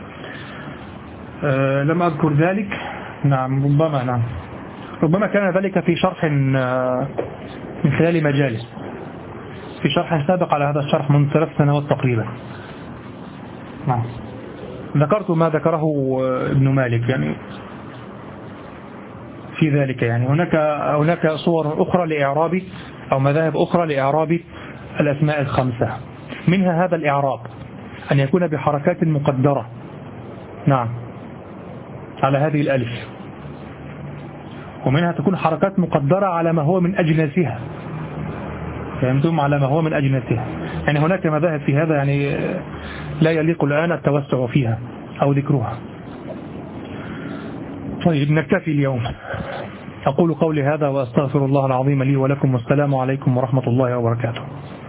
[SPEAKER 1] أه لم أذكر ذلك. نعم ربما نعم ربما كان ذلك في شرح من خلال مجالس، في شرح سابق على هذا الشرح من ثلاث سنوات تقريبا. نعم. ذكرت ما ذكره ابن مالك يعني في ذلك. يعني هناك هناك صور أخرى لإعراب أو مذاهب أخرى لإعراب الأسماء الخمسة، منها هذا الإعراب أن يكون بحركات مقدرة. نعم. على هذه الألف، ومنها تكون حركات مقدرة على ما هو من أجناسها. فهمتم؟ على ما هو من أجناسها. يعني هناك مذاهب في هذا يعني لا يليق الآن التوسع فيها أو ذكرها. طيب نكتفي اليوم. أقول قولي هذا وأستغفر الله العظيم لي ولكم، والسلام عليكم ورحمة الله وبركاته.